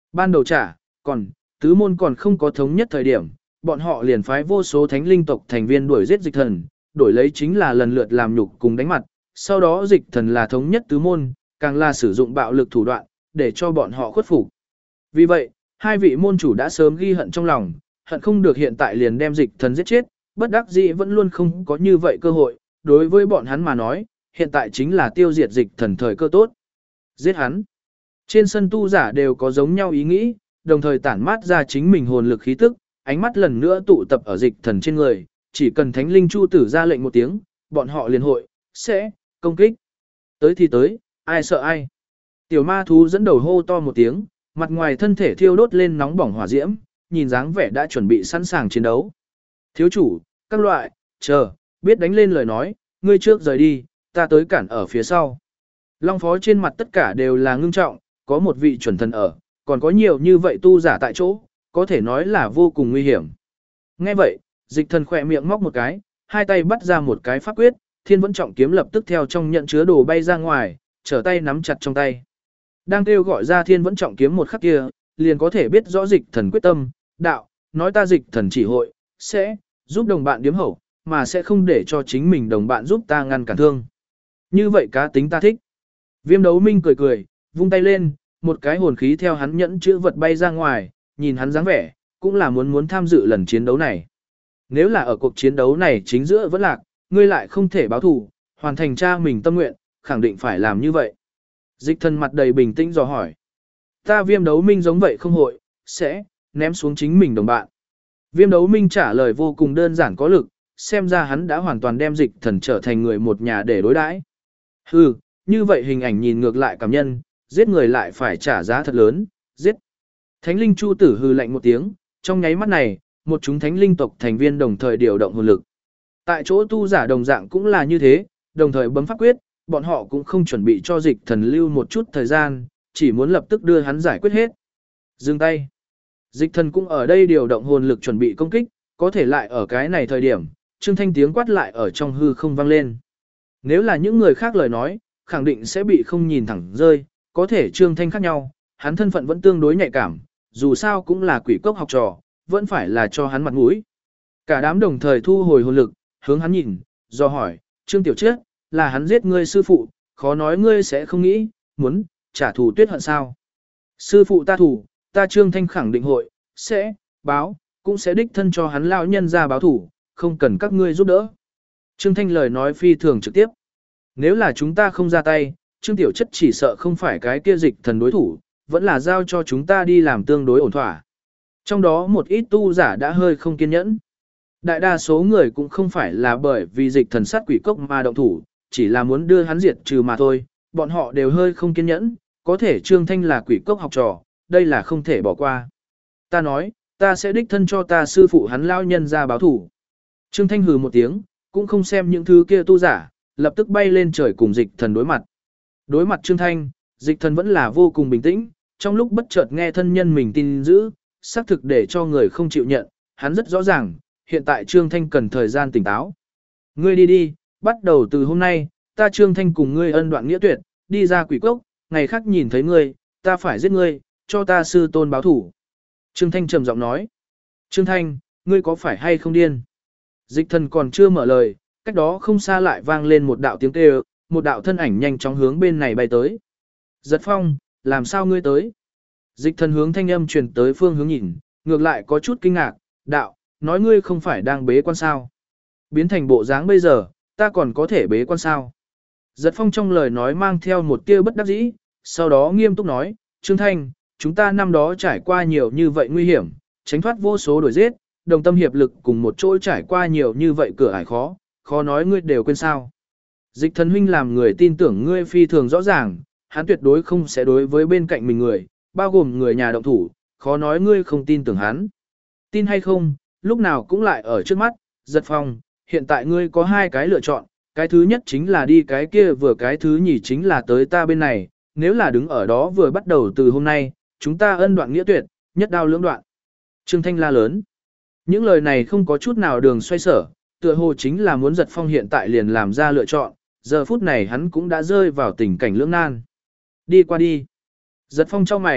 Ban đầu còn, tứ môn còn không có thống nhất thời điểm, bọn họ liền phái vô số thánh linh tộc thành viên đuổi giết dịch thần, đổi lấy chính là lần lượt làm nhục cùng đánh mặt, sau đó dịch thần là thống nhất tứ môn, càng là sử dụng bạo lực thủ đoạn, để cho bọn họ khuất phục. Vì vậy, hai vị môn chủ đã sớm ghi hận trong lòng, hận không được hiện tại liền đem dịch thần giết chết, bất đắc dĩ vẫn luôn không có như vậy cơ hội, đối với bọn hắn mà nói, hiện tại chính là tiêu diệt dịch thần thời cơ tốt. Giết hắn. Trên sân tu giả đều có giống nhau ý nghĩ, đồng thời tản mát ra chính mình hồn lực khí tức, ánh mắt lần nữa tụ tập ở dịch thần trên người, chỉ cần thánh linh chu tử ra lệnh một tiếng, bọn họ liền hội, sẽ, công kích. Tới thì tới, ai sợ ai. Tiểu ma thú dẫn đầu hô to một tiếng, mặt ngoài thân thể thiêu đốt lên nóng bỏng hỏa diễm, nhìn dáng vẻ đã chuẩn bị sẵn sàng chiến đấu. Thiếu chủ, các loại, chờ, biết đánh lên lời nói, ngươi trước rời đi, ta tới cản ở phía sau. Long phó trên mặt tất cả đều là ngưng trọng, có một vị chuẩn thần ở, còn có nhiều như vậy tu giả tại chỗ, có thể nói là vô cùng nguy hiểm. Nghe vậy, dịch thần khỏe miệng móc một cái, hai tay bắt ra một cái pháp quyết, thiên vẫn trọng kiếm lập tức theo trong nhận chứa đồ bay ra ngoài, trở tay nắm chặt trong tay. Đang kêu gọi ra thiên vẫn trọng kiếm một khắc kia, liền có thể biết rõ dịch thần quyết tâm, đạo, nói ta dịch thần chỉ hội, sẽ, giúp đồng bạn điếm hậu, mà sẽ không để cho chính mình đồng bạn giúp ta ngăn cản thương. Như vậy cá tính ta thích. Viêm đấu minh cười cười, vung tay lên, một cái hồn khí theo hắn nhẫn chữ vật bay ra ngoài, nhìn hắn dáng vẻ, cũng là muốn tham dự lần chiến đấu này. Nếu là ở cuộc chiến đấu này chính giữa vẫn lạc, ngươi lại không thể báo thù, hoàn thành cha mình tâm nguyện, khẳng định phải làm như vậy. Dịch thần mặt đầy bình tĩnh dò hỏi. Ta viêm đấu minh giống vậy không hội, sẽ, ném xuống chính mình đồng bạn. Viêm đấu minh trả lời vô cùng đơn giản có lực, xem ra hắn đã hoàn toàn đem dịch thần trở thành người một nhà để đối đãi. Hừ, như vậy hình ảnh nhìn ngược lại cảm nhân, giết người lại phải trả giá thật lớn, giết. Thánh linh chu tử hừ lạnh một tiếng, trong nháy mắt này, một chúng thánh linh tộc thành viên đồng thời điều động hồn lực. Tại chỗ tu giả đồng dạng cũng là như thế, đồng thời bấm pháp quyết, bọn họ cũng không chuẩn bị cho dịch thần lưu một chút thời gian, chỉ muốn lập tức đưa hắn giải quyết hết. Dừng tay. Dịch thần cũng ở đây điều động hồn lực chuẩn bị công kích, có thể lại ở cái này thời điểm, Trương Thanh tiếng quát lại ở trong hư không vang lên. Nếu là những người khác lời nói, khẳng định sẽ bị không nhìn thẳng rơi, có thể Trương Thanh khác nhau, hắn thân phận vẫn tương đối nhạy cảm, dù sao cũng là quỷ cốc học trò, vẫn phải là cho hắn mặt mũi. Cả đám đồng thời thu hồi hồn lực, hướng hắn nhìn, do hỏi, Trương Tiểu Chết, là hắn giết ngươi sư phụ, khó nói ngươi sẽ không nghĩ, muốn, trả thù tuyết hận sao. Sư phụ ta thủ, ta Trương Thanh khẳng định hội, sẽ, báo, cũng sẽ đích thân cho hắn lão nhân ra báo thủ, không cần các ngươi giúp đỡ. Trương Thanh lời nói phi thường trực tiếp. Nếu là chúng ta không ra tay, Trương Tiểu Chất chỉ sợ không phải cái kia dịch thần đối thủ, vẫn là giao cho chúng ta đi làm tương đối ổn thỏa. Trong đó một ít tu giả đã hơi không kiên nhẫn. Đại đa số người cũng không phải là bởi vì dịch thần sát quỷ cốc mà động thủ, chỉ là muốn đưa hắn diệt trừ mà thôi, bọn họ đều hơi không kiên nhẫn, có thể Trương Thanh là quỷ cốc học trò, đây là không thể bỏ qua. Ta nói, ta sẽ đích thân cho ta sư phụ hắn lao nhân ra báo thủ. Trương Thanh hừ một tiếng, cũng không xem những thứ kia tu giả, lập tức bay lên trời cùng dịch thần đối mặt. Đối mặt Trương Thanh, dịch thần vẫn là vô cùng bình tĩnh, trong lúc bất chợt nghe thân nhân mình tin dữ, xác thực để cho người không chịu nhận, hắn rất rõ ràng, hiện tại Trương Thanh cần thời gian tỉnh táo. Ngươi đi đi, bắt đầu từ hôm nay, ta Trương Thanh cùng ngươi ân đoạn nghĩa tuyệt, đi ra quỷ cốc, ngày khác nhìn thấy ngươi, ta phải giết ngươi, cho ta sư tôn báo thủ. Trương Thanh trầm giọng nói. Trương Thanh, ngươi có phải hay không điên? Dịch thần còn chưa mở lời, cách đó không xa lại vang lên một đạo tiếng kêu, một đạo thân ảnh nhanh chóng hướng bên này bay tới. Giật Phong, làm sao ngươi tới? Dịch thần hướng thanh âm truyền tới phương hướng nhìn, ngược lại có chút kinh ngạc, đạo, nói ngươi không phải đang bế quan sao? Biến thành bộ dáng bây giờ, ta còn có thể bế quan sao? Giật Phong trong lời nói mang theo một tia bất đắc dĩ, sau đó nghiêm túc nói, Trương Thanh, chúng ta năm đó trải qua nhiều như vậy nguy hiểm, tránh thoát vô số đuổi giết, đồng tâm hiệp lực cùng một chỗ trải qua nhiều như vậy cửa ải khó, khó nói ngươi đều quên sao. Dịch thần huynh làm người tin tưởng ngươi phi thường rõ ràng, hắn tuyệt đối không sẽ đối với bên cạnh mình người, bao gồm người nhà động thủ, khó nói ngươi không tin tưởng hắn. Tin hay không, lúc nào cũng lại ở trước mắt, Giật Phong, hiện tại ngươi có hai cái lựa chọn, cái thứ nhất chính là đi cái kia vừa cái thứ nhì chính là tới ta bên này, nếu là đứng ở đó vừa bắt đầu từ hôm nay, chúng ta ân đoạn nghĩa tuyệt, nhất đao lưỡng đoạn. Trương Thanh la lớn. Những lời này không có chút nào đường xoay sở, tựa hồ chính là muốn Giật Phong hiện tại liền làm ra lựa chọn, giờ phút này hắn cũng đã rơi vào tình cảnh lưỡng nan. Đi qua đi. Giật Phong trong mày,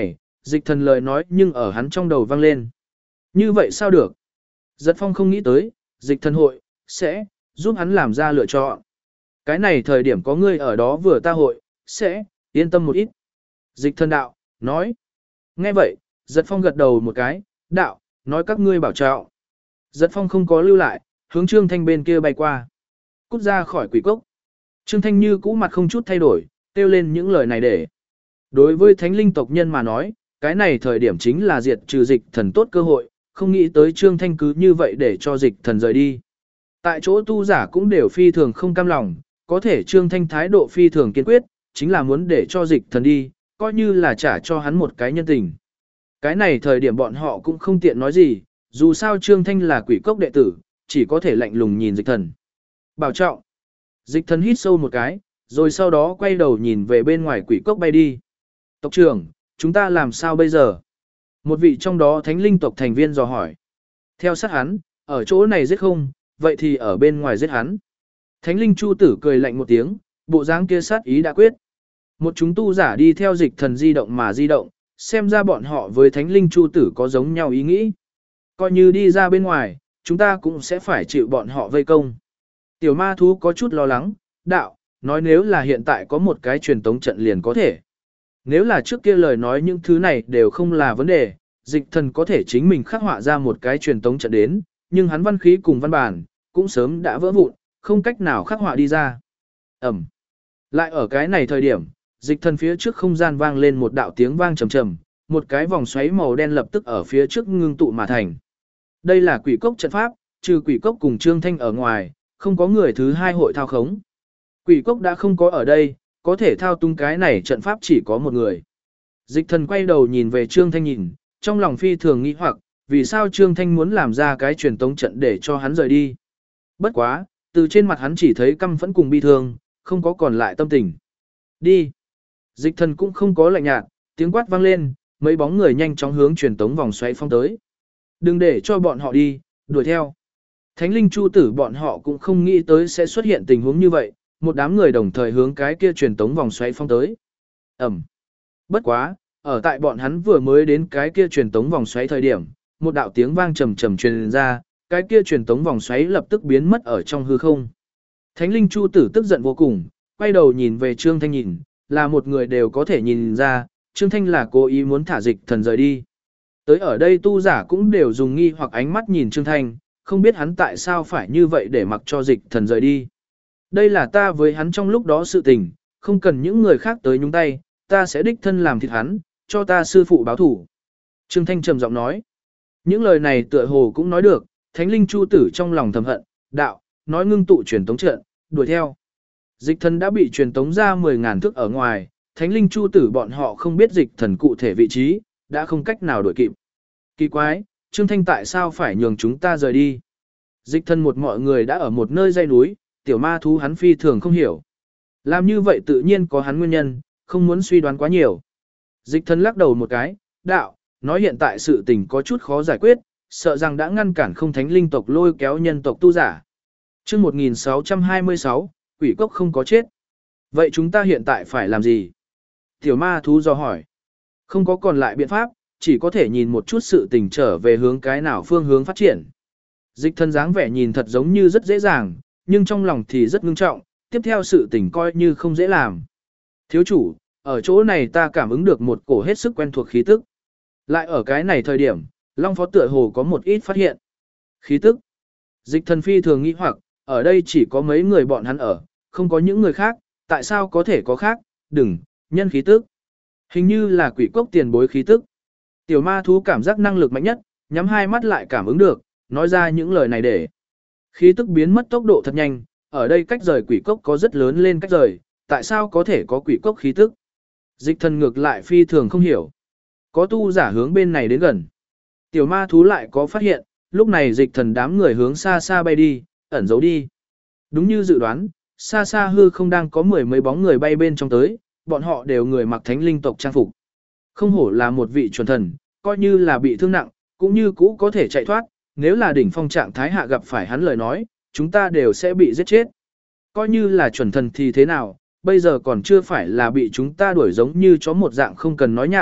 dịch thần lời nói nhưng ở hắn trong đầu vang lên. Như vậy sao được? Giật Phong không nghĩ tới, dịch thần hội, sẽ, giúp hắn làm ra lựa chọn. Cái này thời điểm có ngươi ở đó vừa ta hội, sẽ, yên tâm một ít. Dịch thần đạo, nói. Nghe vậy, Giật Phong gật đầu một cái, đạo, nói các ngươi bảo trọng. Giật Phong không có lưu lại, hướng Trương Thanh bên kia bay qua. Cút ra khỏi quỷ cốc. Trương Thanh như cũ mặt không chút thay đổi, kêu lên những lời này để. Đối với thánh linh tộc nhân mà nói, cái này thời điểm chính là diệt trừ dịch thần tốt cơ hội, không nghĩ tới Trương Thanh cứ như vậy để cho dịch thần rời đi. Tại chỗ tu giả cũng đều phi thường không cam lòng, có thể Trương Thanh thái độ phi thường kiên quyết, chính là muốn để cho dịch thần đi, coi như là trả cho hắn một cái nhân tình. Cái này thời điểm bọn họ cũng không tiện nói gì, dù sao Trương Thanh là quỷ cốc đệ tử, chỉ có thể lạnh lùng nhìn dịch thần. Bảo trọng. Dịch thần hít sâu một cái, rồi sau đó quay đầu nhìn về bên ngoài quỷ cốc bay đi. Tộc trưởng, chúng ta làm sao bây giờ? Một vị trong đó thánh linh tộc thành viên dò hỏi. Theo sát hắn, ở chỗ này giết không, vậy thì ở bên ngoài giết hắn. Thánh linh chu tử cười lạnh một tiếng, bộ dáng kia sát ý đã quyết. Một chúng tu giả đi theo dịch thần di động mà di động, xem ra bọn họ với thánh linh chu tử có giống nhau ý nghĩ. Coi như đi ra bên ngoài, chúng ta cũng sẽ phải chịu bọn họ vây công. Tiểu ma thú có chút lo lắng, đạo, nói nếu là hiện tại có một cái truyền tống trận liền có thể. Nếu là trước kia lời nói những thứ này đều không là vấn đề, dịch thần có thể chính mình khắc họa ra một cái truyền tống trận đến, nhưng hắn văn khí cùng văn bản, cũng sớm đã vỡ vụn, không cách nào khắc họa đi ra. Ẩm. Lại ở cái này thời điểm, dịch thần phía trước không gian vang lên một đạo tiếng vang trầm trầm, một cái vòng xoáy màu đen lập tức ở phía trước ngưng tụ mà thành. Đây là quỷ cốc trận pháp, trừ quỷ cốc cùng Trương Thanh ở ngoài, không có người thứ hai hội thao khống. Quỷ cốc đã không có ở đây, có thể thao túng cái này trận pháp chỉ có một người. Dịch thần quay đầu nhìn về Trương Thanh nhìn, trong lòng phi thường nghĩ hoặc, vì sao Trương Thanh muốn làm ra cái truyền tống trận để cho hắn rời đi. Bất quá, từ trên mặt hắn chỉ thấy căm phẫn cùng bi thương, không có còn lại tâm tình. Đi. Dịch thần cũng không có lạnh nhạt, tiếng quát vang lên, mấy bóng người nhanh chóng hướng truyền tống vòng xoáy phong tới. Đừng để cho bọn họ đi, đuổi theo. Thánh linh chu tử bọn họ cũng không nghĩ tới sẽ xuất hiện tình huống như vậy, một đám người đồng thời hướng cái kia truyền tống vòng xoáy phong tới. Ẩm. Bất quá, ở tại bọn hắn vừa mới đến cái kia truyền tống vòng xoáy thời điểm, một đạo tiếng vang trầm trầm truyền ra, cái kia truyền tống vòng xoáy lập tức biến mất ở trong hư không. Thánh linh chu tử tức giận vô cùng, quay đầu nhìn về Trương Thanh nhìn, là một người đều có thể nhìn ra, Trương Thanh là cố ý muốn thả dịch thần rời đi. Tới ở đây tu giả cũng đều dùng nghi hoặc ánh mắt nhìn Trương Thanh, không biết hắn tại sao phải như vậy để mặc cho dịch thần rời đi. Đây là ta với hắn trong lúc đó sự tình, không cần những người khác tới nhúng tay, ta sẽ đích thân làm thịt hắn, cho ta sư phụ báo thủ. Trương Thanh trầm giọng nói. Những lời này tựa hồ cũng nói được, Thánh linh chu tử trong lòng thầm hận, đạo, nói ngưng tụ truyền tống trận, đuổi theo. Dịch thần đã bị truyền tống ra 10.000 thước ở ngoài, Thánh linh chu tử bọn họ không biết dịch thần cụ thể vị trí, đã không cách nào đuổi kịp. Kỳ quái, Trương Thanh tại sao phải nhường chúng ta rời đi? Dịch thần một mọi người đã ở một nơi dãy núi, tiểu ma thú hắn phi thường không hiểu. Làm như vậy tự nhiên có hắn nguyên nhân, không muốn suy đoán quá nhiều. Dịch thần lắc đầu một cái, đạo, nói hiện tại sự tình có chút khó giải quyết, sợ rằng đã ngăn cản không thánh linh tộc lôi kéo nhân tộc tu giả. Trước 1626, quỷ cốc không có chết. Vậy chúng ta hiện tại phải làm gì? Tiểu ma thú do hỏi. Không có còn lại biện pháp, chỉ có thể nhìn một chút sự tình trở về hướng cái nào phương hướng phát triển. Dịch thần dáng vẻ nhìn thật giống như rất dễ dàng, nhưng trong lòng thì rất ngưng trọng, tiếp theo sự tình coi như không dễ làm. Thiếu chủ, ở chỗ này ta cảm ứng được một cổ hết sức quen thuộc khí tức. Lại ở cái này thời điểm, Long Phó tựa hồ có một ít phát hiện. Khí tức. Dịch thần phi thường nghĩ hoặc, ở đây chỉ có mấy người bọn hắn ở, không có những người khác, tại sao có thể có khác, đừng, nhân khí tức. Hình như là quỷ cốc tiền bối khí tức. Tiểu ma thú cảm giác năng lực mạnh nhất, nhắm hai mắt lại cảm ứng được, nói ra những lời này để. Khí tức biến mất tốc độ thật nhanh, ở đây cách rời quỷ cốc có rất lớn lên cách rời, tại sao có thể có quỷ cốc khí tức. Dịch thần ngược lại phi thường không hiểu. Có tu giả hướng bên này đến gần. Tiểu ma thú lại có phát hiện, lúc này dịch thần đám người hướng xa xa bay đi, ẩn giấu đi. Đúng như dự đoán, xa xa hư không đang có mười mấy bóng người bay bên trong tới, bọn họ đều người mặc thánh linh tộc trang phục. Không hổ là một vị chuẩn thần, coi như là bị thương nặng, cũng như cũ có thể chạy thoát, nếu là đỉnh phong trạng thái hạ gặp phải hắn lời nói, chúng ta đều sẽ bị giết chết. Coi như là chuẩn thần thì thế nào, bây giờ còn chưa phải là bị chúng ta đuổi giống như chó một dạng không cần nói nhảm,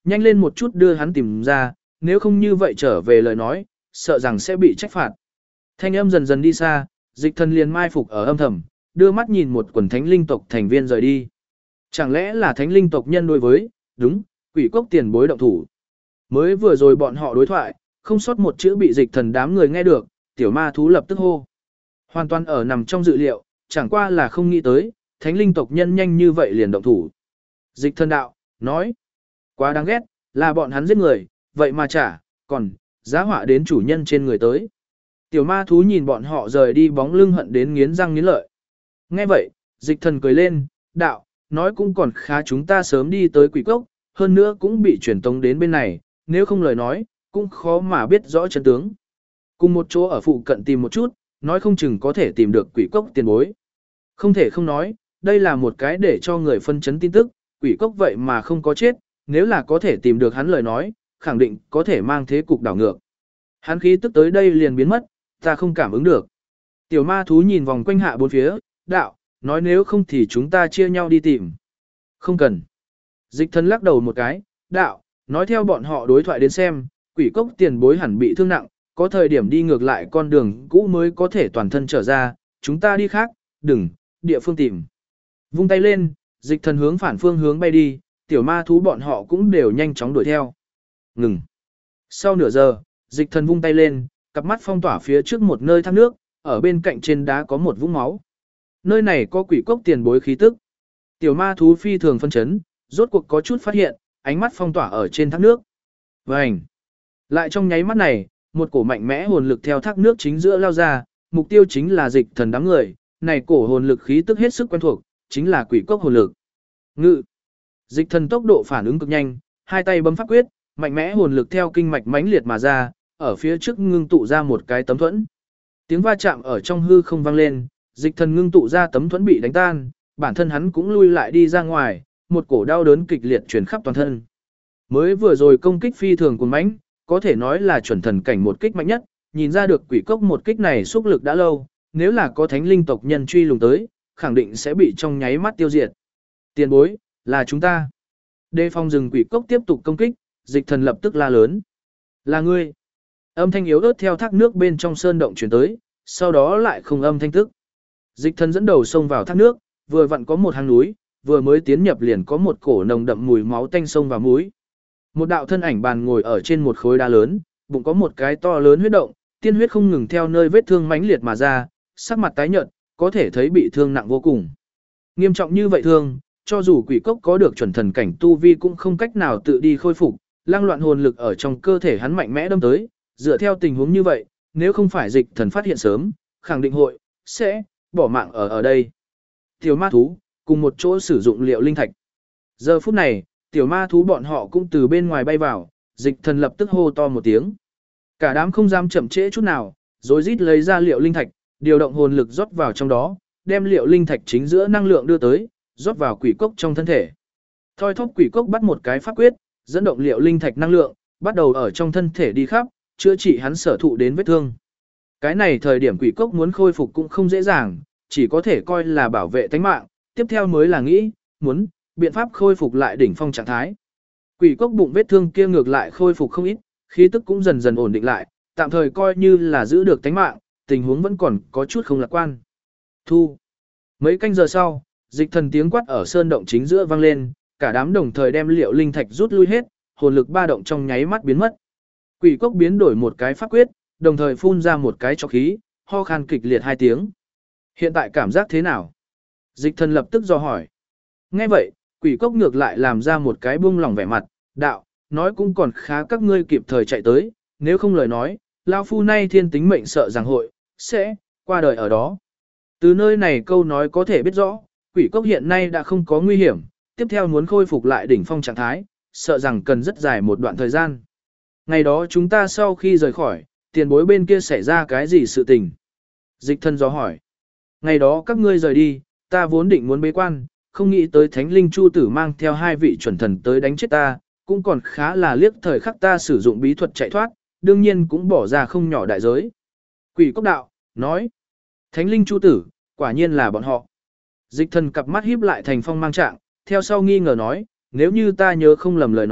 nhanh lên một chút đưa hắn tìm ra, nếu không như vậy trở về lời nói, sợ rằng sẽ bị trách phạt. Thanh âm dần dần đi xa, dịch thần liền mai phục ở âm thầm, đưa mắt nhìn một quần thánh linh tộc thành viên rời đi. Chẳng lẽ là thánh linh tộc nhân đối với, đúng, quỷ cốc tiền bối động thủ. Mới vừa rồi bọn họ đối thoại, không sót một chữ bị dịch thần đám người nghe được, tiểu ma thú lập tức hô. Hoàn toàn ở nằm trong dự liệu, chẳng qua là không nghĩ tới, thánh linh tộc nhân nhanh như vậy liền động thủ. Dịch thần đạo, nói, quá đáng ghét, là bọn hắn giết người, vậy mà trả, còn, giá họa đến chủ nhân trên người tới. Tiểu ma thú nhìn bọn họ rời đi bóng lưng hận đến nghiến răng nghiến lợi. Nghe vậy, dịch thần cười lên, đạo, nói cũng còn khá chúng ta sớm đi tới quỷ cốc, hơn nữa cũng bị chuyển tống đến bên này, nếu không lời nói, cũng khó mà biết rõ chân tướng. Cùng một chỗ ở phụ cận tìm một chút, nói không chừng có thể tìm được quỷ cốc tiền bối. Không thể không nói, đây là một cái để cho người phân chấn tin tức, quỷ cốc vậy mà không có chết, nếu là có thể tìm được hắn lời nói, khẳng định có thể mang thế cục đảo ngược. Hắn khí tức tới đây liền biến mất, ta không cảm ứng được. Tiểu ma thú nhìn vòng quanh hạ bốn phía, đạo, nói nếu không thì chúng ta chia nhau đi tìm. Không cần. Dịch thần lắc đầu một cái, đạo, nói theo bọn họ đối thoại đến xem, quỷ cốc tiền bối hẳn bị thương nặng, có thời điểm đi ngược lại con đường cũ mới có thể toàn thân trở ra, chúng ta đi khác, đừng, địa phương tìm. Vung tay lên, dịch thần hướng phản phương hướng bay đi, tiểu ma thú bọn họ cũng đều nhanh chóng đuổi theo. Ngừng. Sau nửa giờ, dịch thần vung tay lên, cặp mắt phong tỏa phía trước một nơi thác nước, ở bên cạnh trên đá có một vũng máu. Nơi này có quỷ cốc tiền bối khí tức. Tiểu ma thú phi thường phân chấn, rốt cuộc có chút phát hiện, ánh mắt phong tỏa ở trên thác nước. Vành. Lại trong nháy mắt này, một cổ mạnh mẽ hồn lực theo thác nước chính giữa lao ra, mục tiêu chính là dịch thần đám người, này cổ hồn lực khí tức hết sức quen thuộc, chính là quỷ cốc hồn lực. Ngự. Dịch thần tốc độ phản ứng cực nhanh, hai tay bấm pháp quyết, mạnh mẽ hồn lực theo kinh mạch mãnh liệt mà ra, ở phía trước ngưng tụ ra một cái tấm thuẫn. Tiếng va chạm ở trong hư không vang lên, dịch thần ngưng tụ ra tấm thuẫn bị đánh tan, bản thân hắn cũng lui lại đi ra ngoài, một cổ đau đớn kịch liệt truyền khắp toàn thân. Mới vừa rồi công kích phi thường cuồng mãnh, có thể nói là chuẩn thần cảnh một kích mạnh nhất, nhìn ra được quỷ cốc một kích này xúc lực đã lâu, nếu là có thánh linh tộc nhân truy lùng tới, khẳng định sẽ bị trong nháy mắt tiêu diệt. Tiền bối, là chúng ta. Đề phòng rừng quỷ cốc tiếp tục công kích, dịch thần lập tức la lớn. Là ngươi. Âm thanh yếu ớt theo thác nước bên trong sơn động chuyển tới, sau đó lại không âm thanh tức. Dịch thần dẫn đầu xông vào thác nước, vừa vặn có một hang núi, vừa mới tiến nhập liền có một cổ nồng đậm mùi máu tanh sông vào mũi. Một đạo thân ảnh bàn ngồi ở trên một khối đá lớn, bụng có một cái to lớn huyết động, tiên huyết không ngừng theo nơi vết thương mãnh liệt mà ra, sắc mặt tái nhợt, có thể thấy bị thương nặng vô cùng. Nghiêm trọng như vậy thương, cho dù quỷ cốc có được chuẩn thần cảnh tu vi cũng không cách nào tự đi khôi phục, lang loạn hồn lực ở trong cơ thể hắn mạnh mẽ đâm tới, dựa theo tình huống như vậy, nếu không phải dịch thần phát hiện sớm, khẳng định hội sẽ bỏ mạng ở đây. Tiểu ma thú cùng một chỗ sử dụng liệu linh thạch. Giờ phút này, tiểu ma thú bọn họ cũng từ bên ngoài bay vào, dịch thần lập tức hô to một tiếng. Cả đám không dám chậm trễ chút nào, rối rít lấy ra liệu linh thạch, điều động hồn lực rót vào trong đó, đem liệu linh thạch chính giữa năng lượng đưa tới, rót vào quỷ cốc trong thân thể. Thoi thóp quỷ cốc bắt một cái pháp quyết, dẫn động liệu linh thạch năng lượng, bắt đầu ở trong thân thể đi khắp, chữa trị hắn sở thụ đến vết thương. Cái này thời điểm quỷ cốc muốn khôi phục cũng không dễ dàng, chỉ có thể coi là bảo vệ tánh mạng, tiếp theo mới là nghĩ, muốn, biện pháp khôi phục lại đỉnh phong trạng thái. Quỷ cốc bụng vết thương kia ngược lại khôi phục không ít, khí tức cũng dần dần ổn định lại, tạm thời coi như là giữ được tánh mạng, tình huống vẫn còn có chút không lạc quan. Thu. Mấy canh giờ sau, dịch thần tiếng quát ở sơn động chính giữa vang lên, cả đám đồng thời đem liệu linh thạch rút lui hết, hồn lực ba động trong nháy mắt biến mất. Quỷ cốc biến đổi một cái pháp quyết, đồng thời phun ra một cái trọc khí, ho khan kịch liệt 2 tiếng. Hiện tại cảm giác thế nào? Dịch thần lập tức dò hỏi. Nghe vậy, quỷ cốc ngược lại làm ra một cái buông lỏng vẻ mặt, đạo, nói cũng còn khá các ngươi kịp thời chạy tới, nếu không lời nói, lao phu nay thiên tính mệnh sợ rằng hội, sẽ, qua đời ở đó. Từ nơi này câu nói có thể biết rõ, quỷ cốc hiện nay đã không có nguy hiểm, tiếp theo muốn khôi phục lại đỉnh phong trạng thái, sợ rằng cần rất dài một đoạn thời gian. Ngày đó chúng ta sau khi rời khỏi, tiền bối bên kia xảy ra cái gì sự tình? Dịch thân gió hỏi. Ngày đó các ngươi rời đi, ta vốn định muốn bế quan, không nghĩ tới thánh linh chu tử mang theo 2 vị chuẩn thần tới đánh chết ta, cũng còn khá là liếc thời khắc ta sử dụng bí thuật chạy thoát, đương nhiên cũng bỏ ra không nhỏ đại giới. Quỷ cốc đạo, nói. Thánh linh chu tử, quả nhiên là bọn họ. Dịch thần cặp mắt híp lại thành phong mang trạng, theo sau nghi ngờ nói, nếu như ta nhớ không lầm lời nói,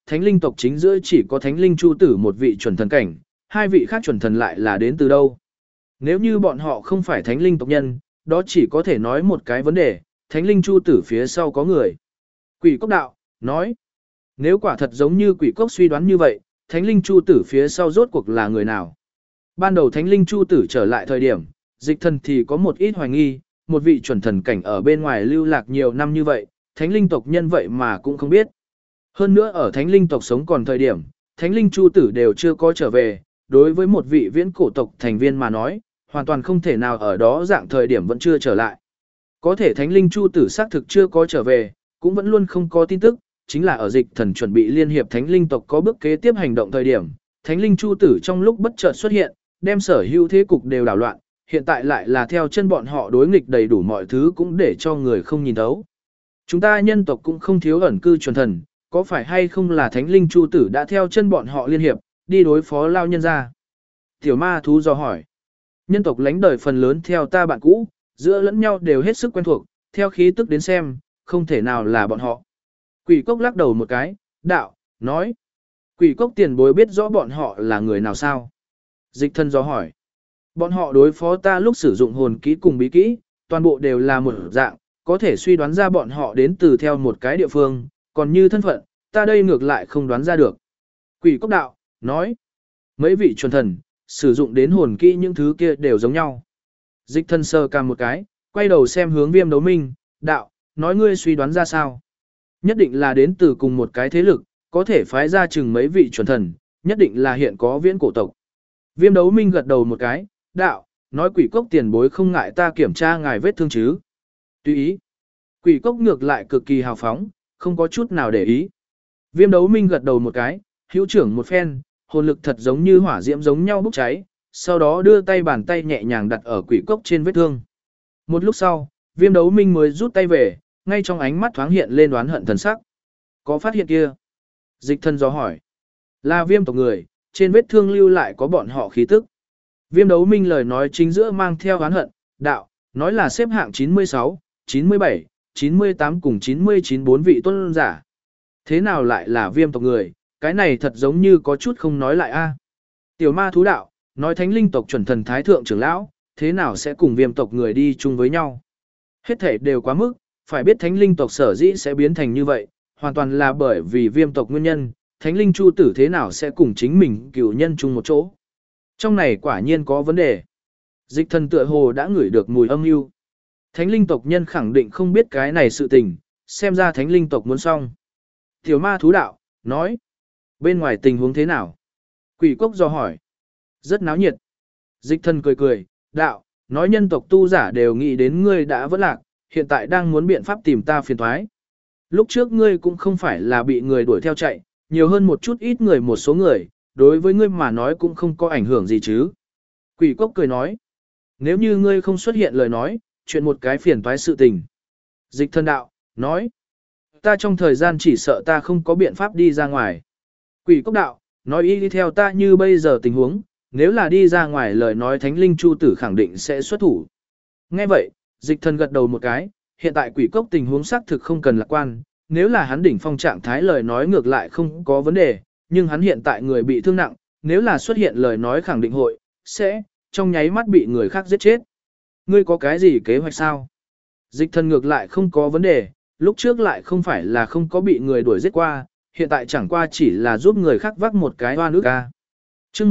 thánh linh tộc chính giữa chỉ có thánh linh chu tử một vị chuẩn thần cảnh, hai vị khác chuẩn thần lại là đến từ đâu? Nếu như bọn họ không phải thánh linh tộc nhân, đó chỉ có thể nói một cái vấn đề, thánh linh chu tử phía sau có người. Quỷ cốc đạo, nói, nếu quả thật giống như quỷ cốc suy đoán như vậy, thánh linh chu tử phía sau rốt cuộc là người nào? Ban đầu thánh linh chu tử trở lại thời điểm, dịch thần thì có một ít hoài nghi, một vị chuẩn thần cảnh ở bên ngoài lưu lạc nhiều năm như vậy, thánh linh tộc nhân vậy mà cũng không biết. Hơn nữa ở thánh linh tộc sống còn thời điểm, thánh linh chu tử đều chưa có trở về, đối với một vị viễn cổ tộc thành viên mà nói, hoàn toàn không thể nào ở đó dạng thời điểm vẫn chưa trở lại. Có thể thánh linh chu tử xác thực chưa có trở về, cũng vẫn luôn không có tin tức, chính là ở dịch thần chuẩn bị liên hiệp thánh linh tộc có bước kế tiếp hành động thời điểm, thánh linh chu tử trong lúc bất chợt xuất hiện, đem sở hữu thế cục đều đảo loạn, hiện tại lại là theo chân bọn họ đối nghịch đầy đủ mọi thứ cũng để cho người không nhìn thấu. Chúng ta nhân tộc cũng không thiếu ẩn cư chuẩn thần, có phải hay không là thánh linh chu tử đã theo chân bọn họ liên hiệp, đi đối phó lao nhân ra? Tiểu ma thú do hỏi. Nhân tộc lánh đời phần lớn theo ta bạn cũ, giữa lẫn nhau đều hết sức quen thuộc, theo khí tức đến xem, không thể nào là bọn họ. Quỷ cốc lắc đầu một cái, đạo, nói. Quỷ cốc tiền bối biết rõ bọn họ là người nào sao? Dịch thân do hỏi. Bọn họ đối phó ta lúc sử dụng hồn kỹ cùng bí kỹ, toàn bộ đều là một dạng, có thể suy đoán ra bọn họ đến từ theo một cái địa phương, còn như thân phận, ta đây ngược lại không đoán ra được. Quỷ cốc đạo, nói. Mấy vị chuẩn thần, sử dụng đến hồn kỹ những thứ kia đều giống nhau. Dịch thân sơ cam một cái, quay đầu xem hướng Viêm Đấu Minh, đạo, nói ngươi suy đoán ra sao? Nhất định là đến từ cùng một cái thế lực, có thể phái ra chừng mấy vị chuẩn thần, nhất định là hiện có viễn cổ tộc. Viêm Đấu Minh gật đầu một cái, đạo, nói quỷ cốc tiền bối không ngại ta kiểm tra ngài vết thương chứ. Tùy ý. Quỷ cốc ngược lại cực kỳ hào phóng, không có chút nào để ý. Viêm Đấu Minh gật đầu một cái, hữu trưởng một phen, hồn lực thật giống như hỏa diễm giống nhau bốc cháy, sau đó đưa tay bàn tay nhẹ nhàng đặt ở quỷ cốc trên vết thương. Một lúc sau, Viêm Đấu Minh mới rút tay về, ngay trong ánh mắt thoáng hiện lên đoán hận thần sắc. Có phát hiện kia? Dịch thân gió hỏi. Là Viêm tộc người, trên vết thương lưu lại có bọn họ khí tức. Viêm Đấu Minh lời nói chính giữa mang theo oán hận, đạo, nói là xếp hạng 96, 97, 98 cùng 99 bốn vị tôn giả. Thế nào lại là Viêm tộc người, cái này thật giống như có chút không nói lại a. Tiểu ma thú đạo, nói thánh linh tộc chuẩn thần thái thượng trưởng lão, thế nào sẽ cùng Viêm tộc người đi chung với nhau. Hết thể đều quá mức, phải biết thánh linh tộc sở dĩ sẽ biến thành như vậy, hoàn toàn là bởi vì Viêm tộc nguyên nhân, thánh linh chu tử thế nào sẽ cùng chính mình cửu nhân chung một chỗ. Trong này quả nhiên có vấn đề. Dịch thần tựa hồ đã ngửi được mùi âm mưu. Thánh linh tộc nhân khẳng định không biết cái này sự tình, xem ra thánh linh tộc muốn xong. Tiểu ma thú đạo, nói. Bên ngoài tình huống thế nào? Quỷ cốc do hỏi. Rất náo nhiệt. Dịch thần cười cười, đạo, nói nhân tộc tu giả đều nghĩ đến ngươi đã vỡ lạc, hiện tại đang muốn biện pháp tìm ta phiền thoái. Lúc trước ngươi cũng không phải là bị người đuổi theo chạy, nhiều hơn một chút ít người một số người, đối với ngươi mà nói cũng không có ảnh hưởng gì chứ. Quỷ cốc cười nói, nếu như ngươi không xuất hiện lời nói, chuyện một cái phiền toái sự tình. Dịch thân đạo, nói, ta trong thời gian chỉ sợ ta không có biện pháp đi ra ngoài. Quỷ cốc đạo, nói y đi theo ta như bây giờ tình huống, nếu là đi ra ngoài lời nói thánh linh chu tử khẳng định sẽ xuất thủ. Nghe vậy, dịch thân gật đầu một cái, hiện tại quỷ cốc tình huống xác thực không cần lạc quan, nếu là hắn đỉnh phong trạng thái lời nói ngược lại không có vấn đề, nhưng hắn hiện tại người bị thương nặng, nếu là xuất hiện lời nói khẳng định hội, sẽ, trong nháy mắt bị người khác giết chết. Ngươi có cái gì kế hoạch sao? Dịch thần ngược lại không có vấn đề, lúc trước lại không phải là không có bị người đuổi giết qua, hiện tại chẳng qua chỉ là giúp người khác vác một cái oan ức ca. Chương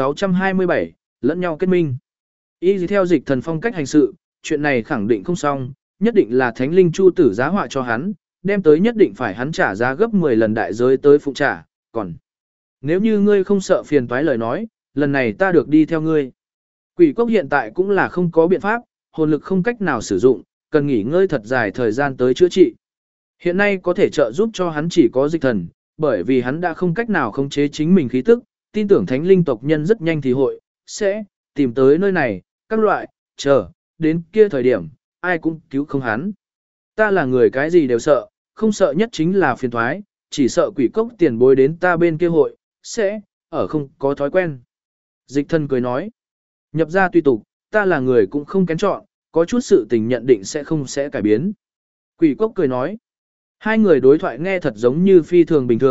1627, lẫn nhau kết minh. Y theo dịch thần phong cách hành sự, chuyện này khẳng định không xong, nhất định là thánh linh chu tử giá họa cho hắn, đem tới nhất định phải hắn trả giá gấp 10 lần đại giới tới phụng trả, còn nếu như ngươi không sợ phiền toái lời nói, lần này ta được đi theo ngươi. Quỷ cốc hiện tại cũng là không có biện pháp, hồn lực không cách nào sử dụng, cần nghỉ ngơi thật dài thời gian tới chữa trị. Hiện nay có thể trợ giúp cho hắn chỉ có dịch thần, bởi vì hắn đã không cách nào khống chế chính mình khí tức, tin tưởng thánh linh tộc nhân rất nhanh thì hội, sẽ, tìm tới nơi này, các loại, chờ, đến kia thời điểm, ai cũng cứu không hắn. Ta là người cái gì đều sợ, không sợ nhất chính là phiền thoái, chỉ sợ quỷ cốc tiền bối đến ta bên kia hội, sẽ, ở không có thói quen. Dịch thân cười nói, nhập ra tùy tục, ta là người cũng không kén chọn, có chút sự tình nhận định sẽ cải biến. Quỷ cốc cười nói, hai người đối thoại nghe thật giống như phi thường bình thường,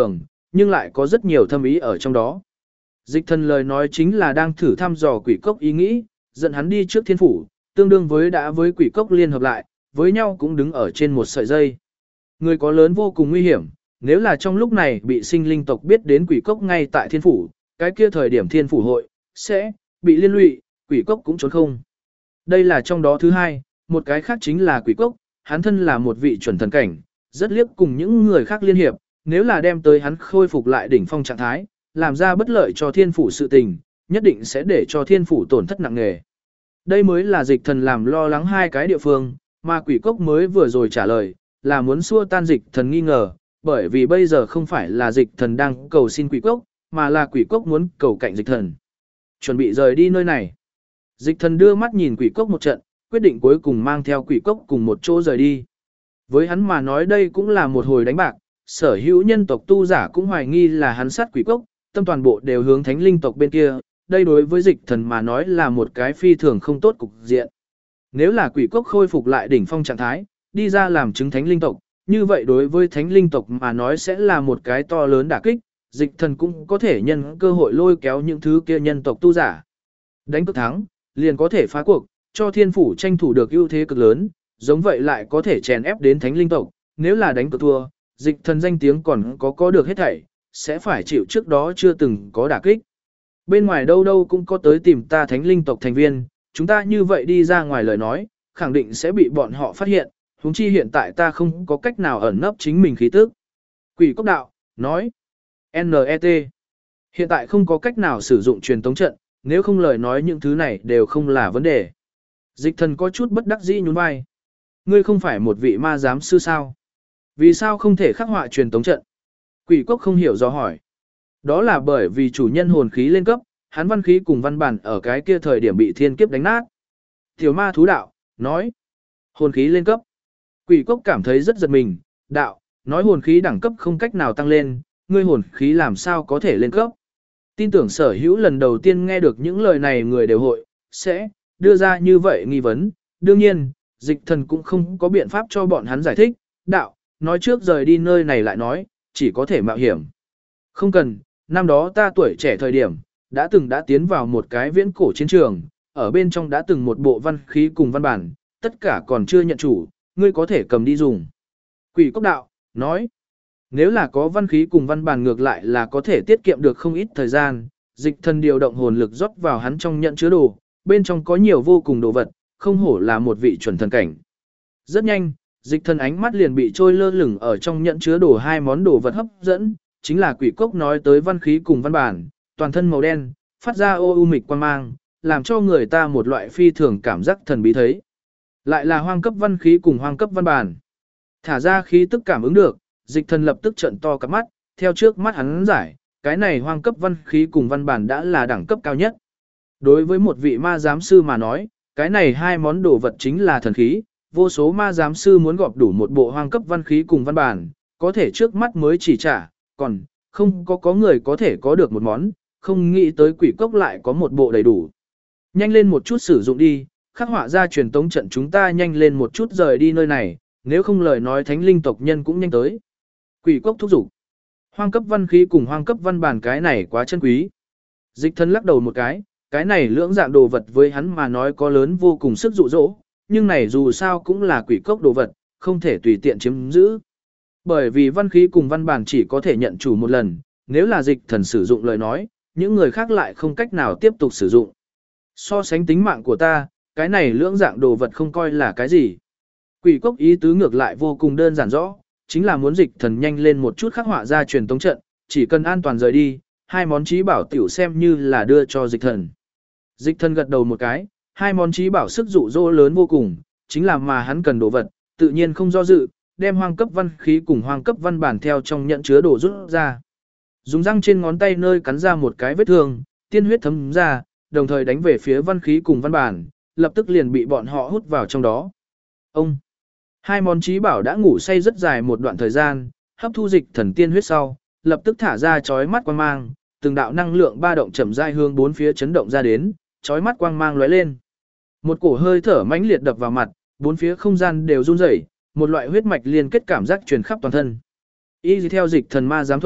nhưng lại có rất nhiều thâm ý ở trong đó. Dịch thần lời nói chính là đang thử thăm dò quỷ cốc ý nghĩ, dẫn hắn đi trước thiên phủ, tương đương với đã với quỷ cốc liên hợp lại, với nhau cũng đứng ở trên một sợi dây. Người có lớn vô cùng nguy hiểm, nếu là trong lúc này bị sinh linh tộc biết đến quỷ cốc ngay tại thiên phủ, cái kia thời điểm thiên phủ hội, sẽ bị liên lụy, quỷ cốc cũng trốn không. Đây là trong đó thứ hai, một cái khác chính là quỷ cốc, hắn thân là một vị chuẩn thần cảnh, rất liếc cùng những người khác liên hiệp, nếu là đem tới hắn khôi phục lại đỉnh phong trạng thái, làm ra bất lợi cho thiên phủ sự tình, nhất định sẽ để cho thiên phủ tổn thất nặng nề. Đây mới là dịch thần làm lo lắng hai cái địa phương, mà quỷ cốc mới vừa rồi trả lời, là muốn xua tan dịch thần nghi ngờ, bởi vì bây giờ không phải là dịch thần đang cầu xin quỷ cốc, mà là quỷ cốc muốn cầu cạnh dịch thần. Chuẩn bị rời đi nơi này. Dịch thần đưa mắt nhìn quỷ cốc một trận, quyết định cuối cùng mang theo quỷ cốc cùng một chỗ rời đi. Với hắn mà nói đây cũng là một hồi đánh bạc, sở hữu nhân tộc tu giả cũng hoài nghi là hắn sát quỷ cốc, tâm toàn bộ đều hướng thánh linh tộc bên kia, đây đối với dịch thần mà nói là một cái phi thường không tốt cục diện. Nếu là quỷ cốc khôi phục lại đỉnh phong trạng thái, đi ra làm chứng thánh linh tộc, như vậy đối với thánh linh tộc mà nói sẽ là một cái to lớn đả kích, dịch thần cũng có thể nhân cơ hội lôi kéo những thứ kia nhân tộc tu giả. Đánh cược thắng, liền có thể phá cuộc, cho thiên phủ tranh thủ được ưu thế cực lớn, giống vậy lại có thể chèn ép đến thánh linh tộc, nếu là đánh cược thua, dịch thần danh tiếng còn có được hết thảy, sẽ phải chịu trước đó chưa từng có đả kích. Bên ngoài đâu đâu cũng có tới tìm ta thánh linh tộc thành viên, chúng ta như vậy đi ra ngoài lời nói, khẳng định sẽ bị bọn họ phát hiện, huống chi hiện tại ta không có cách nào ẩn nấp chính mình khí tức. Quỷ cốc đạo, nói, NET, hiện tại không có cách nào sử dụng truyền tống trận, nếu không lời nói những thứ này đều không là vấn đề. Dịch thần có chút bất đắc dĩ nhún vai. Ngươi không phải một vị ma giám sư sao? Vì sao không thể khắc họa truyền tống trận? Quỷ cốc không hiểu do hỏi. Đó là bởi vì chủ nhân hồn khí lên cấp, hắn văn khí cùng văn bản ở cái kia thời điểm bị thiên kiếp đánh nát. Tiểu ma thú đạo, nói. Hồn khí lên cấp. Quỷ cốc cảm thấy rất giật mình, đạo, nói hồn khí đẳng cấp không cách nào tăng lên, ngươi hồn khí làm sao có thể lên cấp. Tin tưởng sở hữu lần đầu tiên nghe được những lời này người đều hội, sẽ đưa ra như vậy nghi vấn. Đương nhiên, dịch thần cũng không có biện pháp cho bọn hắn giải thích, đạo, nói trước rời đi nơi này lại nói, chỉ có thể mạo hiểm. Không cần, năm đó ta tuổi trẻ thời điểm, đã tiến vào một cái viễn cổ chiến trường, ở bên trong đã từng một bộ văn khí cùng văn bản, tất cả còn chưa nhận chủ, ngươi có thể cầm đi dùng. Quỷ cốc đạo, nói, nếu là có văn khí cùng văn bản ngược lại là có thể tiết kiệm được không ít thời gian, dịch thần điều động hồn lực rót vào hắn trong nhận chứa đồ, bên trong có nhiều vô cùng đồ vật, không hổ là một vị chuẩn thần cảnh. Rất nhanh, dịch thần ánh mắt liền bị trôi lơ lửng ở trong nhận chứa đồ hai món đồ vật hấp dẫn, chính là quỷ cốc nói tới văn khí cùng văn bản, toàn thân màu đen, phát ra ô u mịch quang mang, làm cho người ta một loại phi thường cảm giác thần bí thấy. Lại là hoang cấp văn khí cùng hoang cấp văn bản. Thả ra khí tức cảm ứng được, dịch thần lập tức trợn to cặp mắt, theo trước mắt hắn giải, cái này hoang cấp văn khí cùng văn bản đã là đẳng cấp cao nhất. Đối với một vị ma giám sư mà nói, cái này hai món đồ vật chính là thần khí, vô số ma giám sư muốn gọp đủ một bộ hoang cấp văn khí cùng văn bản, có thể trước mắt mới chỉ trả, còn không có người có thể có được một món, không nghĩ tới quỷ cốc lại có một bộ đầy đủ. Nhanh lên một chút sử dụng đi, khắc họa ra truyền tống trận chúng ta nhanh lên một chút rời đi nơi này, nếu không lời nói thánh linh tộc nhân cũng nhanh tới. Quỷ cốc thúc giục. Hoang cấp văn khí cùng hoang cấp văn bản cái này quá chân quý. Dịch thân lắc đầu một cái này lưỡng dạng đồ vật với hắn mà nói có lớn vô cùng sức dụ dỗ, nhưng này dù sao cũng là quỷ cốc đồ vật, không thể tùy tiện chiếm giữ. Bởi vì văn khí cùng văn bản chỉ có thể nhận chủ một lần, nếu là dịch thần sử dụng lời nói, những người khác lại không cách nào tiếp tục sử dụng. So sánh tính mạng của ta, cái này lưỡng dạng đồ vật không coi là cái gì. Quỷ cốc ý tứ ngược lại vô cùng đơn giản rõ, chính là muốn dịch thần nhanh lên một chút khắc họa ra truyền tống trận, chỉ cần an toàn rời đi, hai món trí bảo tiểu xem như là đưa cho dịch thần. Dịch thần gật đầu một cái, hai món trí bảo sức dụ dỗ lớn vô cùng, chính là mà hắn cần đồ vật, tự nhiên không do dự, đem hoang cấp văn khí cùng hoang cấp văn bản theo trong nhận chứa đồ rút ra. Dùng răng trên ngón tay nơi cắn ra một cái vết thương, tiên huyết thấm ra, đồng thời đánh về phía văn khí cùng văn bản, lập tức liền bị bọn họ hút vào trong đó. Ông! Hai món trí bảo đã ngủ say rất dài một đoạn thời gian, hấp thu dịch thần tiên huyết sau, lập tức thả ra chói mắt quang mang, từng đạo năng lượng ba động chậm rãi hướng bốn phía chấn động ra đến, chói mắt quang mang lóe lên. Một cổ hơi thở mãnh liệt đập vào mặt, bốn phía không gian đều run rẩy, một loại huyết mạch liên kết cảm giác truyền khắp toàn thân. Y theo dịch thần ma giám thuật,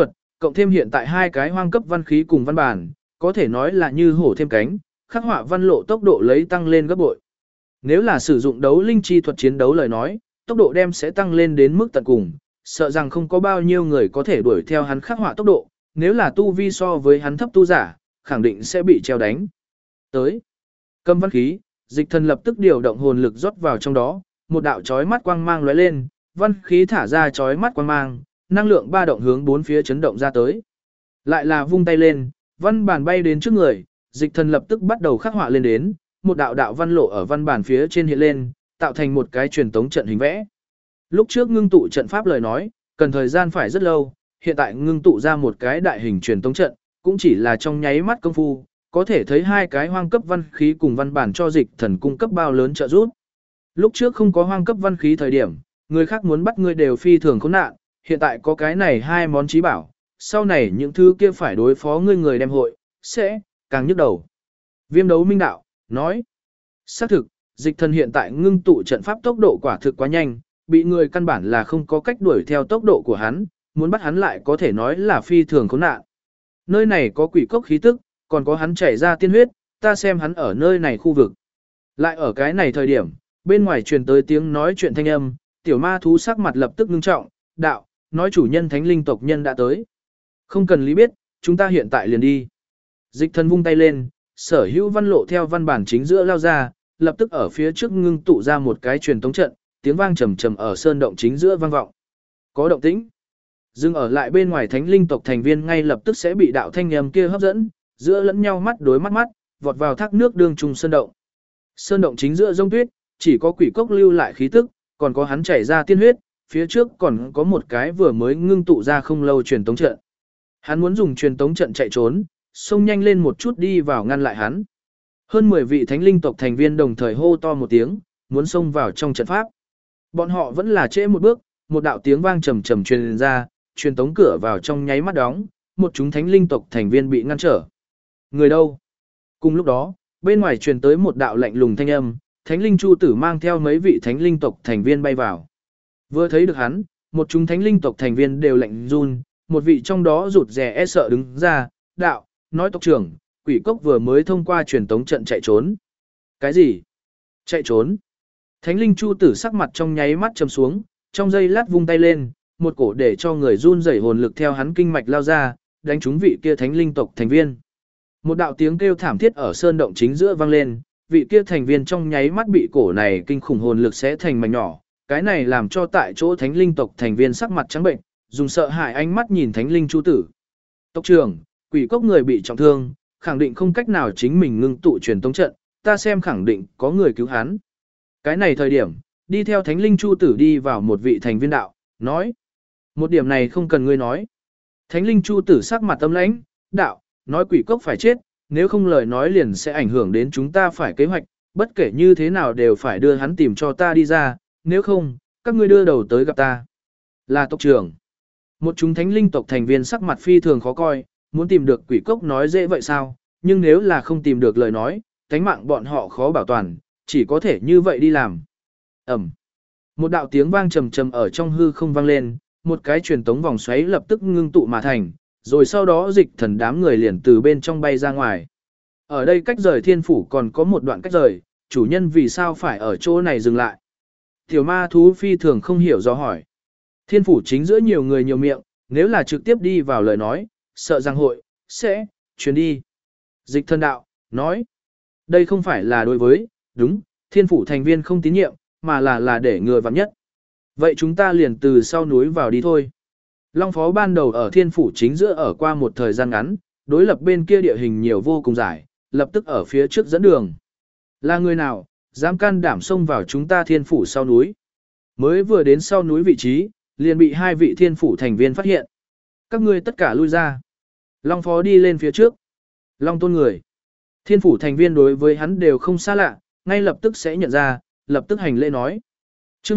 cộng thêm hiện tại hai cái hoang cấp văn khí cùng văn bản, có thể nói là như hổ thêm cánh, khắc họa văn lộ tốc độ lấy tăng lên gấp bội. Nếu là sử dụng đấu linh chi thuật chiến đấu lời nói, tốc độ đem sẽ tăng lên đến mức tận cùng, sợ rằng không có bao nhiêu người có thể đuổi theo hắn khắc họa tốc độ, nếu là tu vi so với hắn thấp tu giả, khẳng định sẽ bị treo đánh. Tới, cầm văn khí, Dịch Thần lập tức điều động hồn lực rót vào trong đó, một đạo chói mắt quang mang lóe lên, văn khí thả ra chói mắt quang mang, năng lượng ba động hướng bốn phía chấn động ra tới. Lại là vung tay lên, văn bản bay đến trước người, Dịch Thần lập tức bắt đầu khắc họa lên đến, một đạo đạo văn lộ ở văn bản phía trên hiện lên, tạo thành một cái truyền tống trận hình vẽ. Lúc trước ngưng tụ trận pháp lời nói, cần thời gian phải rất lâu, hiện tại ngưng tụ ra một cái đại hình truyền tống trận, cũng chỉ là trong nháy mắt công phu, có thể thấy hai cái hoang cấp văn khí cùng văn bản cho Dịch Thần cung cấp bao lớn trợ giúp. Lúc trước không có hoang cấp văn khí thời điểm, người khác muốn bắt ngươi đều phi thường khốn nạn, hiện tại có cái này hai món trí bảo, sau này những thứ kia phải đối phó ngươi người đem hội, sẽ càng nhức đầu. Viêm đấu minh đạo, nói, xác thực, Dịch Thần hiện tại ngưng tụ trận pháp tốc độ quả thực quá nhanh, bị người căn bản là không có cách đuổi theo tốc độ của hắn, muốn bắt hắn lại có thể nói là phi thường khốn nạn. Nơi này có quỷ cốc khí tức, còn có hắn chảy ra tiên huyết, ta xem hắn ở nơi này khu vực. Lại ở cái này thời điểm, bên ngoài truyền tới tiếng nói chuyện thanh âm, tiểu ma thú sắc mặt lập tức ngưng trọng, đạo, nói chủ nhân thánh linh tộc nhân đã tới. Không cần lý biết, chúng ta hiện tại liền đi. Dịch Thần vung tay lên, sở hữu văn lộ theo văn bản chính giữa lao ra, lập tức ở phía trước ngưng tụ ra một cái truyền tống trận, tiếng vang trầm trầm ở sơn động chính giữa vang vọng. Có động tĩnh. Dừng ở lại bên ngoài thánh linh tộc thành viên ngay lập tức sẽ bị đạo thanh âm kia hấp dẫn, giữa lẫn nhau mắt đối mắt mắt, vọt vào thác nước đương trùng sơn động. Sơn động chính giữa rông tuyết, chỉ có quỷ cốc lưu lại khí tức, còn có hắn chảy ra tiên huyết, phía trước còn có một cái vừa mới ngưng tụ ra không lâu truyền tống trận. Hắn muốn dùng truyền tống trận chạy trốn, xông nhanh lên một chút đi vào ngăn lại hắn. Hơn 10 vị thánh linh tộc thành viên đồng thời hô to một tiếng, muốn xông vào trong trận pháp. Bọn họ vẫn là trễ một bước, một đạo tiếng vang trầm trầm truyền ra, truyền tống cửa vào trong nháy mắt đóng, một chúng thánh linh tộc thành viên bị ngăn trở. Người đâu? Cùng lúc đó, bên ngoài truyền tới một đạo lạnh lùng thanh âm, thánh linh chu tử mang theo mấy vị thánh linh tộc thành viên bay vào. Vừa thấy được hắn, một chúng thánh linh tộc thành viên đều lạnh run, một vị trong đó rụt rè e sợ đứng ra, đạo, nói tộc trưởng, quỷ cốc vừa mới thông qua truyền tống trận chạy trốn. Cái gì? Chạy trốn? Thánh linh chu tử sắc mặt trong nháy mắt trầm xuống, trong giây lát vung tay lên, một cổ để cho người run rẩy hồn lực theo hắn kinh mạch lao ra, đánh trúng vị kia thánh linh tộc thành viên. Một đạo tiếng kêu thảm thiết ở sơn động chính giữa vang lên, vị kia thành viên trong nháy mắt bị cổ này kinh khủng hồn lực xé thành mảnh nhỏ, cái này làm cho tại chỗ thánh linh tộc thành viên sắc mặt trắng bệnh, dùng sợ hãi ánh mắt nhìn thánh linh chu tử. Tộc trưởng, quỷ cốc người bị trọng thương, khẳng định không cách nào chính mình ngưng tụ truyền tống trận, ta xem khẳng định có người cứu hắn. Cái này thời điểm, đi theo thánh linh chu tử đi vào một vị thành viên đạo, nói. Một điểm này không cần ngươi nói. Thánh linh chu tử sắc mặt tâm lãnh, đạo, nói quỷ cốc phải chết, nếu không lời nói liền sẽ ảnh hưởng đến chúng ta phải kế hoạch, bất kể như thế nào đều phải đưa hắn tìm cho ta đi ra, nếu không, các ngươi đưa đầu tới gặp ta. Là tộc trưởng. Một chúng thánh linh tộc thành viên sắc mặt phi thường khó coi, muốn tìm được quỷ cốc nói dễ vậy sao, nhưng nếu là không tìm được lời nói, tánh mạng bọn họ khó bảo toàn, chỉ có thể như vậy đi làm. Ẩm. Một đạo tiếng vang trầm trầm ở trong hư không vang lên, một cái truyền tống vòng xoáy lập tức ngưng tụ mà thành, rồi sau đó Dịch Thần đám người liền từ bên trong bay ra ngoài. Ở đây cách rời thiên phủ còn có một đoạn cách rời, chủ nhân vì sao phải ở chỗ này dừng lại. Tiểu ma thú phi thường không hiểu do hỏi. Thiên phủ chính giữa nhiều người nhiều miệng, nếu là trực tiếp đi vào lời nói, sợ rằng hội, sẽ, chuyến đi. Dịch Thần đạo, nói, đây không phải là đối với, đúng, thiên phủ thành viên không tín nhiệm, mà là để ngừa vặn nhất. Vậy chúng ta liền từ sau núi vào đi thôi. Long Phó ban đầu ở thiên phủ chính giữa ở qua một thời gian ngắn, đối lập bên kia địa hình nhiều vô cùng giải, lập tức ở phía trước dẫn đường. Là người nào, dám can đảm xông vào chúng ta thiên phủ sau núi. Mới vừa đến sau núi vị trí, liền bị hai vị thiên phủ thành viên phát hiện. Các ngươi tất cả lui ra. Long Phó đi lên phía trước. Long Tôn người. Thiên phủ thành viên đối với hắn đều không xa lạ, ngay lập tức sẽ nhận ra, lập tức hành lễ nói. Chương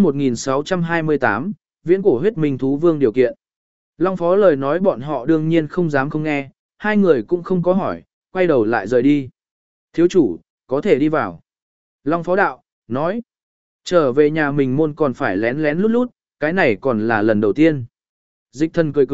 1628, viễn cổ huyết minh thú vương điều kiện. Long Phó lời nói bọn họ đương nhiên không dám không nghe, hai người cũng không có hỏi, quay đầu lại rời đi. Thiếu chủ, có thể đi vào. Long Phó đạo, nói. Trở về nhà mình môn còn phải lén lén lút lút, cái này còn là lần đầu tiên. Dịch Thần cười cười,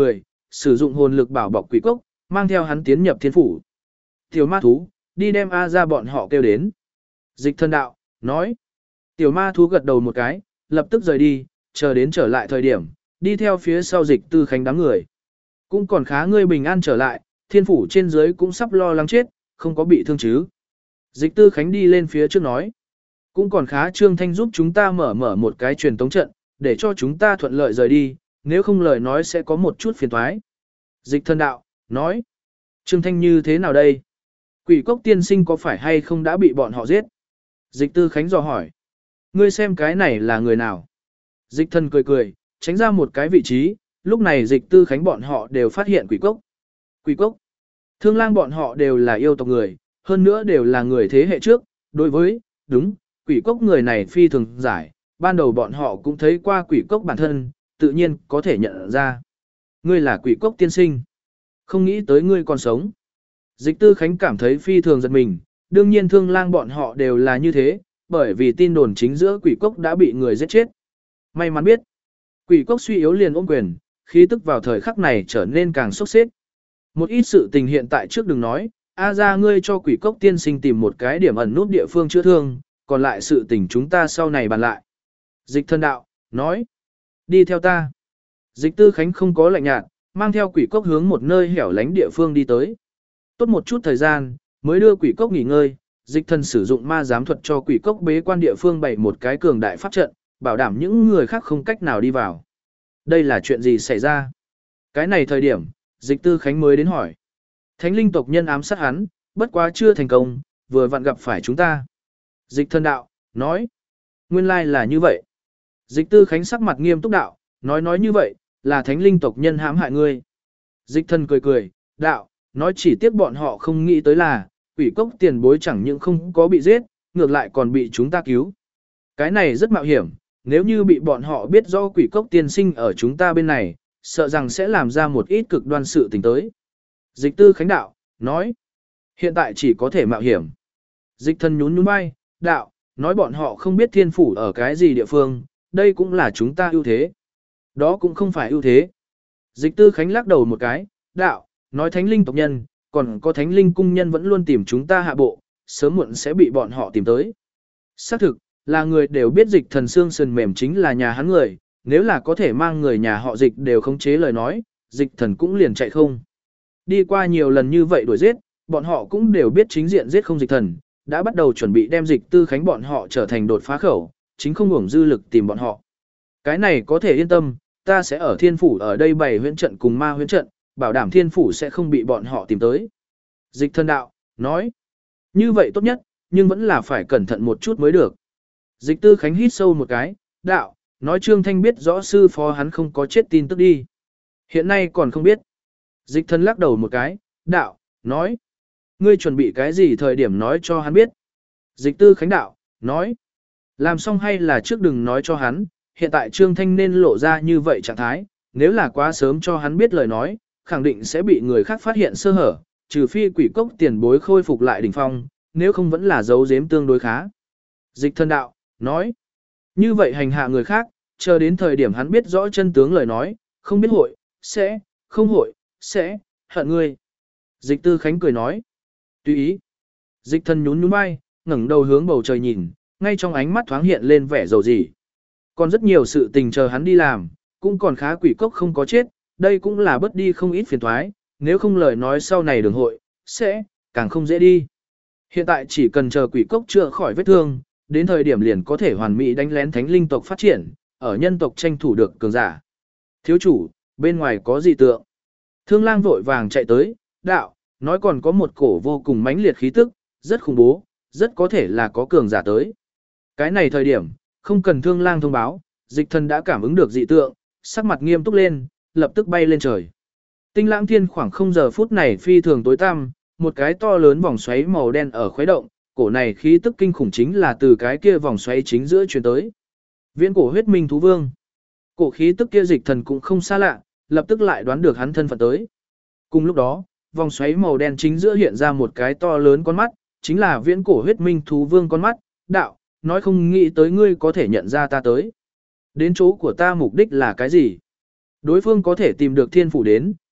sử dụng hồn lực bảo bọc quỷ cốc, mang theo hắn tiến nhập thiên phủ. Tiểu ma thú, đi đem A ra bọn họ kêu đến. Dịch thần đạo, nói. Tiểu ma thú gật đầu một cái, lập tức rời đi, chờ đến trở lại thời điểm, đi theo phía sau dịch tư khánh đám người. Cũng còn khá ngươi bình an trở lại, thiên phủ trên dưới cũng sắp lo lắng chết, không có bị thương chứ. Dịch tư khánh đi lên phía trước nói. Cũng còn khá Trương Thanh giúp chúng ta mở một cái truyền tống trận, để cho chúng ta thuận lợi rời đi, nếu không lời nói sẽ có một chút phiền toái. Dịch thần đạo, nói. Trương Thanh như thế nào đây? Quỷ cốc tiên sinh có phải hay không đã bị bọn họ giết? Dịch tư khánh dò hỏi. Ngươi xem cái này là người nào? Dịch thần cười cười, tránh ra một cái vị trí, lúc này dịch tư khánh bọn họ đều phát hiện quỷ cốc. Quỷ cốc. Thương lang bọn họ đều là yêu tộc người, hơn nữa đều là người thế hệ trước, đối với, đúng, quỷ cốc người này phi thường giải, ban đầu bọn họ cũng thấy qua quỷ cốc bản thân, tự nhiên có thể nhận ra. Ngươi là quỷ cốc tiên sinh. Không nghĩ tới ngươi còn sống. Dịch tư khánh cảm thấy phi thường giật mình, đương nhiên thương lang bọn họ đều là như thế, bởi vì tin đồn chính giữa quỷ cốc đã bị người giết chết. May mắn biết, quỷ cốc suy yếu liền ôm quyền, khí tức vào thời khắc này trở nên càng sốc xếp. Một ít sự tình hiện tại trước đừng nói, A ra ngươi cho quỷ cốc tiên sinh tìm một cái điểm ẩn nút địa phương chữa thương, còn lại sự tình chúng ta sau này bàn lại. Dịch thân đạo, nói, đi theo ta. Dịch tư khánh không có lạnh nhạt, mang theo quỷ cốc hướng một nơi hẻo lánh địa phương đi tới. Tốt một chút thời gian, mới đưa quỷ cốc nghỉ ngơi, dịch thần sử dụng ma giám thuật cho quỷ cốc bế quan địa phương bày một cái cường đại pháp trận, bảo đảm những người khác không cách nào đi vào. Đây là chuyện gì xảy ra? Cái này thời điểm, dịch tư khánh mới đến hỏi. Thánh linh tộc nhân ám sát hắn, bất quá chưa thành công, vừa vặn gặp phải chúng ta. Dịch thần đạo, nói. Nguyên lai là như vậy. Dịch tư khánh sắc mặt nghiêm túc đạo, nói như vậy, là thánh linh tộc nhân hãm hại ngươi. Dịch thần cười cười, đạo, nói chỉ tiếc bọn họ không nghĩ tới là, quỷ cốc tiền bối chẳng những không có bị giết, ngược lại còn bị chúng ta cứu. Cái này rất mạo hiểm, nếu như bị bọn họ biết do quỷ cốc tiên sinh ở chúng ta bên này, sợ rằng sẽ làm ra một ít cực đoan sự tình tới. Dịch tư khánh đạo, nói, hiện tại chỉ có thể mạo hiểm. Dịch thần nhún vai, đạo, nói bọn họ không biết thiên phủ ở cái gì địa phương, đây cũng là chúng ta ưu thế. Đó cũng không phải ưu thế. Dịch tư khánh lắc đầu một cái, đạo, nói thánh linh tộc nhân, còn có thánh linh cung nhân vẫn luôn tìm chúng ta hạ bộ, sớm muộn sẽ bị bọn họ tìm tới. Xác thực, là người đều biết dịch thần xương sườn mềm chính là nhà hắn người, nếu là có thể mang người nhà họ dịch đều khống chế lời nói, dịch thần cũng liền chạy không. Đi qua nhiều lần như vậy đuổi giết, bọn họ cũng đều biết chính diện giết không dịch thần, đã bắt đầu chuẩn bị đem dịch tư khánh bọn họ trở thành đột phá khẩu, chính không hưởng dư lực tìm bọn họ. Cái này có thể yên tâm, ta sẽ ở thiên phủ ở đây bày huyễn trận cùng ma huyễn trận, bảo đảm thiên phủ sẽ không bị bọn họ tìm tới. Dịch thần đạo, nói, như vậy tốt nhất, nhưng vẫn là phải cẩn thận một chút mới được. Dịch tư khánh hít sâu một cái, đạo, nói Trương Thanh biết rõ sư phó hắn không có chết tin tức đi. Hiện nay còn không biết. Dịch thần lắc đầu một cái, đạo, nói, ngươi chuẩn bị cái gì thời điểm nói cho hắn biết. Dịch tư khánh đạo, nói, làm xong hay là trước đừng nói cho hắn, hiện tại Trương Thanh nên lộ ra như vậy trạng thái, nếu là quá sớm cho hắn biết lời nói, khẳng định sẽ bị người khác phát hiện sơ hở, trừ phi quỷ cốc tiền bối khôi phục lại đỉnh phong, nếu không vẫn là giấu giếm tương đối khá. Dịch thần đạo, nói, như vậy hành hạ người khác, chờ đến thời điểm hắn biết rõ chân tướng lời nói, không biết hội, sẽ, không hội, sẽ, hận ngươi. Dịch tư khánh cười nói, tùy ý. Dịch thần nhún vai, ngẩng đầu hướng bầu trời nhìn, ngay trong ánh mắt thoáng hiện lên vẻ dầu dĩ. Còn rất nhiều sự tình chờ hắn đi làm, cũng còn khá quỷ cốc không có chết, đây cũng là bớt đi không ít phiền toái, nếu không lời nói sau này đường hội, sẽ, càng không dễ đi. Hiện tại chỉ cần chờ quỷ cốc chữa khỏi vết thương, đến thời điểm liền có thể hoàn mỹ đánh lén thánh linh tộc phát triển, ở nhân tộc tranh thủ được cường giả. Thiếu chủ, bên ngoài có dị tượng. Thương lang vội vàng chạy tới, đạo, nói còn có một cổ vô cùng mãnh liệt khí tức, rất khủng bố, rất có thể là có cường giả tới. Cái này thời điểm, không cần thương lang thông báo, dịch thần đã cảm ứng được dị tượng, sắc mặt nghiêm túc lên, lập tức bay lên trời. Tinh lãng thiên khoảng 0 giờ phút này phi thường tối tăm, một cái to lớn vòng xoáy màu đen ở khuấy động, cổ này khí tức kinh khủng chính là từ cái kia vòng xoáy chính giữa truyền tới. Viễn cổ huyết minh thú vương. Cổ khí tức kia dịch thần cũng không xa lạ, lập tức lại đoán được hắn thân phận tới. Cùng lúc đó, vòng xoáy màu đen chính giữa hiện ra một cái to lớn con mắt, chính là viễn cổ huyết minh thú vương con mắt, đạo, nói không nghĩ tới ngươi có thể nhận ra ta tới. Đến chỗ của ta mục đích là cái gì? Đối phương có thể tìm được thiên phủ đến,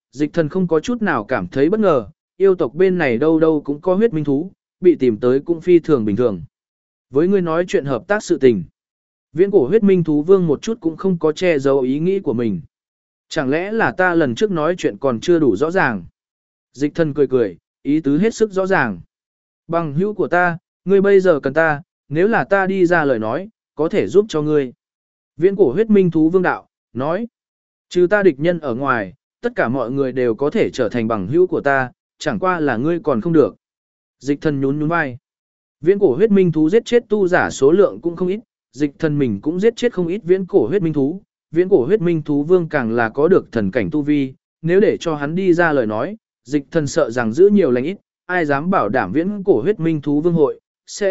dịch thần không có chút nào cảm thấy bất ngờ, yêu tộc bên này đâu đâu cũng có huyết minh thú, bị tìm tới cũng phi thường bình thường. Với ngươi nói chuyện hợp tác sự tình, viễn cổ huyết minh thú vương một chút cũng không có che giấu ý nghĩ của mình. Chẳng lẽ là ta lần trước nói chuyện còn chưa đủ rõ ràng? Dịch thần cười cười, ý tứ hết sức rõ ràng. Bằng hữu của ta, ngươi bây giờ cần ta, nếu là ta đi ra lời nói, có thể giúp cho ngươi. Viễn cổ huyết minh thú vương đạo, nói. Trừ ta địch nhân ở ngoài, tất cả mọi người đều có thể trở thành bằng hữu của ta, chẳng qua là ngươi còn không được. Dịch thần nhún nhún vai. Viễn cổ huyết minh thú giết chết tu giả số lượng cũng không ít, dịch thần mình cũng giết chết không ít viễn cổ huyết minh thú. Viễn cổ huyết minh thú vương càng là có được thần cảnh tu vi, nếu để cho hắn đi ra lời nói, dịch thần sợ rằng giữ nhiều lành ít, ai dám bảo đảm viễn cổ huyết minh thú vương hội,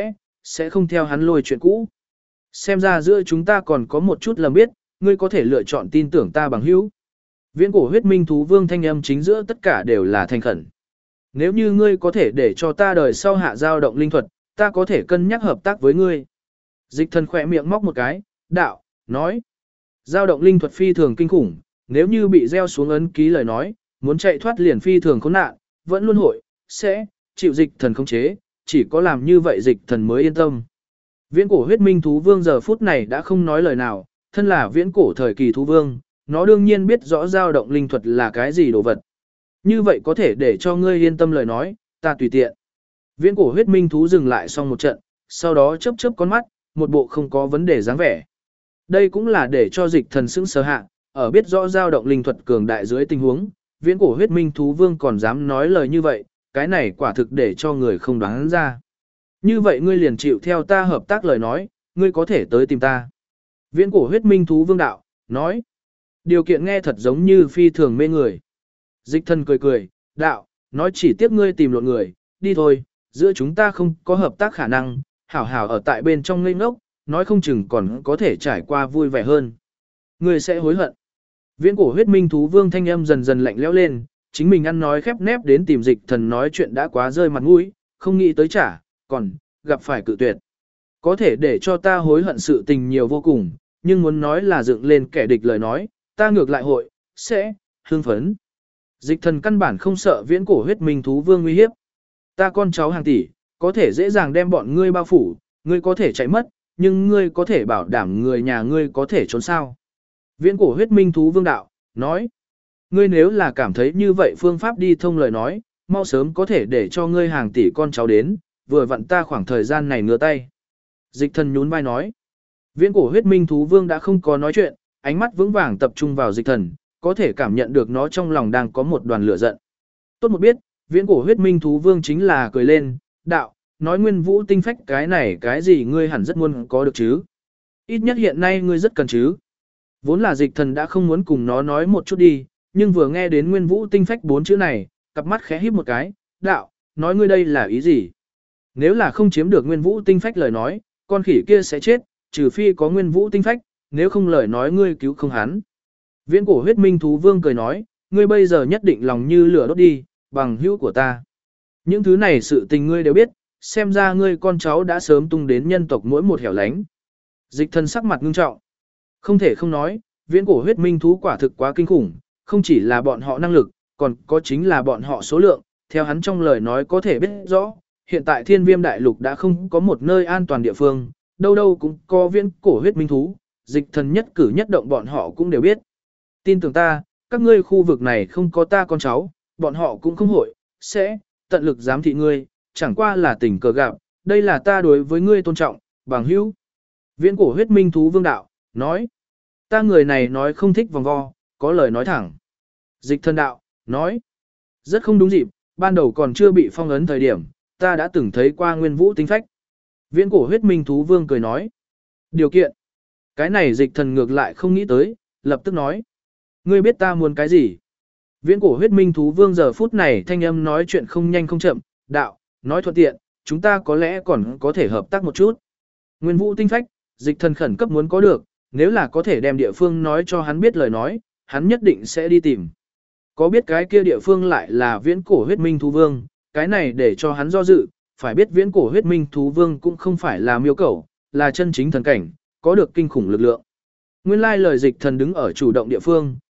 sẽ không theo hắn lôi chuyện cũ. Xem ra giữa chúng ta còn có một chút lầm biết, ngươi có thể lựa chọn tin tưởng ta bằng hữu. Viễn cổ huyết minh thú vương thanh âm chính giữa tất cả đều là thành khẩn. Nếu như ngươi có thể để cho ta đời sau hạ giao động linh thuật, ta có thể cân nhắc hợp tác với ngươi. Dịch thần khỏe miệng móc một cái, đạo, nói. Giao động linh thuật phi thường kinh khủng, nếu như bị gieo xuống ấn ký lời nói, muốn chạy thoát liền phi thường khốn nạn, vẫn luôn hội, sẽ chịu dịch thần khống chế, chỉ có làm như vậy dịch thần mới yên tâm. Viễn cổ huyết minh thú vương giờ phút này đã không nói lời nào, thân là viễn cổ thời kỳ thú vương, nó đương nhiên biết rõ giao động linh thuật là cái gì đồ vật. Như vậy có thể để cho ngươi yên tâm lời nói, ta tùy tiện. Viễn cổ huyết minh thú dừng lại xong một trận, sau đó chớp chớp con mắt, một bộ không có vấn đề dáng vẻ. Đây cũng là để cho dịch thần sững sờ hạ, ở biết rõ giao động linh thuật cường đại dưới tình huống, viễn cổ huyết minh thú vương còn dám nói lời như vậy, cái này quả thực để cho người không đoán ra. Như vậy ngươi liền chịu theo ta hợp tác lời nói, ngươi có thể tới tìm ta. Viễn cổ huyết minh thú vương đạo, nói. Điều kiện nghe thật giống như phi thường mê người. Dịch thần cười cười, đạo, nói chỉ tiếc ngươi tìm lộn người, đi thôi, giữa chúng ta không có hợp tác khả năng, hảo hảo ở tại bên trong ngây ngốc, nói không chừng còn có thể trải qua vui vẻ hơn. Ngươi sẽ hối hận. Viễn cổ huyết minh thú vương thanh âm dần dần lạnh lẽo lên, chính mình ăn nói khép nép đến tìm dịch thần nói chuyện đã quá rơi mặt mũi, không nghĩ tới trả, còn gặp phải cự tuyệt. Có thể để cho ta hối hận sự tình nhiều vô cùng, nhưng muốn nói là dựng lên kẻ địch lời nói, ta ngược lại hội, sẽ, hưng phấn. Dịch thần căn bản không sợ viễn cổ huyết minh thú vương nguy hiếp. Ta con cháu hàng tỷ, có thể dễ dàng đem bọn ngươi bao phủ, ngươi có thể chạy mất, nhưng ngươi có thể bảo đảm người nhà ngươi có thể trốn sao. Viễn cổ huyết minh thú vương đạo, nói. Ngươi nếu là cảm thấy như vậy phương pháp đi thông lời nói, mau sớm có thể để cho ngươi hàng tỷ con cháu đến, vừa vặn ta khoảng thời gian này ngứa tay. Dịch thần nhún vai nói. Viễn cổ huyết minh thú vương đã không có nói chuyện, ánh mắt vững vàng tập trung vào dịch thần, có thể cảm nhận được nó trong lòng đang có một đoàn lửa giận. Tốt một biết, viễn cổ huyết minh thú vương chính là cười lên, đạo, nói nguyên vũ tinh phách cái này cái gì ngươi hẳn rất muốn có được chứ. Ít nhất hiện nay ngươi rất cần chứ. Vốn là dịch thần đã không muốn cùng nó nói một chút đi, nhưng vừa nghe đến nguyên vũ tinh phách 4 chữ này, cặp mắt khẽ híp một cái, đạo, nói ngươi đây là ý gì? Nếu là không chiếm được nguyên vũ tinh phách lời nói, con khỉ kia sẽ chết, trừ phi có nguyên vũ tinh phách, nếu không lời nói ngươi cứu không hắn. Viễn cổ huyết minh thú vương cười nói, ngươi bây giờ nhất định lòng như lửa đốt đi, bằng hữu của ta. Những thứ này sự tình ngươi đều biết, xem ra ngươi con cháu đã sớm tung đến nhân tộc mỗi một hẻo lánh. Dịch thần sắc mặt ngưng trọng. Không thể không nói, viễn cổ huyết minh thú quả thực quá kinh khủng, không chỉ là bọn họ năng lực, còn có chính là bọn họ số lượng, theo hắn trong lời nói có thể biết rõ, hiện tại thiên viêm đại lục đã không có một nơi an toàn địa phương, đâu đâu cũng có viễn cổ huyết minh thú, dịch thần nhất cử nhất động bọn họ cũng đều biết. Tin tưởng ta, các ngươi khu vực này không có ta con cháu, bọn họ cũng không hội, sẽ, tận lực giám thị ngươi, chẳng qua là tình cờ gặp, đây là ta đối với ngươi tôn trọng, bằng hữu. Viễn cổ huyết minh thú vương đạo, nói, ta người này nói không thích vòng vo, có lời nói thẳng. Dịch thần đạo, nói, rất không đúng dịp, ban đầu còn chưa bị phong ấn thời điểm, ta đã từng thấy qua nguyên vũ tinh phách. Viễn cổ huyết minh thú vương cười nói, điều kiện, cái này dịch thần ngược lại không nghĩ tới, lập tức nói, ngươi biết ta muốn cái gì? Viễn cổ huyết minh thú vương giờ phút này thanh âm nói chuyện không nhanh không chậm, đạo, nói thuận tiện, chúng ta có lẽ còn có thể hợp tác một chút. Nguyên vũ tinh phách, dịch thần khẩn cấp muốn có được, nếu là có thể đem địa phương nói cho hắn biết lời nói, hắn nhất định sẽ đi tìm. Có biết cái kia địa phương lại là viễn cổ huyết minh thú vương, cái này để cho hắn do dự, phải biết viễn cổ huyết minh thú vương cũng không phải là miêu cẩu, là chân chính thần cảnh, có được kinh khủng lực lượng. Nguyên lai lời dịch thần đứng ở chủ động địa phương,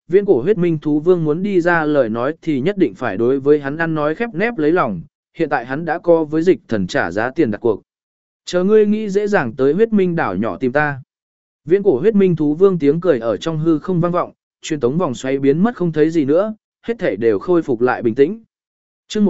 viễn cổ huyết minh thú vương muốn đi ra lời nói thì nhất định phải đối với hắn ăn nói khép nép lấy lòng, hiện tại hắn đã có với dịch thần trả giá tiền đặt cuộc. Chờ ngươi nghĩ dễ dàng tới huyết minh đảo nhỏ tìm ta. Viễn cổ huyết minh thú vương tiếng cười ở trong hư không vang vọng, truyền tống vòng xoáy biến mất không thấy gì nữa, hết thảy đều khôi phục lại bình tĩnh. Chương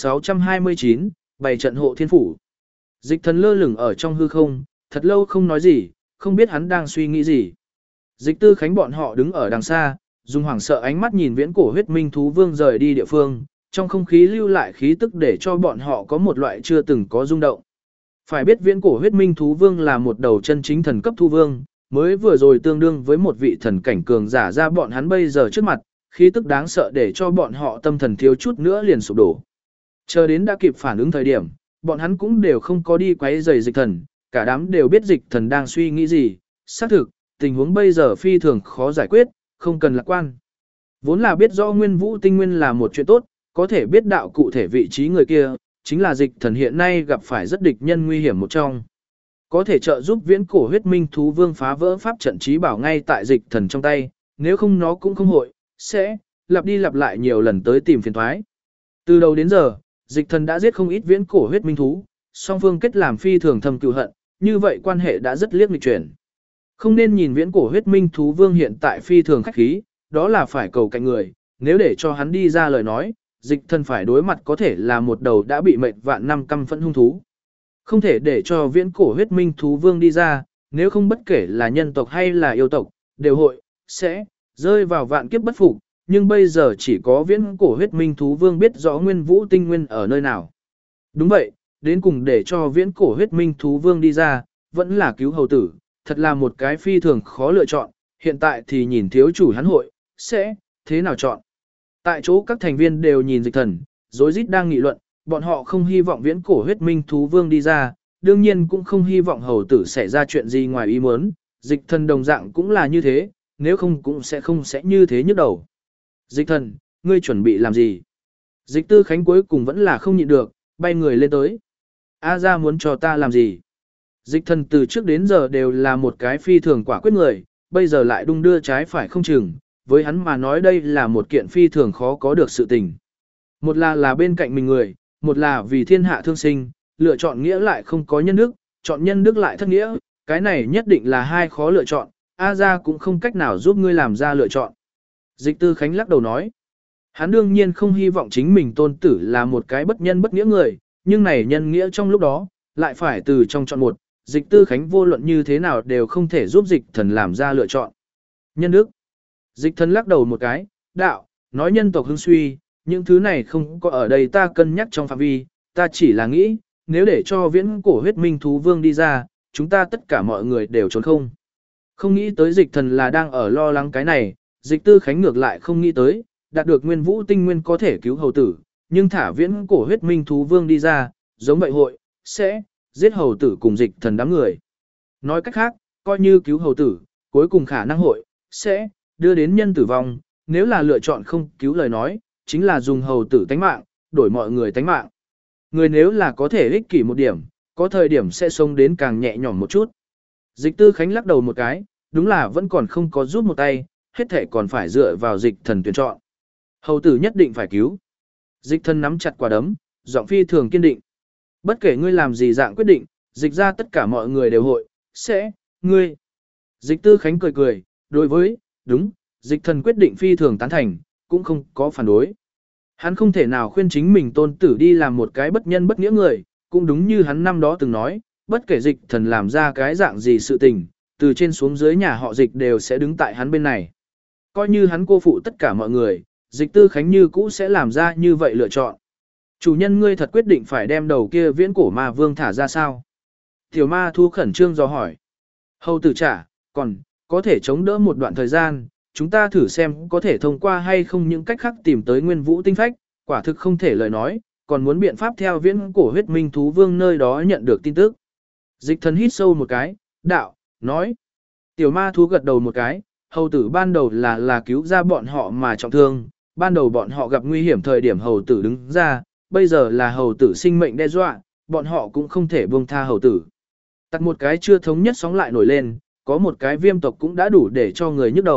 1629, bày trận hộ thiên phủ. Dịch thần lơ lửng ở trong hư không, thật lâu không nói gì, không biết hắn đang suy nghĩ gì. Dịch Tư Khánh bọn họ đứng ở đằng xa, dùng hoảng sợ ánh mắt nhìn viễn cổ huyết minh thú vương rời đi địa phương, trong không khí lưu lại khí tức để cho bọn họ có một loại chưa từng có rung động. Phải biết viễn cổ huyết minh thú vương là một đầu chân chính thần cấp thu vương, mới vừa rồi tương đương với một vị thần cảnh cường giả ra bọn hắn bây giờ trước mặt, khí tức đáng sợ để cho bọn họ tâm thần thiếu chút nữa liền sụp đổ. Chờ đến đã kịp phản ứng thời điểm, bọn hắn cũng đều không có đi quấy rầy dịch thần, cả đám đều biết dịch thần đang suy nghĩ gì, xác thực, tình huống bây giờ phi thường khó giải quyết, không cần lạc quan. Vốn là biết rõ nguyên vũ tinh nguyên là một chuyện tốt, có thể biết đạo cụ thể vị trí người kia, chính là dịch thần hiện nay gặp phải rất địch nhân nguy hiểm một trong. Có thể trợ giúp viễn cổ huyết minh thú vương phá vỡ pháp trận trí bảo ngay tại dịch thần trong tay, nếu không nó cũng không hội, sẽ lặp đi lặp lại nhiều lần tới tìm phiền toái. Từ đầu đến giờ, dịch thần đã giết không ít viễn cổ huyết minh thú, song phương kết làm phi thường thầm cừu hận, như vậy quan hệ đã rất liếc nghịch chuyển. Không nên nhìn viễn cổ huyết minh thú vương hiện tại phi thường khách khí, đó là phải cầu cạnh người, nếu để cho hắn đi ra lời nói, dịch thần phải đối mặt có thể là một đầu đã bị mệt vạn năm căm phẫn hung thú. Không thể để cho viễn cổ huyết minh thú vương đi ra, nếu không bất kể là nhân tộc hay là yêu tộc, đều hội, sẽ, rơi vào vạn kiếp bất phục, nhưng bây giờ chỉ có viễn cổ huyết minh thú vương biết rõ nguyên vũ tinh nguyên ở nơi nào. Đúng vậy, đến cùng để cho viễn cổ huyết minh thú vương đi ra, vẫn là cứu hầu tử, thật là một cái phi thường khó lựa chọn, hiện tại thì nhìn thiếu chủ hắn hội, sẽ, thế nào chọn. Tại chỗ các thành viên đều nhìn dịch thần, rối rít đang nghị luận, bọn họ không hy vọng viễn cổ huyết minh thú vương đi ra, đương nhiên cũng không hy vọng hầu tử xảy ra chuyện gì ngoài ý muốn, dịch thần đồng dạng cũng là như thế, nếu không cũng sẽ như thế nhức đầu. Dịch thần, ngươi chuẩn bị làm gì? Dịch Tư Khánh cuối cùng vẫn là không nhịn được, bay người lên tới. A ra muốn cho ta làm gì? Dịch thần từ trước đến giờ đều là một cái phi thường quả quyết người, bây giờ lại đung đưa trái phải không chừng, với hắn mà nói đây là một kiện phi thường khó có được sự tình. Một là bên cạnh mình người, một là vì thiên hạ thương sinh, lựa chọn nghĩa lại không có nhân đức, chọn nhân đức lại thất nghĩa, cái này nhất định là hai khó lựa chọn, A ra cũng không cách nào giúp ngươi làm ra lựa chọn. Dịch Tư Khánh lắc đầu nói, hắn đương nhiên không hy vọng chính mình tôn tử là một cái bất nhân bất nghĩa người, nhưng này nhân nghĩa trong lúc đó, lại phải từ trong chọn một, Dịch Tư Khánh vô luận như thế nào đều không thể giúp dịch thần làm ra lựa chọn. Nhân đức. Dịch thần lắc đầu một cái, đạo, nói nhân tộc hưng suy, những thứ này không có ở đây ta cân nhắc trong phạm vi, ta chỉ là nghĩ, nếu để cho viễn cổ huyết minh thú vương đi ra, chúng ta tất cả mọi người đều trốn không. Không nghĩ tới dịch thần là đang ở lo lắng cái này, dịch Tư Khánh ngược lại không nghĩ tới, đạt được nguyên vũ tinh nguyên có thể cứu hầu tử, nhưng thả viễn cổ huyết minh thú vương đi ra, giống vậy hội, sẽ, giết hầu tử cùng dịch thần đám người. Nói cách khác, coi như cứu hầu tử, cuối cùng khả năng hội, sẽ, đưa đến nhân tử vong, nếu là lựa chọn không cứu lời nói, chính là dùng hầu tử tánh mạng, đổi mọi người tánh mạng. Người nếu là có thể ích kỷ một điểm, có thời điểm sẽ sống đến càng nhẹ nhõm một chút. Dịch Tư Khánh lắc đầu một cái, đúng là vẫn còn không có giúp một tay, hết thể còn phải dựa vào dịch thần tuyển chọn. Hầu tử nhất định phải cứu. Dịch thần nắm chặt quả đấm, giọng phi thường kiên định. Bất kể ngươi làm gì dạng quyết định, dịch ra tất cả mọi người đều hội, sẽ, ngươi. Dịch Tư Khánh cười cười, đối với, đúng, dịch thần quyết định phi thường tán thành, cũng không có phản đối. Hắn không thể nào khuyên chính mình tôn tử đi làm một cái bất nhân bất nghĩa người, cũng đúng như hắn năm đó từng nói, bất kể dịch thần làm ra cái dạng gì sự tình, từ trên xuống dưới nhà họ dịch đều sẽ đứng tại hắn bên này. Coi như hắn cô phụ tất cả mọi người, dịch Tư Khánh như cũ sẽ làm ra như vậy lựa chọn. Chủ nhân ngươi thật quyết định phải đem đầu kia viễn cổ ma vương thả ra sao? Tiểu ma thu khẩn trương dò hỏi. Hầu tử trả, còn, có thể chống đỡ một đoạn thời gian, chúng ta thử xem có thể thông qua hay không những cách khác tìm tới nguyên vũ tinh phách, quả thực không thể lời nói, còn muốn biện pháp theo viễn cổ huyết minh thú vương nơi đó nhận được tin tức. Dịch thần hít sâu một cái, đạo, nói. Tiểu ma thú gật đầu một cái, hầu tử ban đầu là cứu ra bọn họ mà trọng thương, ban đầu bọn họ gặp nguy hiểm thời điểm hầu tử đứng ra, bây giờ là hầu tử sinh mệnh đe dọa, bọn họ cũng không thể buông tha hầu tử. Tắt một cái chưa thống nhất sóng lại nổi lên, có một cái viêm tộc cũng đã đủ để cho người nhức đầu,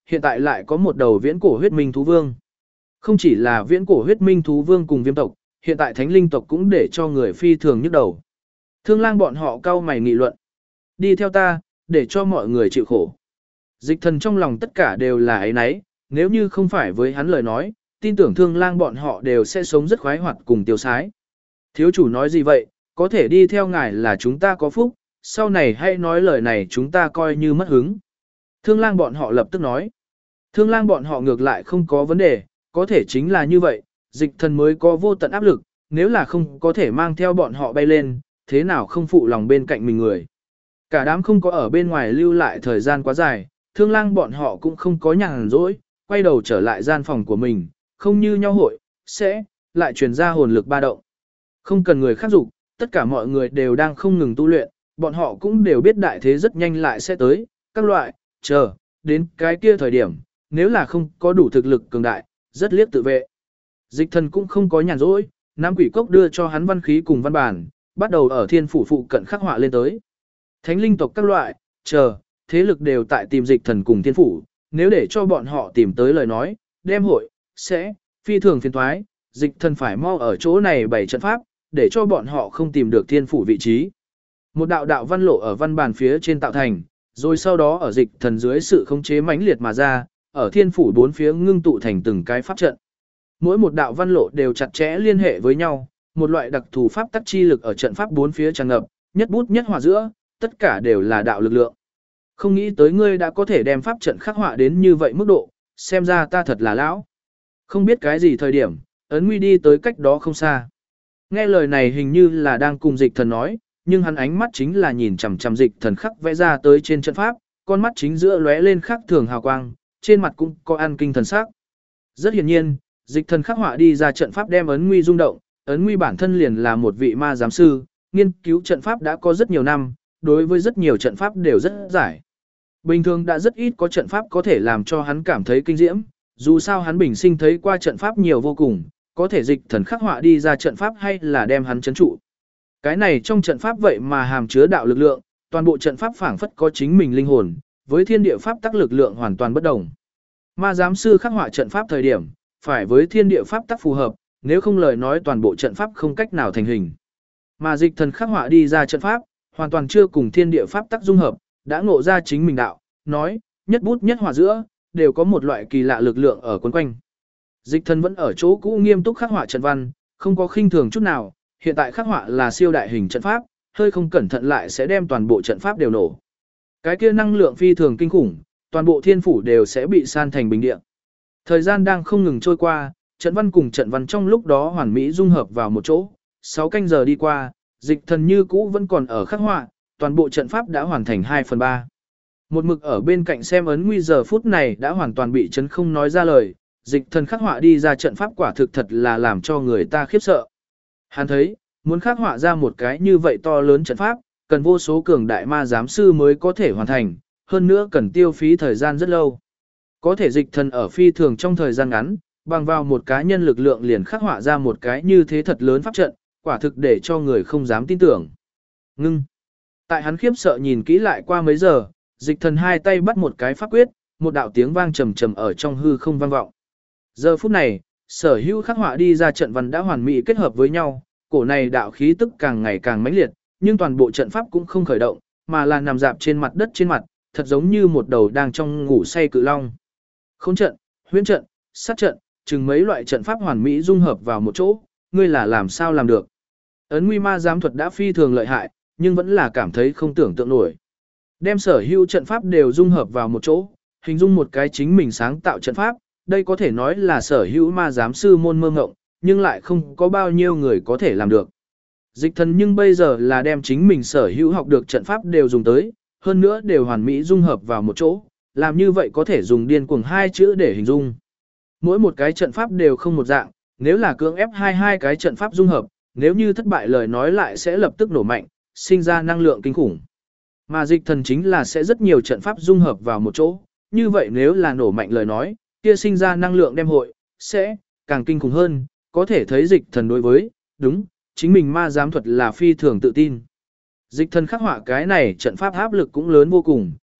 hiện tại lại có một đầu viễn cổ huyết minh thú vương. Không chỉ là viễn cổ huyết minh thú vương cùng viêm tộc, hiện tại thánh linh tộc cũng để cho người phi thường nhức đầu. Thương Lang bọn họ cau mày nghị luận. Đi theo ta, để cho mọi người chịu khổ. Dịch Thần trong lòng tất cả đều là ấy nấy, nếu như không phải với hắn lời nói, tin tưởng Thương Lang bọn họ đều sẽ sống rất khoái hoạt cùng tiêu sái. Thiếu chủ nói gì vậy, có thể đi theo ngài là chúng ta có phúc, sau này hãy nói lời này chúng ta coi như mất hứng. Thương Lang bọn họ lập tức nói. Thương Lang bọn họ ngược lại không có vấn đề, có thể chính là như vậy, Dịch Thần mới có vô tận áp lực, nếu là không có thể mang theo bọn họ bay lên, thế nào không phụ lòng bên cạnh mình người. Cả đám không có ở bên ngoài lưu lại thời gian quá dài, Thương Lang bọn họ cũng không có nhàn rỗi, quay đầu trở lại gian phòng của mình, không như nhau hội, sẽ lại truyền ra hồn lực ba động. Không cần người khác dục, tất cả mọi người đều đang không ngừng tu luyện, bọn họ cũng đều biết đại thế rất nhanh lại sẽ tới, các loại, chờ, đến cái kia thời điểm, nếu là không có đủ thực lực cường đại, rất liếc tự vệ. Dịch Thần cũng không có nhàn rỗi, Nam Quỷ Cốc đưa cho hắn văn khí cùng văn bản, bắt đầu ở thiên phủ phụ cận khắc họa lên tới. Thánh linh tộc các loại, chờ, thế lực đều tại tìm Dịch Thần cùng thiên phủ, nếu để cho bọn họ tìm tới lời nói, đem hội, sẽ, phi thường phiền thoái, Dịch Thần phải mau ở chỗ này bày trận pháp, để cho bọn họ không tìm được thiên phủ vị trí. Một đạo đạo văn lộ ở văn bàn phía trên tạo thành, rồi sau đó ở Dịch Thần dưới sự khống chế mãnh liệt mà ra, ở thiên phủ bốn phía ngưng tụ thành từng cái pháp trận. Mỗi một đạo văn lộ đều chặt chẽ liên hệ với nhau, một loại đặc thù pháp tắc chi lực ở trận pháp bốn phía tràn ngập, nhất bút nhất họa giữa, tất cả đều là đạo lực lượng. Không nghĩ tới ngươi đã có thể đem pháp trận khắc họa đến như vậy mức độ, xem ra ta thật là lão. Không biết cái gì thời điểm, Ấn Nguy đi tới cách đó không xa. Nghe lời này hình như là đang cùng Dịch Thần nói, nhưng hắn ánh mắt chính là nhìn chằm chằm Dịch Thần khắc vẽ ra tới trên trận pháp, con mắt chính giữa lóe lên khắc thường hào quang, trên mặt cũng có an kinh thần sắc. Rất hiển nhiên, Dịch Thần khắc họa đi ra trận pháp đem Ấn Nguy rung động, Ấn Nguy bản thân liền là một vị ma giám sư, nghiên cứu trận pháp đã có rất nhiều năm, đối với rất nhiều trận pháp đều rất giải. Bình thường đã rất ít có trận pháp có thể làm cho hắn cảm thấy kinh diễm, dù sao hắn bình sinh thấy qua trận pháp nhiều vô cùng, có thể Dịch Thần khắc họa đi ra trận pháp hay là đem hắn chấn trụ. Cái này trong trận pháp vậy mà hàm chứa đạo lực lượng, toàn bộ trận pháp phảng phất có chính mình linh hồn, với thiên địa pháp tắc lực lượng hoàn toàn bất đồng. Ma giám sư khắc họa trận pháp thời điểm, phải với thiên địa pháp tắc phù hợp, nếu không lời nói toàn bộ trận pháp không cách nào thành hình. Mà Dịch Thần khắc họa đi ra trận pháp, hoàn toàn chưa cùng thiên địa pháp tắc dung hợp, đã ngộ ra chính mình đạo, nói, nhất bút nhất họa giữa, đều có một loại kỳ lạ lực lượng ở quấn quanh. Dịch Thần vẫn ở chỗ cũ nghiêm túc khắc họa trận văn, không có khinh thường chút nào, hiện tại khắc họa là siêu đại hình trận pháp, hơi không cẩn thận lại sẽ đem toàn bộ trận pháp đều nổ. Cái kia năng lượng phi thường kinh khủng, toàn bộ thiên phủ đều sẽ bị san thành bình địa. Thời gian đang không ngừng trôi qua, trận văn cùng trận văn trong lúc đó hoàn mỹ dung hợp vào một chỗ, 6 canh giờ đi qua, Dịch Thần như cũ vẫn còn ở khắc họa, toàn bộ trận pháp đã hoàn thành 2/3. Một mực ở bên cạnh xem Ấn Nguy giờ phút này đã hoàn toàn bị chấn không nói ra lời, Dịch Thần khắc họa đi ra trận pháp quả thực thật là làm cho người ta khiếp sợ. Hắn thấy, muốn khắc họa ra một cái như vậy to lớn trận pháp, cần vô số cường đại ma giám sư mới có thể hoàn thành, hơn nữa cần tiêu phí thời gian rất lâu. Có thể Dịch Thần ở phi thường trong thời gian ngắn, bằng vào một cá nhân lực lượng liền khắc họa ra một cái như thế thật lớn pháp trận, quả thực để cho người không dám tin tưởng. Ngưng. Tại hắn khiếp sợ nhìn kỹ lại qua mấy giờ, Dịch Thần hai tay bắt một cái pháp quyết, một đạo tiếng vang trầm trầm ở trong hư không vang vọng. Giờ phút này, sở hữu khắc họa đi ra trận văn đã hoàn mỹ kết hợp với nhau, cổ này đạo khí tức càng ngày càng mãnh liệt, nhưng toàn bộ trận pháp cũng không khởi động, mà là nằm dạp trên mặt đất trên mặt, thật giống như một đầu đang trong ngủ say cự long. Khống trận, huyễn trận, sát trận, chừng mấy loại trận pháp hoàn mỹ dung hợp vào một chỗ, ngươi là làm sao làm được? Ấn Nguy ma giám thuật đã phi thường lợi hại, nhưng vẫn là cảm thấy không tưởng tượng nổi. Đem sở hữu trận pháp đều dung hợp vào một chỗ, hình dung một cái chính mình sáng tạo trận pháp, đây có thể nói là sở hữu ma giám sư môn mơ ngộng, nhưng lại không có bao nhiêu người có thể làm được. Dịch Thần nhưng bây giờ là đem chính mình sở hữu học được trận pháp đều dùng tới, hơn nữa đều hoàn mỹ dung hợp vào một chỗ, làm như vậy có thể dùng điên cuồng hai chữ để hình dung. Mỗi một cái trận pháp đều không một dạng, nếu là cưỡng ép hai cái trận pháp dung hợp, nếu như thất bại lời nói lại sẽ lập tức nổ mạnh, sinh ra năng lượng kinh khủng. Mà Dịch Thần chính là sẽ rất nhiều trận pháp dung hợp vào một chỗ, như vậy nếu là nổ mạnh lời nói, kia sinh ra năng lượng đem hội, sẽ càng kinh khủng hơn, có thể thấy Dịch Thần đối với, đúng, chính mình ma giám thuật là phi thường tự tin. Dịch Thần khắc họa cái này trận pháp áp lực cũng lớn vô cùng,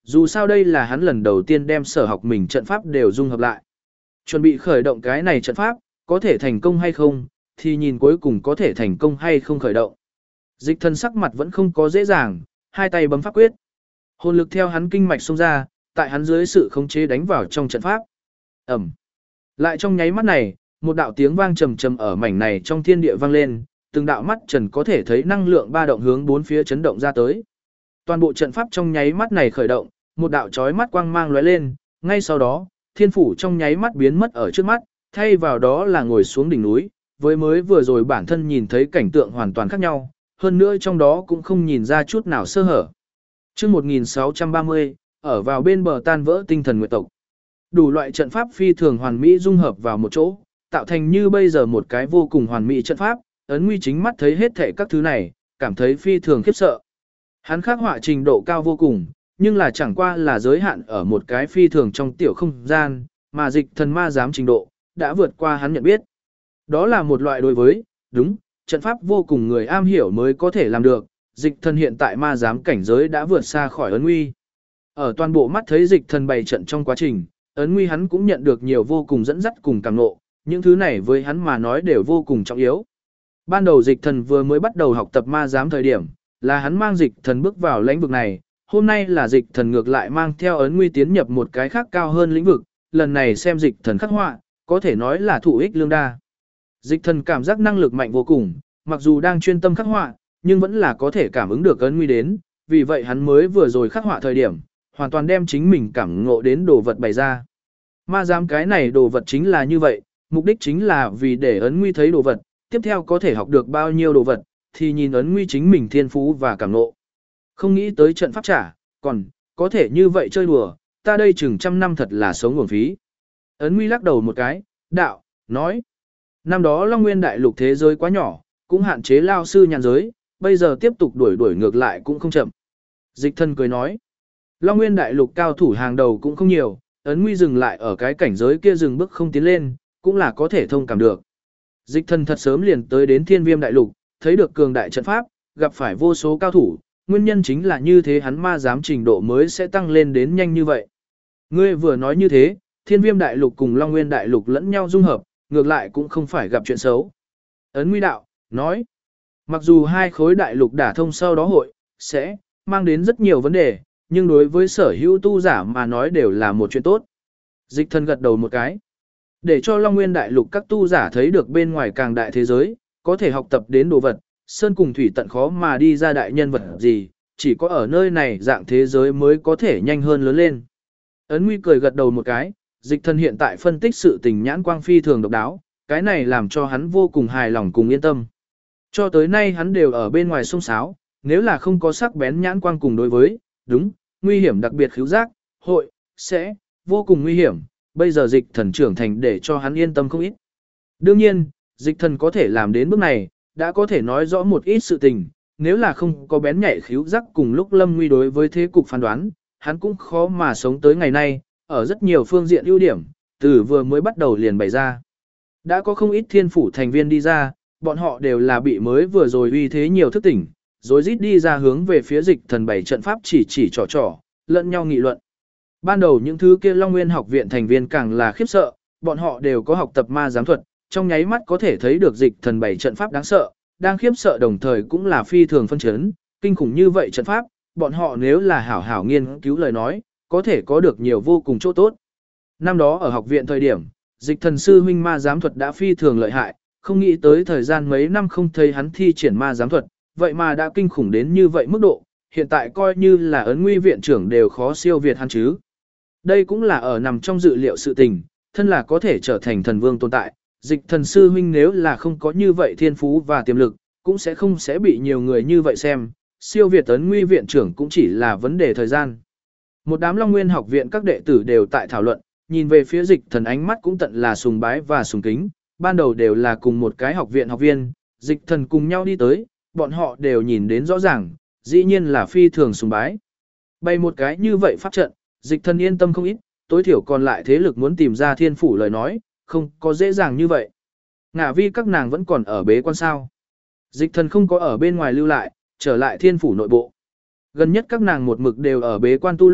Dù sao đây là hắn lần đầu tiên đem sở học mình trận pháp đều dung hợp lại. Chuẩn bị khởi động cái này trận pháp, có thể thành công hay không, thì nhìn cuối cùng có thể thành công hay không khởi động. Dịch thần sắc mặt vẫn không có dễ dàng, hai tay bấm pháp quyết. Hồn lực theo hắn kinh mạch xông ra, tại hắn dưới sự khống chế đánh vào trong trận pháp. Ẩm. Lại trong nháy mắt này, một đạo tiếng vang trầm trầm ở mảnh này trong thiên địa vang lên, từng đạo mắt trần có thể thấy năng lượng ba động hướng bốn phía chấn động ra tới. Toàn bộ trận pháp trong nháy mắt này khởi động, một đạo chói mắt quang mang lóe lên, ngay sau đó, thiên phủ trong nháy mắt biến mất ở trước mắt, thay vào đó là ngồi xuống đỉnh núi, với mới vừa rồi bản thân nhìn thấy cảnh tượng hoàn toàn khác nhau, hơn nữa trong đó cũng không nhìn ra chút nào sơ hở. Chương 1630, ở vào bên bờ tan vỡ tinh thần nguyệt tộc. Đủ loại trận pháp phi thường hoàn mỹ dung hợp vào một chỗ, tạo thành như bây giờ một cái vô cùng hoàn mỹ trận pháp, Ấn Nguy chính mắt thấy hết thảy các thứ này, cảm thấy phi thường khiếp sợ. Hắn khắc họa trình độ cao vô cùng, nhưng là chẳng qua là giới hạn ở một cái phi thường trong tiểu không gian, mà dịch thần ma giám trình độ, đã vượt qua hắn nhận biết. Đó là một loại đối với, đúng, trận pháp vô cùng người am hiểu mới có thể làm được, dịch thần hiện tại ma giám cảnh giới đã vượt xa khỏi Ấn Nguy. Ở toàn bộ mắt thấy dịch thần bày trận trong quá trình, Ấn Nguy hắn cũng nhận được nhiều vô cùng dẫn dắt cùng cảm ngộ, những thứ này với hắn mà nói đều vô cùng trọng yếu. Ban đầu dịch thần vừa mới bắt đầu học tập ma giám thời điểm, là hắn mang dịch thần bước vào lĩnh vực này, hôm nay là dịch thần ngược lại mang theo Ấn Nguy tiến nhập một cái khác cao hơn lĩnh vực, lần này xem dịch thần khắc họa, có thể nói là thụ ích lương đa. Dịch thần cảm giác năng lực mạnh vô cùng, mặc dù đang chuyên tâm khắc họa, nhưng vẫn là có thể cảm ứng được Ấn Nguy đến, vì vậy hắn mới vừa rồi khắc họa thời điểm, hoàn toàn đem chính mình cảm ngộ đến đồ vật bày ra. Ma giám cái này đồ vật chính là như vậy, mục đích chính là vì để Ấn Nguy thấy đồ vật, tiếp theo có thể học được bao nhiêu đồ vật, thì nhìn Ấn Nguy chính mình thiên phú và cảm ngộ. Không nghĩ tới trận pháp trả, còn, có thể như vậy chơi đùa, ta đây chừng trăm năm thật là sống uổng phí. Ấn Nguy lắc đầu một cái, đạo, nói. Năm đó Long Nguyên đại lục thế giới quá nhỏ, cũng hạn chế lao sư nhàn giới, bây giờ tiếp tục đuổi ngược lại cũng không chậm. Dịch thần cười nói. Long Nguyên đại lục cao thủ hàng đầu cũng không nhiều, Ấn Nguy dừng lại ở cái cảnh giới kia dừng bước không tiến lên, cũng là có thể thông cảm được. Dịch thần thật sớm liền tới đến Thiên Viêm đại lục, thấy được cường đại trận pháp, gặp phải vô số cao thủ, nguyên nhân chính là như thế hắn ma giám trình độ mới sẽ tăng lên đến nhanh như vậy. Ngươi vừa nói như thế, Thiên Viêm đại lục cùng Long Nguyên đại lục lẫn nhau dung hợp, ngược lại cũng không phải gặp chuyện xấu. Ấn Nguy đạo, nói, mặc dù hai khối đại lục đả thông sau đó hội, sẽ mang đến rất nhiều vấn đề, nhưng đối với sở hữu tu giả mà nói đều là một chuyện tốt. Dịch thần gật đầu một cái. Để cho Long Nguyên đại lục các tu giả thấy được bên ngoài càng đại thế giới, có thể học tập đến đồ vật, sơn cùng thủy tận khó mà đi ra đại nhân vật gì, chỉ có ở nơi này dạng thế giới mới có thể nhanh hơn lớn lên. Ấn Nguy cười gật đầu một cái, dịch thần hiện tại phân tích sự tình nhãn quang phi thường độc đáo, cái này làm cho hắn vô cùng hài lòng cùng yên tâm. Cho tới nay hắn đều ở bên ngoài sông sáo, nếu là không có sắc bén nhãn quang cùng đối với, đúng, nguy hiểm đặc biệt khứu giác, hội, sẽ, vô cùng nguy hiểm, bây giờ dịch thần trưởng thành để cho hắn yên tâm không ít. Đương nhiên, dịch thần có thể làm đến bước này, đã có thể nói rõ một ít sự tình, nếu là không có bén nhạy khứu giác cùng lúc lâm nguy đối với thế cục phán đoán, hắn cũng khó mà sống tới ngày nay, ở rất nhiều phương diện ưu điểm, từ vừa mới bắt đầu liền bày ra. Đã có không ít thiên phủ thành viên đi ra, bọn họ đều là bị mới vừa rồi uy thế nhiều thức tỉnh, rồi rít đi ra hướng về phía dịch thần bảy trận pháp chỉ trò, lẫn nhau nghị luận. Ban đầu những thứ kia Long Nguyên học viện thành viên càng là khiếp sợ, bọn họ đều có học tập ma giám thuật, trong nháy mắt có thể thấy được dịch thần bảy trận pháp đáng sợ, đang khiếp sợ đồng thời cũng là phi thường phân chấn, kinh khủng như vậy trận pháp, bọn họ nếu là hảo hảo nghiên cứu lời nói, có thể có được nhiều vô cùng chỗ tốt. Năm đó ở học viện thời điểm, dịch thần sư huynh ma giám thuật đã phi thường lợi hại, không nghĩ tới thời gian mấy năm không thấy hắn thi triển ma giám thuật, vậy mà đã kinh khủng đến như vậy mức độ, hiện tại coi như là Ấn Nguy viện trưởng đều khó siêu việt hắn chứ. Đây cũng là ở nằm trong dự liệu sự tình, thân là có thể trở thành thần vương tồn tại, dịch thần sư huynh nếu là không có như vậy thiên phú và tiềm lực, cũng sẽ bị nhiều người như vậy xem, siêu việt Ấn Nguy viện trưởng cũng chỉ là vấn đề thời gian. Một đám Long Nguyên học viện các đệ tử đều tại thảo luận, nhìn về phía dịch thần ánh mắt cũng tận là sùng bái và sùng kính, ban đầu đều là cùng một cái học viện học viên, dịch thần cùng nhau đi tới, bọn họ đều nhìn đến rõ ràng, dĩ nhiên là phi thường sùng bái. Bày một cái như vậy pháp trận, dịch thần yên tâm không ít, tối thiểu còn lại thế lực muốn tìm ra thiên phủ lời nói, không có dễ dàng như vậy. Ngả vi các nàng vẫn còn ở bế quan sao. Dịch thần không có ở bên ngoài lưu lại, trở lại thiên phủ nội bộ. Gần nhất các nàng một mực đều ở bế quan tu luyện,